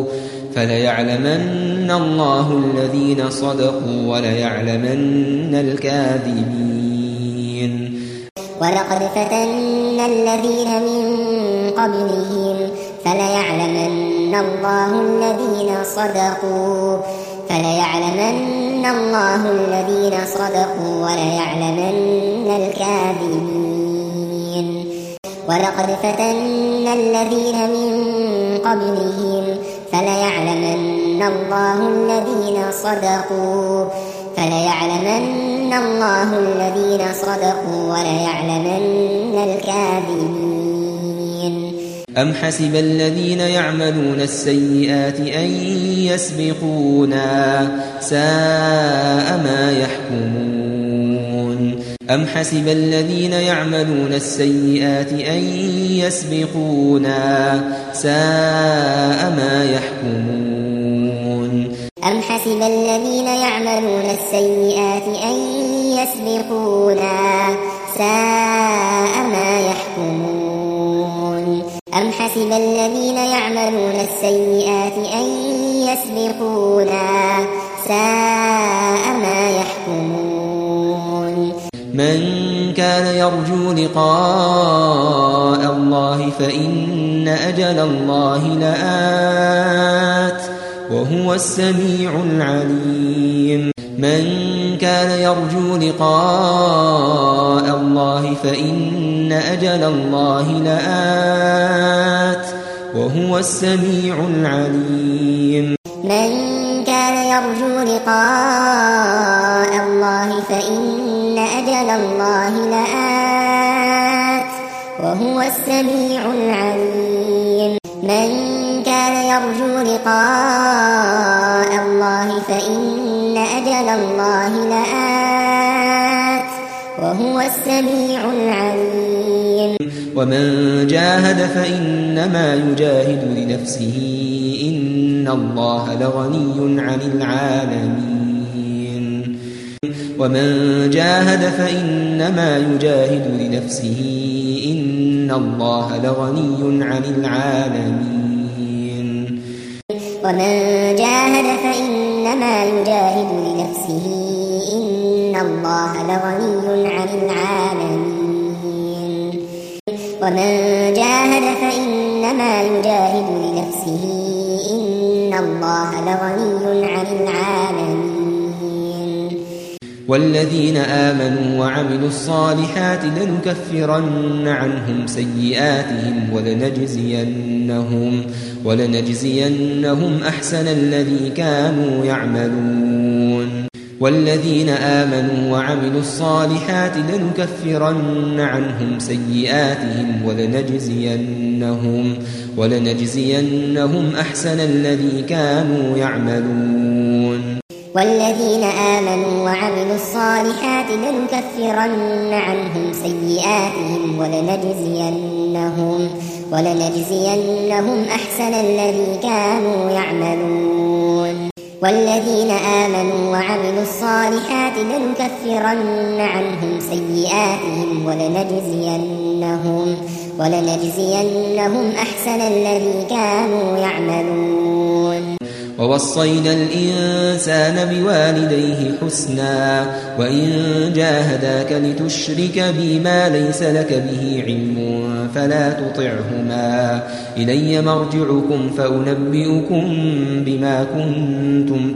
فليعلمن الله الذين صدقوا وليعلمن الكاذبين ولقد فتنا الذين من قبلهم فليعلمن الله الذين صدقوا فليعلمن الله الذين صدقوا وليعلمن الكاذبين ولقد فتنا الذين من قبلهم فليعلمن الله الذين صدقوا فليعلمن الله الذين صدقوا وليعلمن الكاذبين أم حسب الذين يعملون السيئات أن يسبقونا ساء ما يحكمون أم حسب الذين يعملون السيئات أن يسبقونا ساء ما يحكمون أم حسب الذين يعملون السيئات أن يسبقونا ساء ما يحكمون أم حسب الذين يعملون السيئات أن يسبقونا ساء ما يحكمون من كان يرجو لقاء الله فإن أجل الله لآت وهو السميع العليم من كان يرجو لقاء الله فإن أجل الله لآت وهو السميع العليم من كان يرجو لقاء الله فإن أجل الله لآت وهو السميع العليم من كان يرجو لقاء الله فإن أجل الله لآت وهو السميع العليم ومن جاهد فإنما يجاهد لنفسه إن الله لغني عن العالمين ومن جاهد فإنما يجاهد لنفسه إن الله لغني عن العالمين ومن جاهد فإنما يجاهد لنفسه إن الله لغني عن العالمين ومن جاهد فإنما يجاهد لنفسه إن الله لغني عن العالمين والذين آمنوا وعملوا الصالحات لنكفرن عنهم سيئاتهم ولنجزينهم ولنجزينهم أحسن الذي كانوا يعملون والذين آمنوا وعملوا الصالحات لنكفرن عنهم سيئاتهم ولنجزينهم ولنجزينهم أحسن الذي كانوا يعملون والذين آمنوا وعملوا الصالحات لنكفرن عنهم سيئاتهم ولنجزينهم ولنجزينهم أحسن الذي كانوا يعملون والذين آمنوا وعملوا الصالحات لنكفرن عنهم سيئاتهم ولنجزينهم ولنجزينهم أحسن الذي كانوا يعملون ووصينا الإنسان بوالديه حسنا وإن جاهداك لتشرك بي ما ليس لك به علم فلا تطعهما إلي مرجعكم فأنبئكم بما كنتم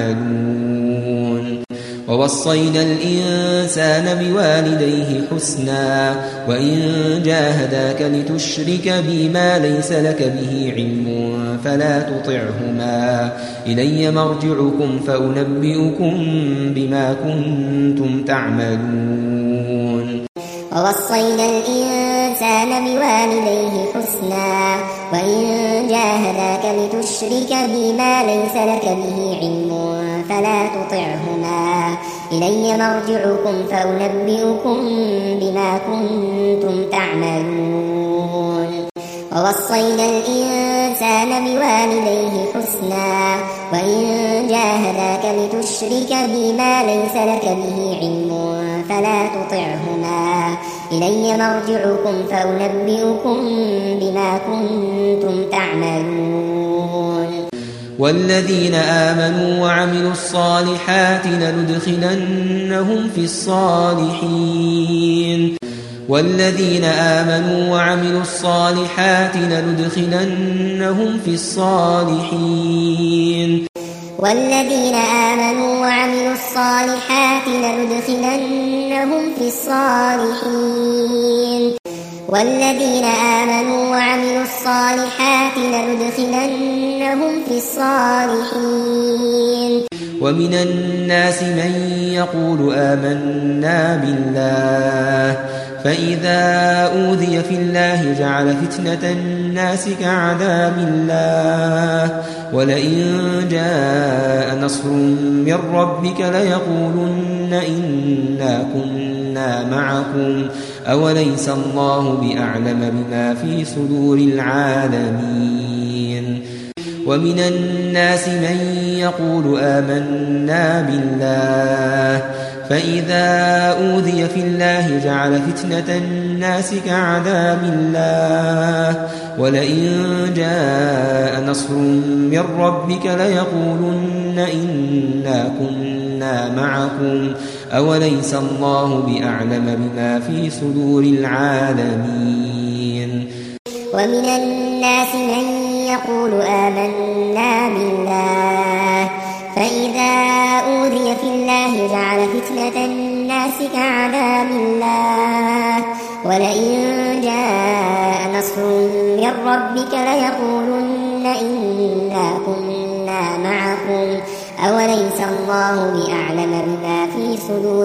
تعملون ووصينا الإنسان بوالديه حسنا وإن جاهداك لتشرك بي ما ليس لك به علم فلا تطعهما إلي مرجعكم فأنبئكم بما كنتم تعملون ووصينا الإنسان بوالديه حسنا وإن جاهداك لتشرك بي ما ليس لك به علم فلا تطعهما إلي مرجعكم فأنبئكم بما كنتم تعملون ووصينا الإنسان بوالديه حسنا وإن جاهداك لتشرك بي ما ليس لك به علم فلا تطعهما إلي مرجعكم فأنبئكم بما كنتم تعملون والذين آمنوا وعملوا الصالحات لندخلنهم في الصالحين والذين آمنوا وعملوا الصالحات لندخلنهم في الصالحين والذين آمنوا وعملوا الصالحات لندخلنهم في الصالحين والذين آمنوا وعملوا الصالحات لندخلنهم في الصالحين ومن الناس من يقول آمنا بالله فإذا أوذي في الله جعل فتنة الناس كعذاب الله ولئن جاء نصر من ربك ليقولن إنا كنا معكم أوليس الله بأعلم بما في صدور العالمين ومن الناس من يقول آمنا بالله فإذا أوذي في الله جعل فتنة الناس كعذاب الله ولئن جاء نصر من ربك ليقولن إنا كنا معكم أوليس الله بأعلم بما في صدور العالمين ومن الناس من يقول آمنا بالله فإذا أوذي في الله جعل فتنة الناس كعذاب الله ولئن جاء نصر من ربك ليقولن إنا كنا معكم أوليس الله بأعلم بما في صدور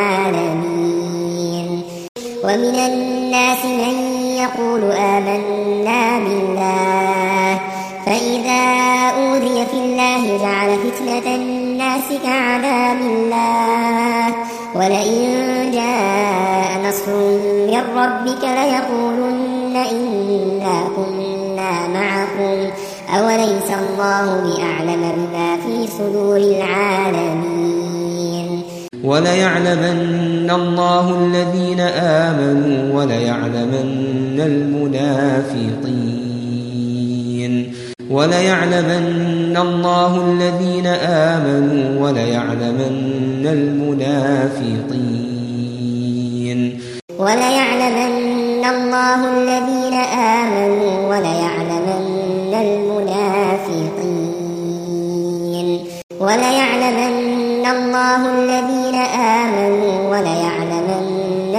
العالمين ومن الناس من يقول آمنا بالله فإذا أوذي في الله جعل فتنة الناس كعذاب الله ولئن جاء نصر من ربك ليقولن إنا كنا معكم أوليس الله بأعلم بما في صدور العالمين وليعلمن الله الذين آمنوا وليعلمن المنافقين وليعلمن الله الذين آمنوا وليعلمن المنافقين وليعلمن الله الذين آمنوا وليعلمن المنافقين وليعلمن الله الذين آمنوا وليعلمن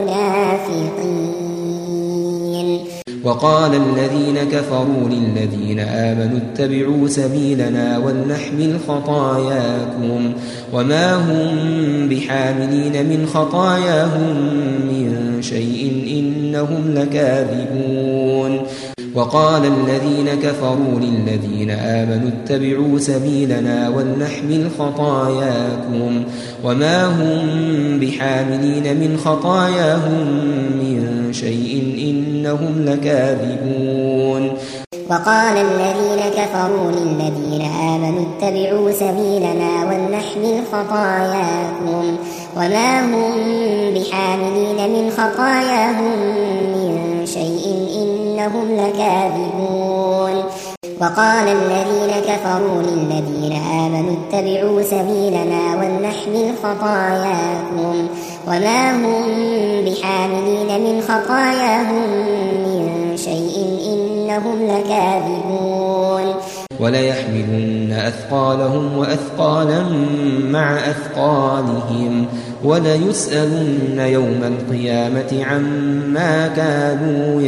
المنافقين وقال الذين كفروا للذين آمنوا اتبعوا سبيلنا ولنحمل خطاياكم وما هم بحاملين من خطاياهم من شيء إنهم لكاذبون وقال الذين كفروا للذين آمنوا اتبعوا سبيلنا ولنحمل خطاياكم وما هم بحاملين من خطاياهم من شيء إنهم لكاذبون وقال الذين كفروا للذين آمنوا اتبعوا سبيلنا ولنحمل خطاياكم وما هم بحاملين من خطاياهم من شيء إنهم لكاذبون وقال الذين كفروا للذين آمنوا اتبعوا سبيلنا ولنحمل خطاياكم وما هم بحاملين من خطاياهم من شيء إنهم لكاذبون وليحملن أثقالهم وأثقالا مع أثقالهم وليسألن يوم القيامة عما كانوا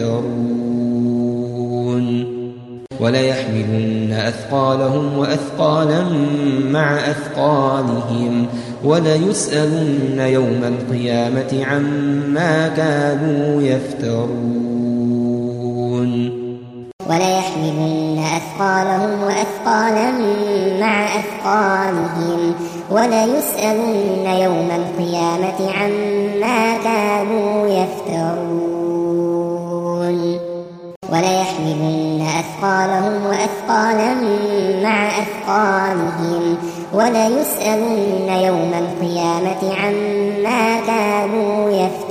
يفترون وليحملن أثقالهم وأثقالا مع أثقالهم وليسألن يوم القيامة عما كانوا يفترون وليحملن أثقالهم وأثقالا مع أثقالهم وليسألن يوم القيامة عما كانوا يفترون وليحملن أثقالهم وأثقالا مع أثقالهم وليسألن يوم القيامة عما كانوا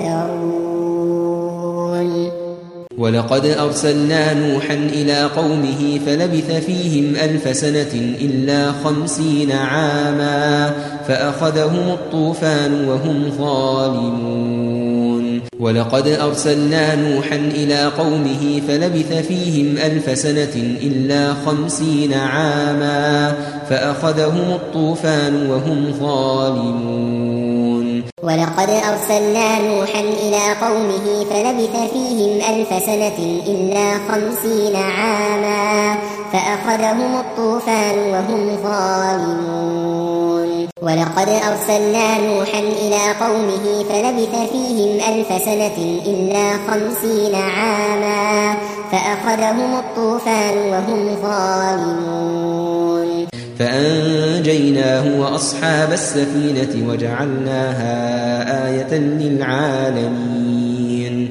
يفترون ولقد أرسلنا نوحا إلى قومه فلبث فيهم ألف سنة إلا خمسين عاما فأخذهم الطوفان وهم ظالمون ولقد أرسلنا نوحا إلى قومه فلبث فيهم ألف سنة إلا خمسين عاما فأخذهم الطوفان وهم ظالمون ولقد أرسلنا نوحا إلى قومه فلبث فيهم ألف سنة إلا خمسين عاما فأخذهم الطوفان وهم ظالمون ولقد أرسلنا نوحا إلى قومه فلبث فيهم ألف سنة إلا خمسين عاما فأخذهم الطوفان وهم ظالمون فأنجيناه وأصحاب السفينة وجعلناها آية للعالمين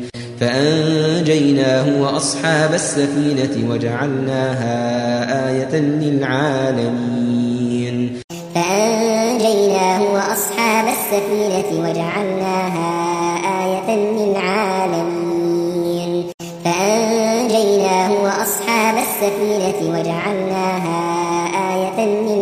فأنجيناه وأصحاب السفينة وجعلناها آية للعالمين فأنجيناه وأصحاب السفينة وجعلناها آية للعالمين فأنجيناه وأصحاب السفينة وجعلناها آية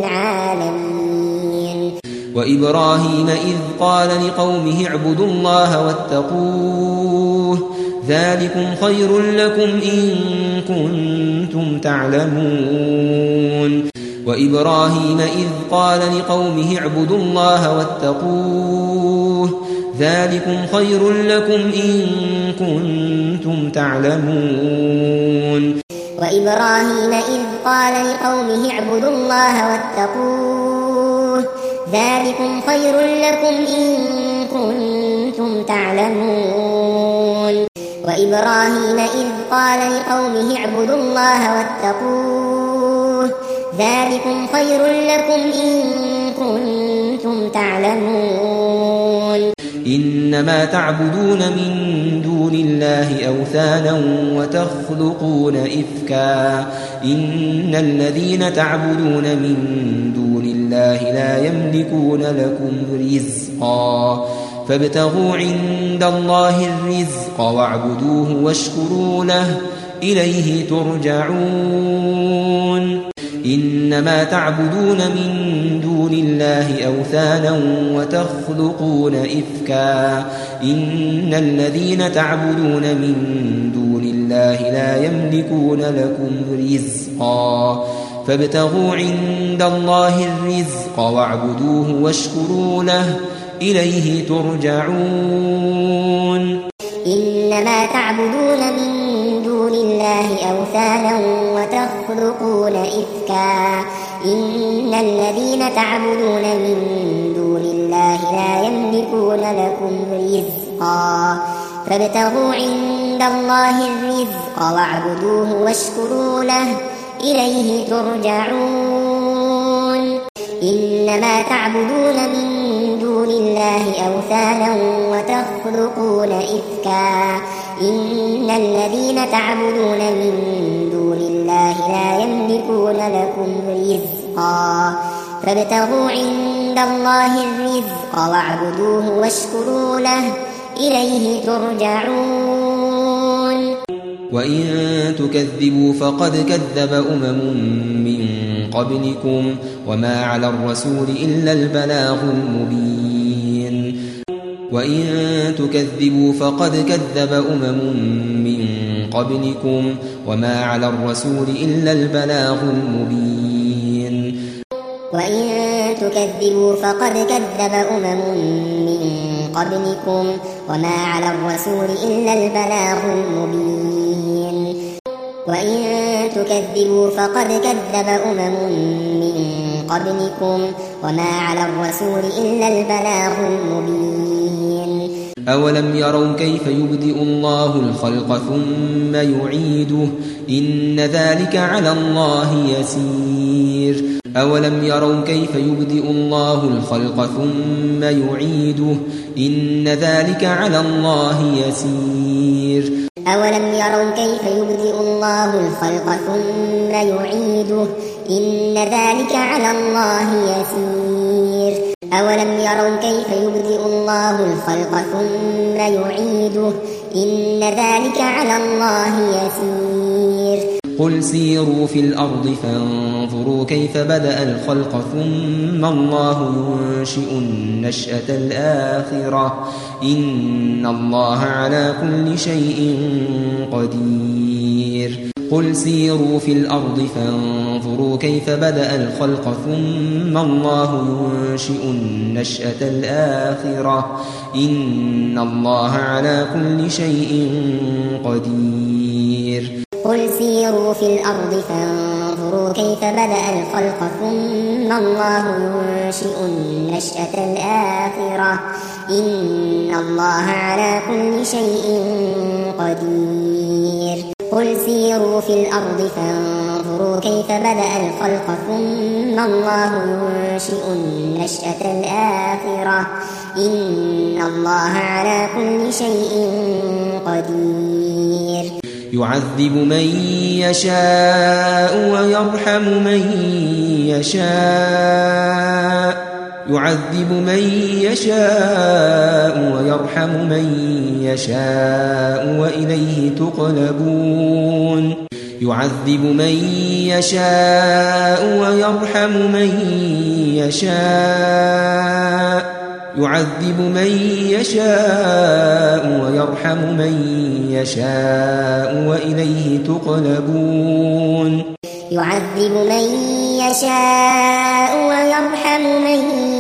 للعالمين وإبراهيم إذ قال لقومه اعبدوا الله واتقوه ذلكم خير لكم إن كنتم تعلمون وإبراهيم إذ قال لقومه اعبدوا الله واتقوه ذلكم خير لكم إن كنتم تعلمون وإبراهيم إذ قال لقومه اعبدوا الله واتقوه ذلكم خير لكم إن كنتم تعلمون وإبراهيم إذ قال لقومه اعبدوا الله واتقوه ذلكم خير لكم إن كنتم تعلمون إنما تعبدون من دون الله أوثانا وتخلقون إفكا إن الذين تعبدون من دون الله لا يملكون لكم رزقا فابتغوا عند الله الرزق واعبدوه واشكروا له إليه ترجعون إنما تعبدون من دون الله أوثانا وتخلقون إفكا إن الذين تعبدون من دون الله لا يملكون لكم رزقا فابتغوا عند الله الرزق واعبدوه واشكروا له إليه ترجعون إنما تعبدون من دون الله أوثانا وتخلقون إفكا إن الذين تعبدون من دون الله لا يملكون لكم رزقا فابتغوا عند الله الرزق واعبدوه واشكروا له إليه ترجعون إنما تعبدون من دون الله أوثانا وتخلقون إفكا إن الذين تعبدون من دون الله لا يملكون لكم رزقا فابتغوا عند الله الرزق واعبدوه واشكروا له إليه ترجعون وإن تكذبوا فقد كذب أمم من قبلكم وما على الرسول إلا البلاغ المبين وإن تكذبوا فقد كذب أمم من قبلكم وما على الرسول إلا البلاغ المبين وإن تكذبوا فقد كذب أمم من قبلكم وما على الرسول إلا البلاغ المبين وإن تكذبوا فقد كذب أمم من قبلكم وما على الرسول إلا البلاغ المبين أولم يروا كيف يبدئ الله الخلق ثم يعيده إن ذلك على الله يسير أولم يروا كيف يبدئ الله الخلق ثم يعيده إن ذلك على الله يسير أولم يروا كيف يبدئ الله الخلق ثم يعيده إن ذلك على الله يسير أولم يروا كيف يبدئ الله الخلق ثم يعيده إن ذلك على الله يسير قل سيروا في الأرض فانظروا كيف بدأ الخلق ثم الله ينشئ النشأة الآخرة إن الله على كل شيء قدير قل سيروا في الأرض فانظروا كيف بدأ الخلق ثم الله ينشئ النشأة الآخرة إن الله على كل شيء قدير قل سيروا في الأرض فانظروا كيف بدأ الخلق ثم الله ينشئ النشأة الآخرة إن الله على كل شيء قدير قل سيروا في الأرض فانظروا كيف بدأ الخلق ثم الله ينشئ النشأة الآخرة إن الله على كل شيء قدير يعذب من يشاء ويرحم من يشاء يعذب من يشاء ويرحم من يشاء وإليه تقلبون يعذب من يشاء ويرحم من يشاء يعذب من يشاء ويرحم من يشاء وإليه تقلبون يعذب من يشاء ويرحم من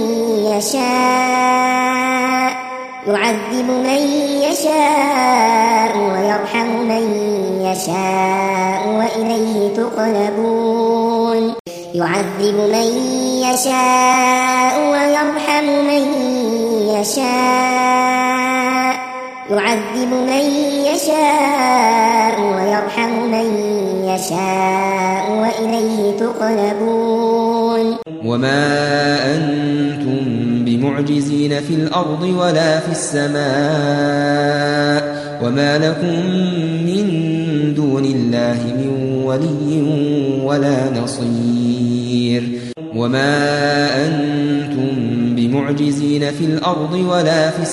يشاء يعذب من يشاء ويرحم من يشاء وإليه تقلبون يعذب من يشاء ويرحم من يشاء يعذب من يشاء ويرحم من يشاء وإليه تقلبون وما أنتم بمعجزين في الأرض ولا في السماء وما لكم من دون الله من ولي ولا نصير وما أنتم بمعجزين في الأرض ولا في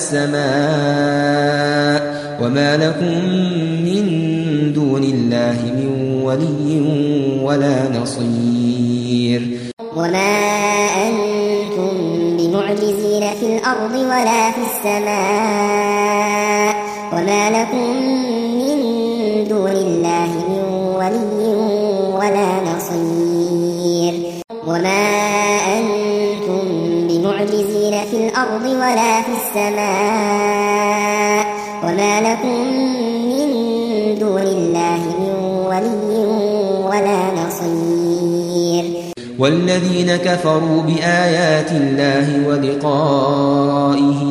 السماء وما لكم من دون الله من ولي ولا نصير وما أنتم بمعجزين في الأرض ولا في السماء وما لكم من دون الله من ولي ولا نصير وما أنتم بمعجزين في الأرض ولا في السماء وما لكم من دون الله من ولي ولا نصير والذين كفروا بآيات الله ولقائه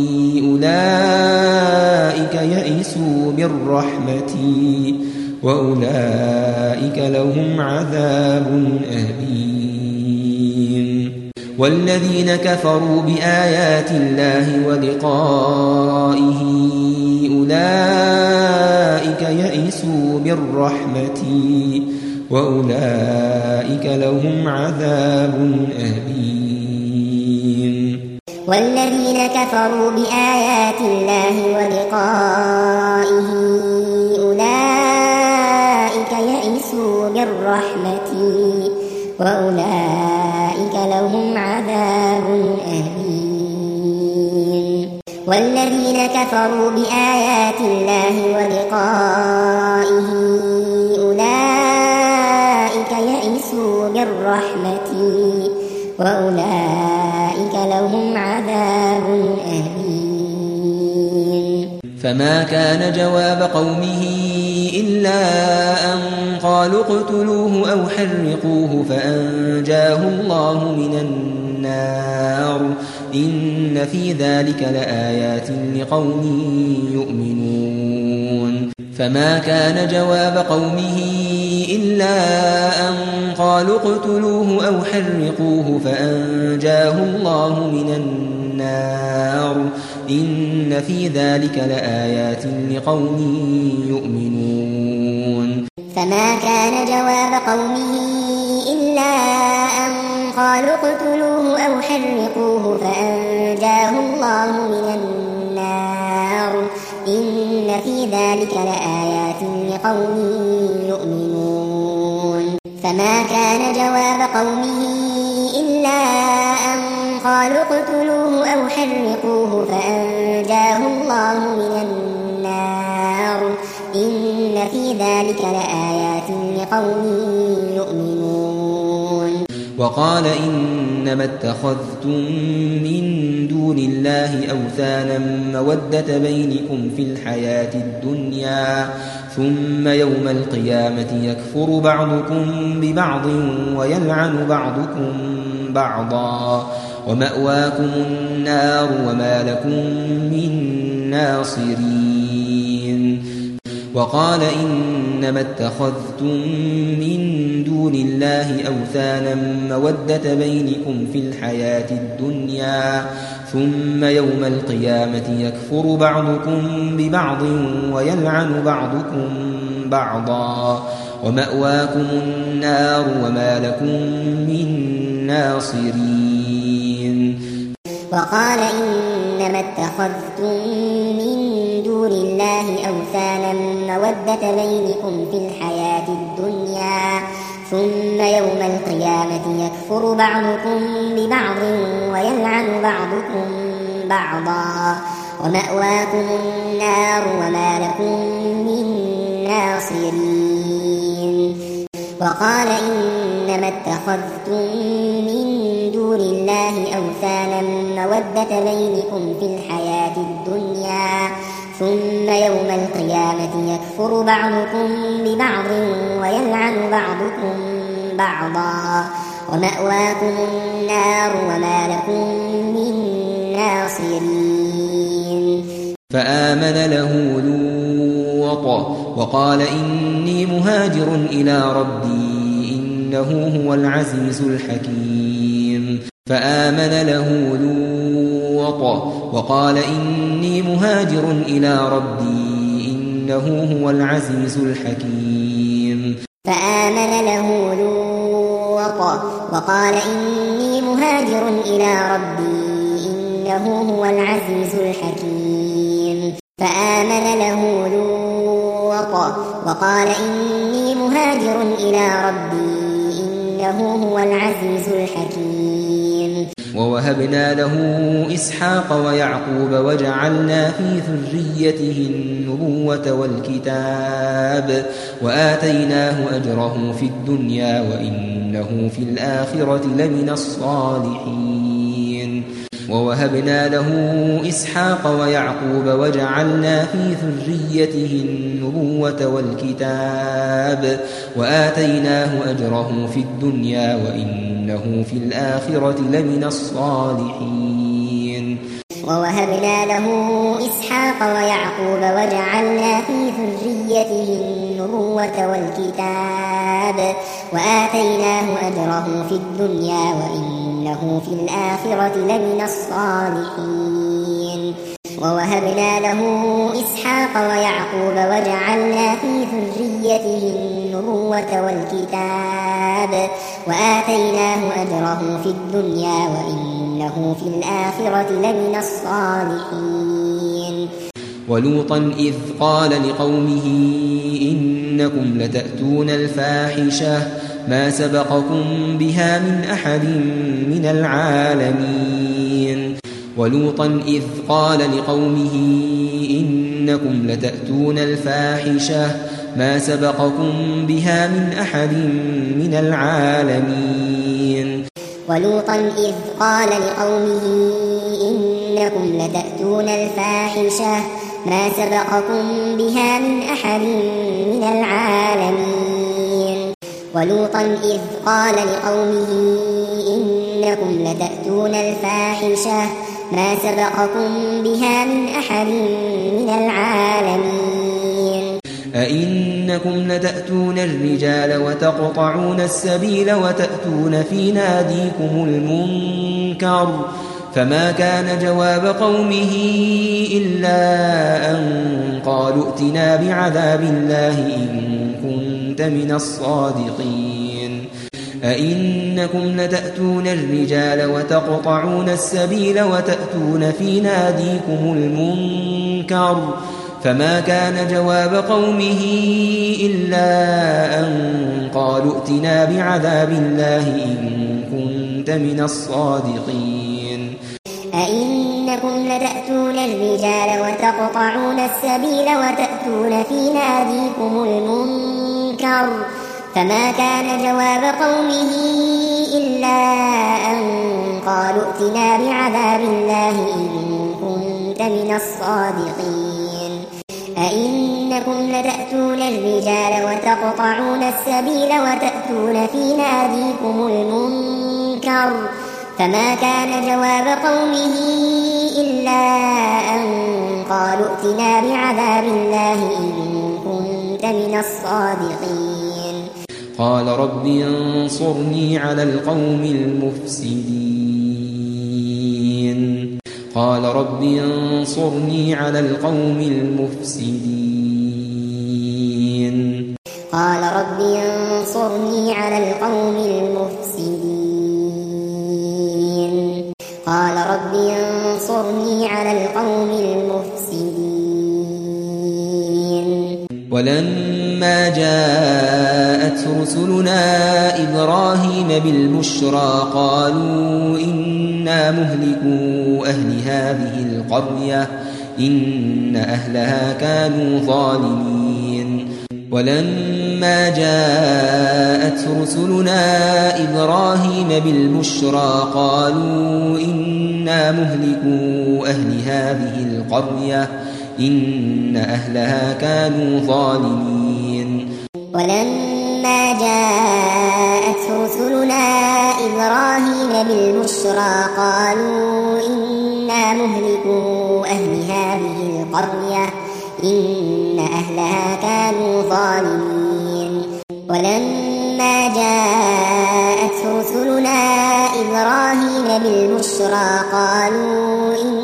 أولئك يئسوا من رحمتي وأولئك لهم عذاب أليم والذين كفروا بآيات الله ولقائه أولئك يئسوا من رحمتي وأولئك لهم عذاب أليم والذين كفروا بآيات الله ولقائه أولئك يئسوا من رحمتي وأولئك لهم عذاب أليم والذين كفروا بآيات الله ولقائه أولئك يئسوا من رحمتي وأولئك لهم عذاب أليم فما كان جواب قومه إلا أن قالوا اقتلوه أو حرقوه فأنجاه الله من النار إن في ذلك لآيات لقوم يؤمنون فما كان جواب قومه إلا أن قالوا اقتلوه أو حرقوه فأنجاه الله من النار إن في ذلك لآيات لقوم يؤمنون فما كان جواب قومه إلا أن قالوا اقتلوه أو حرقوه فأنجاه الله من النار إن في ذلك لآيات لقوم يؤمنون فما كان جواب قومه إلا أن قالوا اقتلوه أو حرقوه فأنجاه الله من النار إن في ذلك لآيات لقوم يؤمنون وقال إنما اتخذتم من دون الله أوثانا مودة بينكم في الحياة الدنيا ثم يوم القيامة يكفر بعضكم ببعض ويلعن بعضكم بعضا ومأواكم النار وما لكم من ناصرين وقال إنما اتخذتم من دون الله أوثانا مودة بينكم في الحياة الدنيا ثم يوم القيامة يكفر بعضكم ببعض ويلعن بعضكم بعضا ومأواكم النار وما لكم من ناصرين وقال إنما اتخذتم من دون الله أوثانا مودة بينكم في الحياة الدنيا ثم يوم القيامة يكفر بعضكم ببعض ويلعن بعضكم بعضا ومأواكم النار وما لكم من ناصرين وقال إنما اتخذتم من دون الله أوثانا مودة بينكم في الحياة الدنيا ثم يوم القيامة يكفر بعضكم ببعض ويلعن بعضكم بعضا ومأواكم النار وما لكم من ناصرين فآمن له لوط وقال إني مهاجر إلى ربي إنه هو العزيز الحكيم فآمن له لوط لوط وقال إني مهاجر إلى ربي إنه هو العزيز الحكيم فآمن له لوط وقال إني مهاجر إلى ربي إنه هو العزيز الحكيم فآمن له لوط وقال إني مهاجر إلى ربي إنه هو العزيز الحكيم ووهبنا له إسحاق ويعقوب وجعلنا في ذريته النبوة والكتاب وآتيناه أجره في الدنيا وإنه في الآخرة لمن الصالحين ووهبنا له إسحاق ويعقوب وجعلنا في ذريته النبوة والكتاب وآتيناه أجره في الدنيا وإنه في الآخرة لمن الصالحين ووهبنا له إسحاق ويعقوب وجعلنا في ذريته النبوة والكتاب وآتيناه أجره في الدنيا وإنه في الآخرة لمن الصالحين ووهبنا له إسحاق ويعقوب وجعلنا في ذريته النبوة والكتاب وآتيناه أجره في الدنيا وإنه في الآخرة لمن الصالحين ولوطا إذ قال لقومه إنكم لتأتون الفاحشة ما سبقكم بها من أحد من العالمين ولوطا إذ قال لقومه إنكم لتأتون الفاحشة ما سبقكم بها من أحد من العالمين ولوطا إذ قال لقومه إنكم لتأتون الفاحشة ما سبقكم بها من أحد من العالمين ولوطا إذ قال لقومه إنكم لتأتون الفاحشة ما سبقكم بها من أحد من العالمين أئنكم لتأتون الرجال وتقطعون السبيل وتأتون في ناديكم المنكر فما كان جواب قومه إلا أن قالوا ائتنا بعذاب الله إن كنت من الصادقين أئنكم لتأتون الرجال وتقطعون السبيل وتأتون في ناديكم المنكر فما كان جواب قومه إلا أن قالوا ائتنا بعذاب الله إن كنت من الصادقين أئنكم لتأتون الرجال وتقطعون السبيل وتأتون في ناديكم المنكر فما كان جواب قومه إلا أن قالوا ائتنا بعذاب الله إن كنت من الصادقين أئنكم لتأتون الرجال وتقطعون السبيل وتأتون في ناديكم المنكر فما كان جواب قومه إلا أن قالوا ائتنا بعذاب الله إن كنت من الصادقين قال رب انصرني على القوم المفسدين قال رب انصرني على القوم المفسدين قال رب انصرني على القوم المفسدين قال رب انصرني على القوم المفسدين ولما جاءت رسلنا إبراهيم بالبشرى قالوا إنا مهلكو أهل هذه القرية إن أهلها كانوا ظالمين ولما جاءت رسلنا إبراهيم بالبشرى قالوا إنا مهلكو أهل هذه القرية إن أهلها كانوا ظالمين ولما جاءت رسلنا إبراهيم بالبشرى قالوا إنا مهلكو أهل هذه القرية إن أهلها كانوا ظالمين ولما جاءت رسلنا إبراهيم بالبشرى قالوا إنا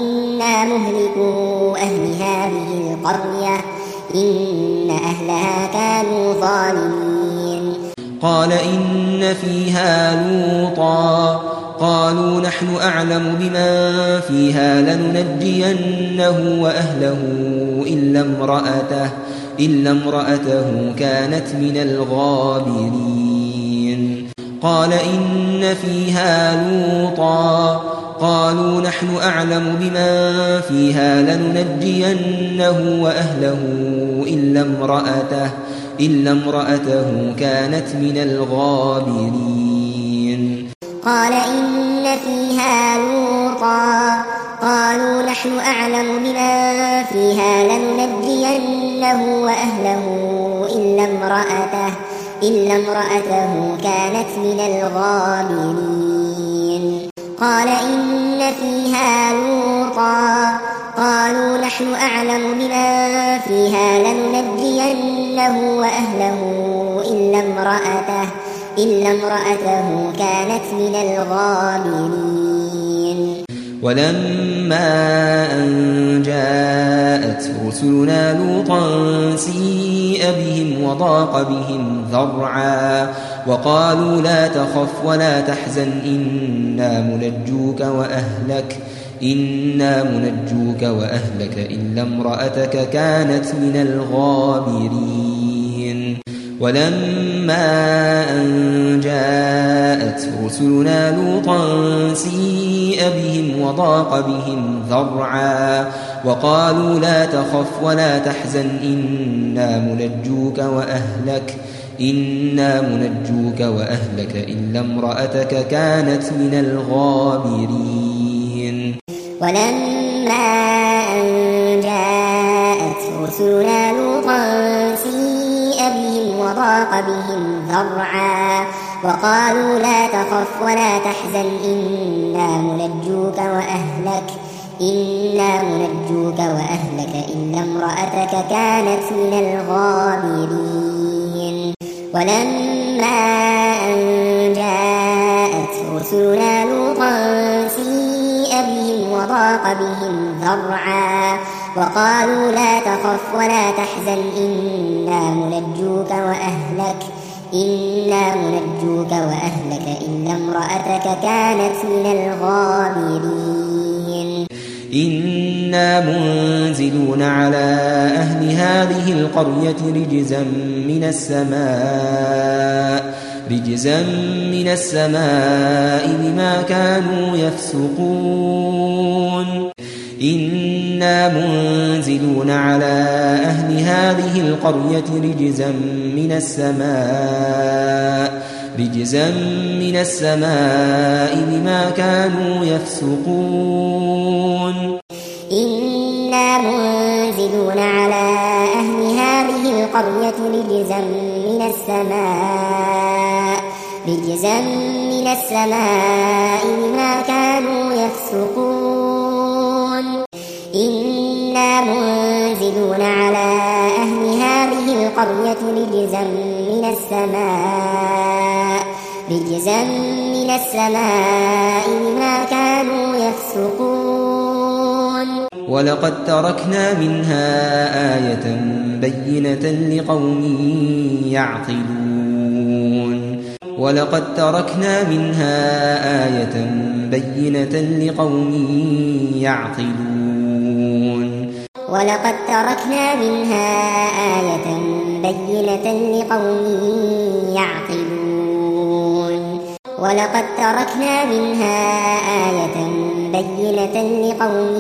مهلكو أهل هذه القرية إن أهلها كانوا ظالمين. قال إن فيها لوطا قالوا نحن أعلم بمن فيها لننجينه وأهله إلا امرأته, إلا امرأته كانت من الغابرين. قال إن فيها لوطا قالوا نحن أعلم بمن فيها لننجينه وأهله إلا امرأته, إلا امرأته كانت من الغابرين. قال إن فيها لوطا قالوا نحن أعلم بمن فيها لننجينه وأهله إلا امرأته, إلا امرأته كانت من الغابرين. قال إن فيها لوطا قالوا نحن أعلم بمن فيها لننجينه وأهله إلا امرأته, إلا امرأته كانت من الغابرين. ولما أن جاءت رسلنا لوطا سيء بهم وضاق بهم ذرعا وقالوا لا تخف ولا تحزن إنا منجوك وأهلك إنا منجوك وأهلك إلا امرأتك كانت من الغابرين. ولما أن جاءت رسلنا لوطا سيء بهم وضاق بهم ذرعا وقالوا لا تخف ولا تحزن إنا منجوك وأهلك إنا منجوك وأهلك إلا امرأتك كانت من الغابرين. ولما أن جاءت رسلنا لوطا سيء بهم وضاق بهم ذرعا وقالوا لا تخف ولا تحزن إنا منجوك وأهلك إنا منجوك وأهلك إلا امرأتك كانت من الغابرين. ولما أن جاءت رسلنا لوطا سيء بهم وضاق بهم ذرعا وقالوا لا تخف ولا تحزن إنا منجوك وأهلك إنا منجوك وأهلك إلا امرأتك كانت من الغابرين. إنا منزلون على أهل هذه القرية رجزا من السماء رجزا من السماء بما كانوا يفسقون. إنا منزلون على أهل هذه القرية رجزا من السماء رجزا من السماء بما كانوا يفسقون. إنا منزلون على أهل هذه القرية رجزا من السماء رجزا من السماء بما كانوا يفسقون. إنا منزلون على أهل هذه القرية رجزا من السماء رجزا من السماء بما كانوا يفسقون. ولقد تركنا منها آية بينة لقوم يعقلون ولقد تركنا منها آية بينة لقوم يعقلون ولقد تركنا منها آية بينة لقوم يعقلون ولقد تركنا منها آية بينة لقوم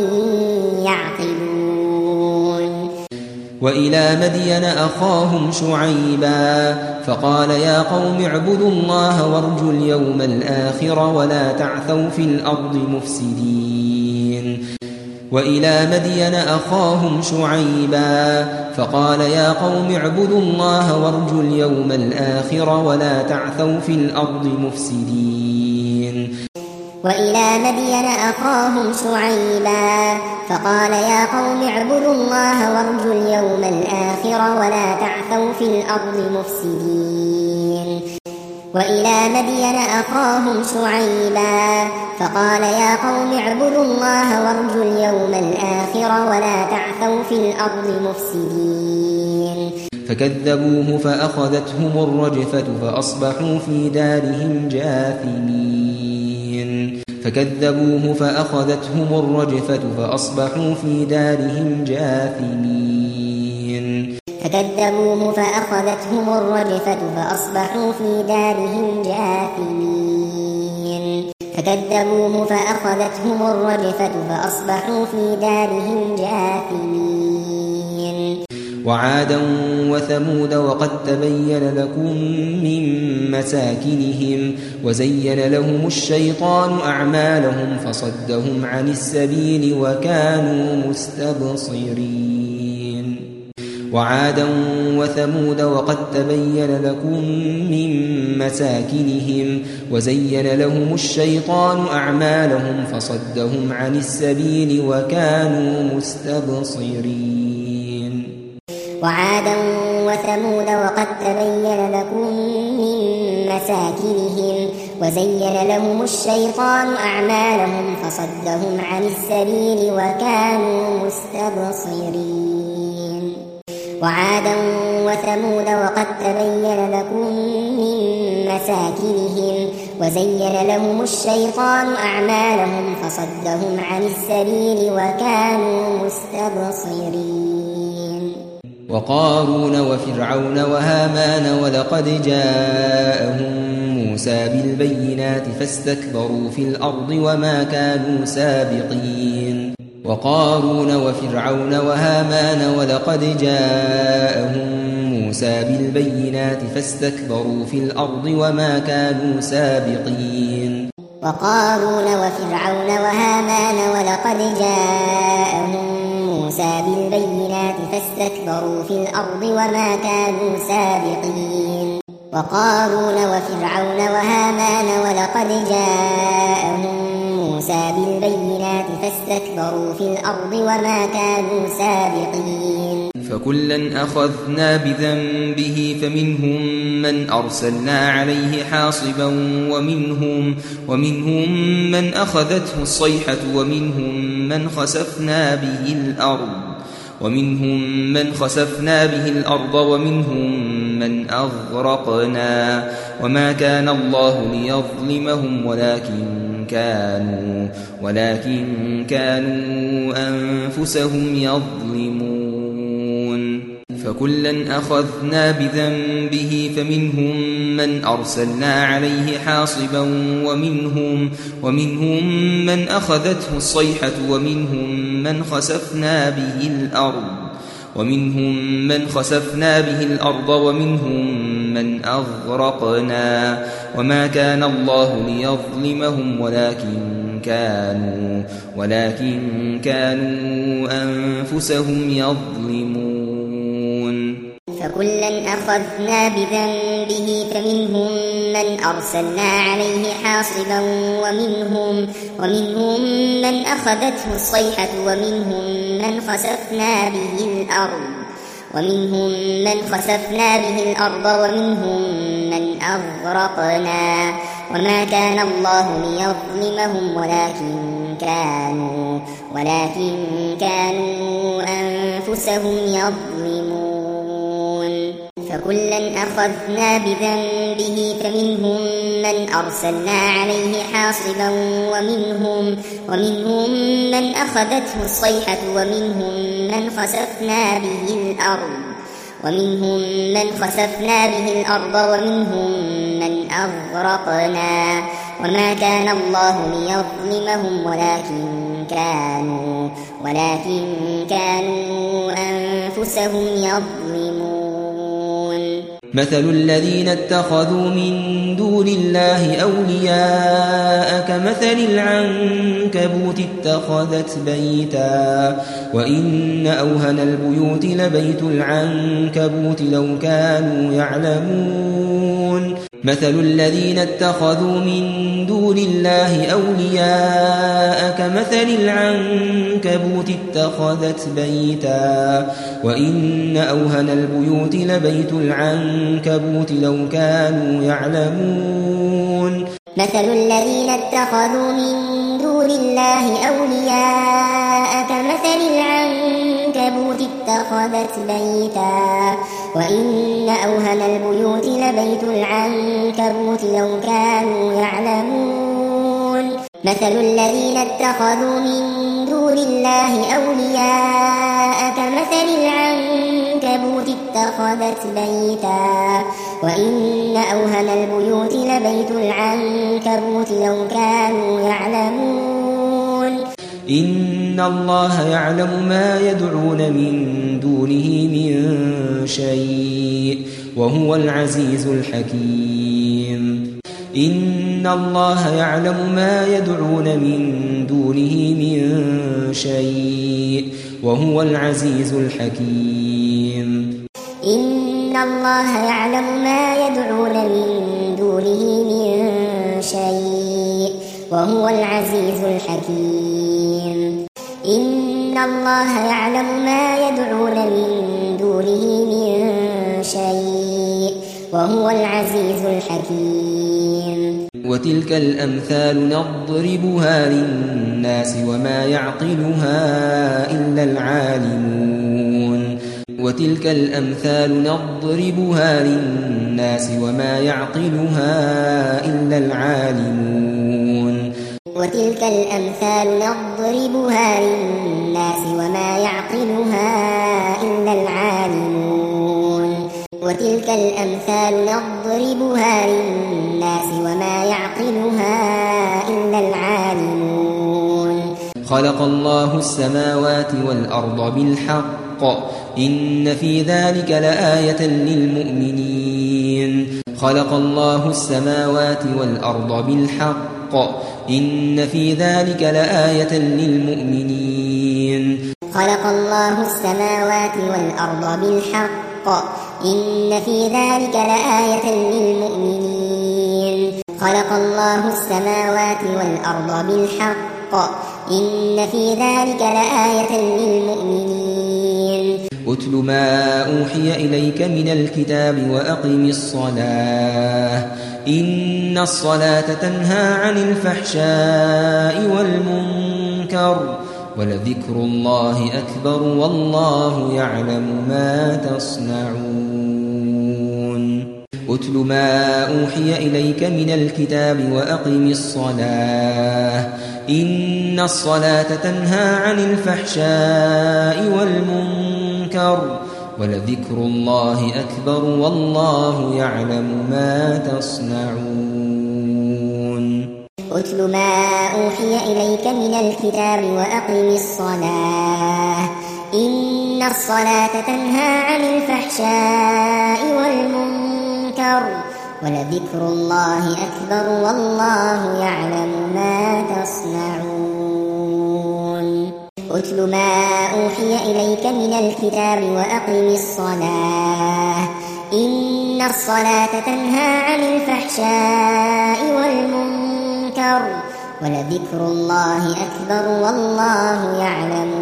يعقلون. وإلى مدين أخاهم شعيبا فقال يا قوم اعبدوا الله وارجوا اليوم الآخر ولا تعثوا في الأرض مفسدين. وإلى مدين أخاهم شعيبا فقال يا قوم اعبدوا الله وارجوا اليوم الآخر ولا تعثوا في الأرض مفسدين. وإلى مدين أخاهم شعيبا فقال يا قوم اعبدوا الله وارجوا اليوم الآخر ولا تعثوا في الأرض مفسدين. وإلى مدين أخاهم شعيبا فقال يا قوم اعبدوا الله وارجوا اليوم الآخر ولا تعثوا في الأرض مفسدين فكذبوه فأخذتهم الرجفة فأصبحوا في دارهم جاثمين فكذبوه فأخذتهم الرجفة فأصبحوا في دارهم جاثمين فكذبوه فأخذتهم الرجفة فأصبحوا في دارهم جاثمين فكذبوه فأخذتهم الرجفة فأصبحوا في دارهم جاثمين وعادا وثمود وقد تبين لكم من مساكنهم وزين لهم الشيطان أعمالهم فصدهم عن السبيل وكانوا مستبصرين وعادا وثمود وقد تبين لكم من مساكنهم وزين لهم الشيطان أعمالهم فصدهم عن السبيل وكانوا مستبصرين وعادا وثمود وقد تبين لكم من مساكنهم وزين لهم الشيطان أعمالهم فصدهم عن السبيل وكانوا مستبصرين وعادا وثمود وقد تبين لكم من مساكنهم وزين لهم الشيطان أعمالهم فصدهم عن السبيل وكانوا مستبصرين وقارون وفرعون وهامان ولقد جاءهم موسى بالبينات فاستكبروا في الأرض وما كانوا سابقين وقارون وفرعون وهامان ولقد جاءهم موسى بالبينات فاستكبروا في الأرض وما كانوا سابقين وقارون وفرعون وهامان ولقد جاءهم موسى بالبينات فاستكبروا في الأرض وما كانوا سابقين وقارون وفرعون وهامان ولقد جاءهم موسى بالبينات فاستكبروا في الأرض وما كانوا سابقين فكلا أخذنا بذنبه فمنهم من أرسلنا عليه حاصبا ومنهم, ومنهم من أخذته الصيحة ومنهم من خسفنا به الأرض ومنهم من خسفنا به الأرض ومنهم من أغرقنا وما كان الله ليظلمهم ولكن كانوا ولكن كانوا أنفسهم يظلمون فكلا أخذنا بذنبه فمنهم من أرسلنا عليه حاصبا ومنهم, ومنهم من أخذته الصيحة ومنهم من خسفنا به الأرض ومنهم من خسفنا به الأرض ومنهم من أغرقنا وما كان الله ليظلمهم ولكن كانوا ولكن كانوا أنفسهم يظلمون فكلا أخذنا بذنبه فمنهم من أرسلنا عليه حاصبا ومنهم, ومنهم من أخذته الصيحة ومنهم من خسفنا به الأرض ومنهم من خسفنا به الأرض ومنهم من أغرقنا وما كان الله ليظلمهم ولكن كانوا ولكن كانوا أنفسهم يظلمون فكلا أخذنا بذنبه فمنهم من أرسلنا عليه حاصبا ومنهم, ومنهم من أخذته الصيحة ومنهم من خسفنا به الأرض ومنهم من خسفنا به الأرض ومنهم من أغرقنا وما كان الله ليظلمهم ولكن كانوا ولكن كانوا أنفسهم يظلمون مثل الذين اتخذوا من دون الله أولياء كمثل العنكبوت اتخذت بيتا وإن أوهن البيوت لبيت العنكبوت لو كانوا يعلمون مثل الذين اتخذوا من دون الله أولياء كمثل العنكبوت العنكبوت اتخذت بيتا وإن أوهن البيوت لبيت العنكبوت لو كانوا يعلمون مثل الذين اتخذوا من دون الله أولياء كمثل العنكبوت اتخذت بيتا وإن أوهن البيوت لبيت العنكبوت لو كانوا يعلمون مثل الذين اتخذوا من دون الله أولياء كمثل العنكبوت اتخذت بيتا وإن أوهن البيوت لبيت العنكبوت لو كانوا يعلمون إن الله يعلم ما يدعون من دونه من شيء وهو العزيز الحكيم إن الله يعلم ما يدعون من دونه من شيء وهو العزيز الحكيم إن الله يعلم ما يدعون من دونه من شيء وهو العزيز الحكيم إن الله يعلم ما يدعون من دونه من شيء وهو العزيز الحكيم وتلك الأمثال نضربها للناس وما يعقلها إلا العالمون وتلك الأمثال نضربها للناس وما يعقلها إلا العالمون وتلك الأمثال نضربها للناس وما يعقلها إلا العالمون وتلك الأمثال نضربها للناس وما يعقلها إلا العالمون خلق الله السماوات والأرض بالحق إن في ذلك لآية للمؤمنين خلق الله السماوات والأرض بالحق إن في ذلك لآية للمؤمنين خلق الله السماوات والأرض بالحق إن في ذلك لآية للمؤمنين خلق الله السماوات والأرض بالحق إن في ذلك لآية للمؤمنين أتل ما أوحي إليك من الكتاب وأقم الصلاة إن الصلاة تنهى عن الفحشاء والمنكر ولذكر الله أكبر والله يعلم ما تصنعون أتل ما أوحي إليك من الكتاب وأقم الصلاة إن الصلاة تنهى عن الفحشاء والمنكر ولذكر الله أكبر والله يعلم ما تصنعون أتل ما أوحي إليك من الكتاب وأقم الصلاة إن الصلاة تنهى عن الفحشاء والمنكر ولذكر الله أكبر والله يعلم ما تصنعون أتل ما أوحي إليك من الكتاب وأقم الصلاة إن الصلاة تنهى عن الفحشاء والمنكر ولذكر الله أكبر والله يعلم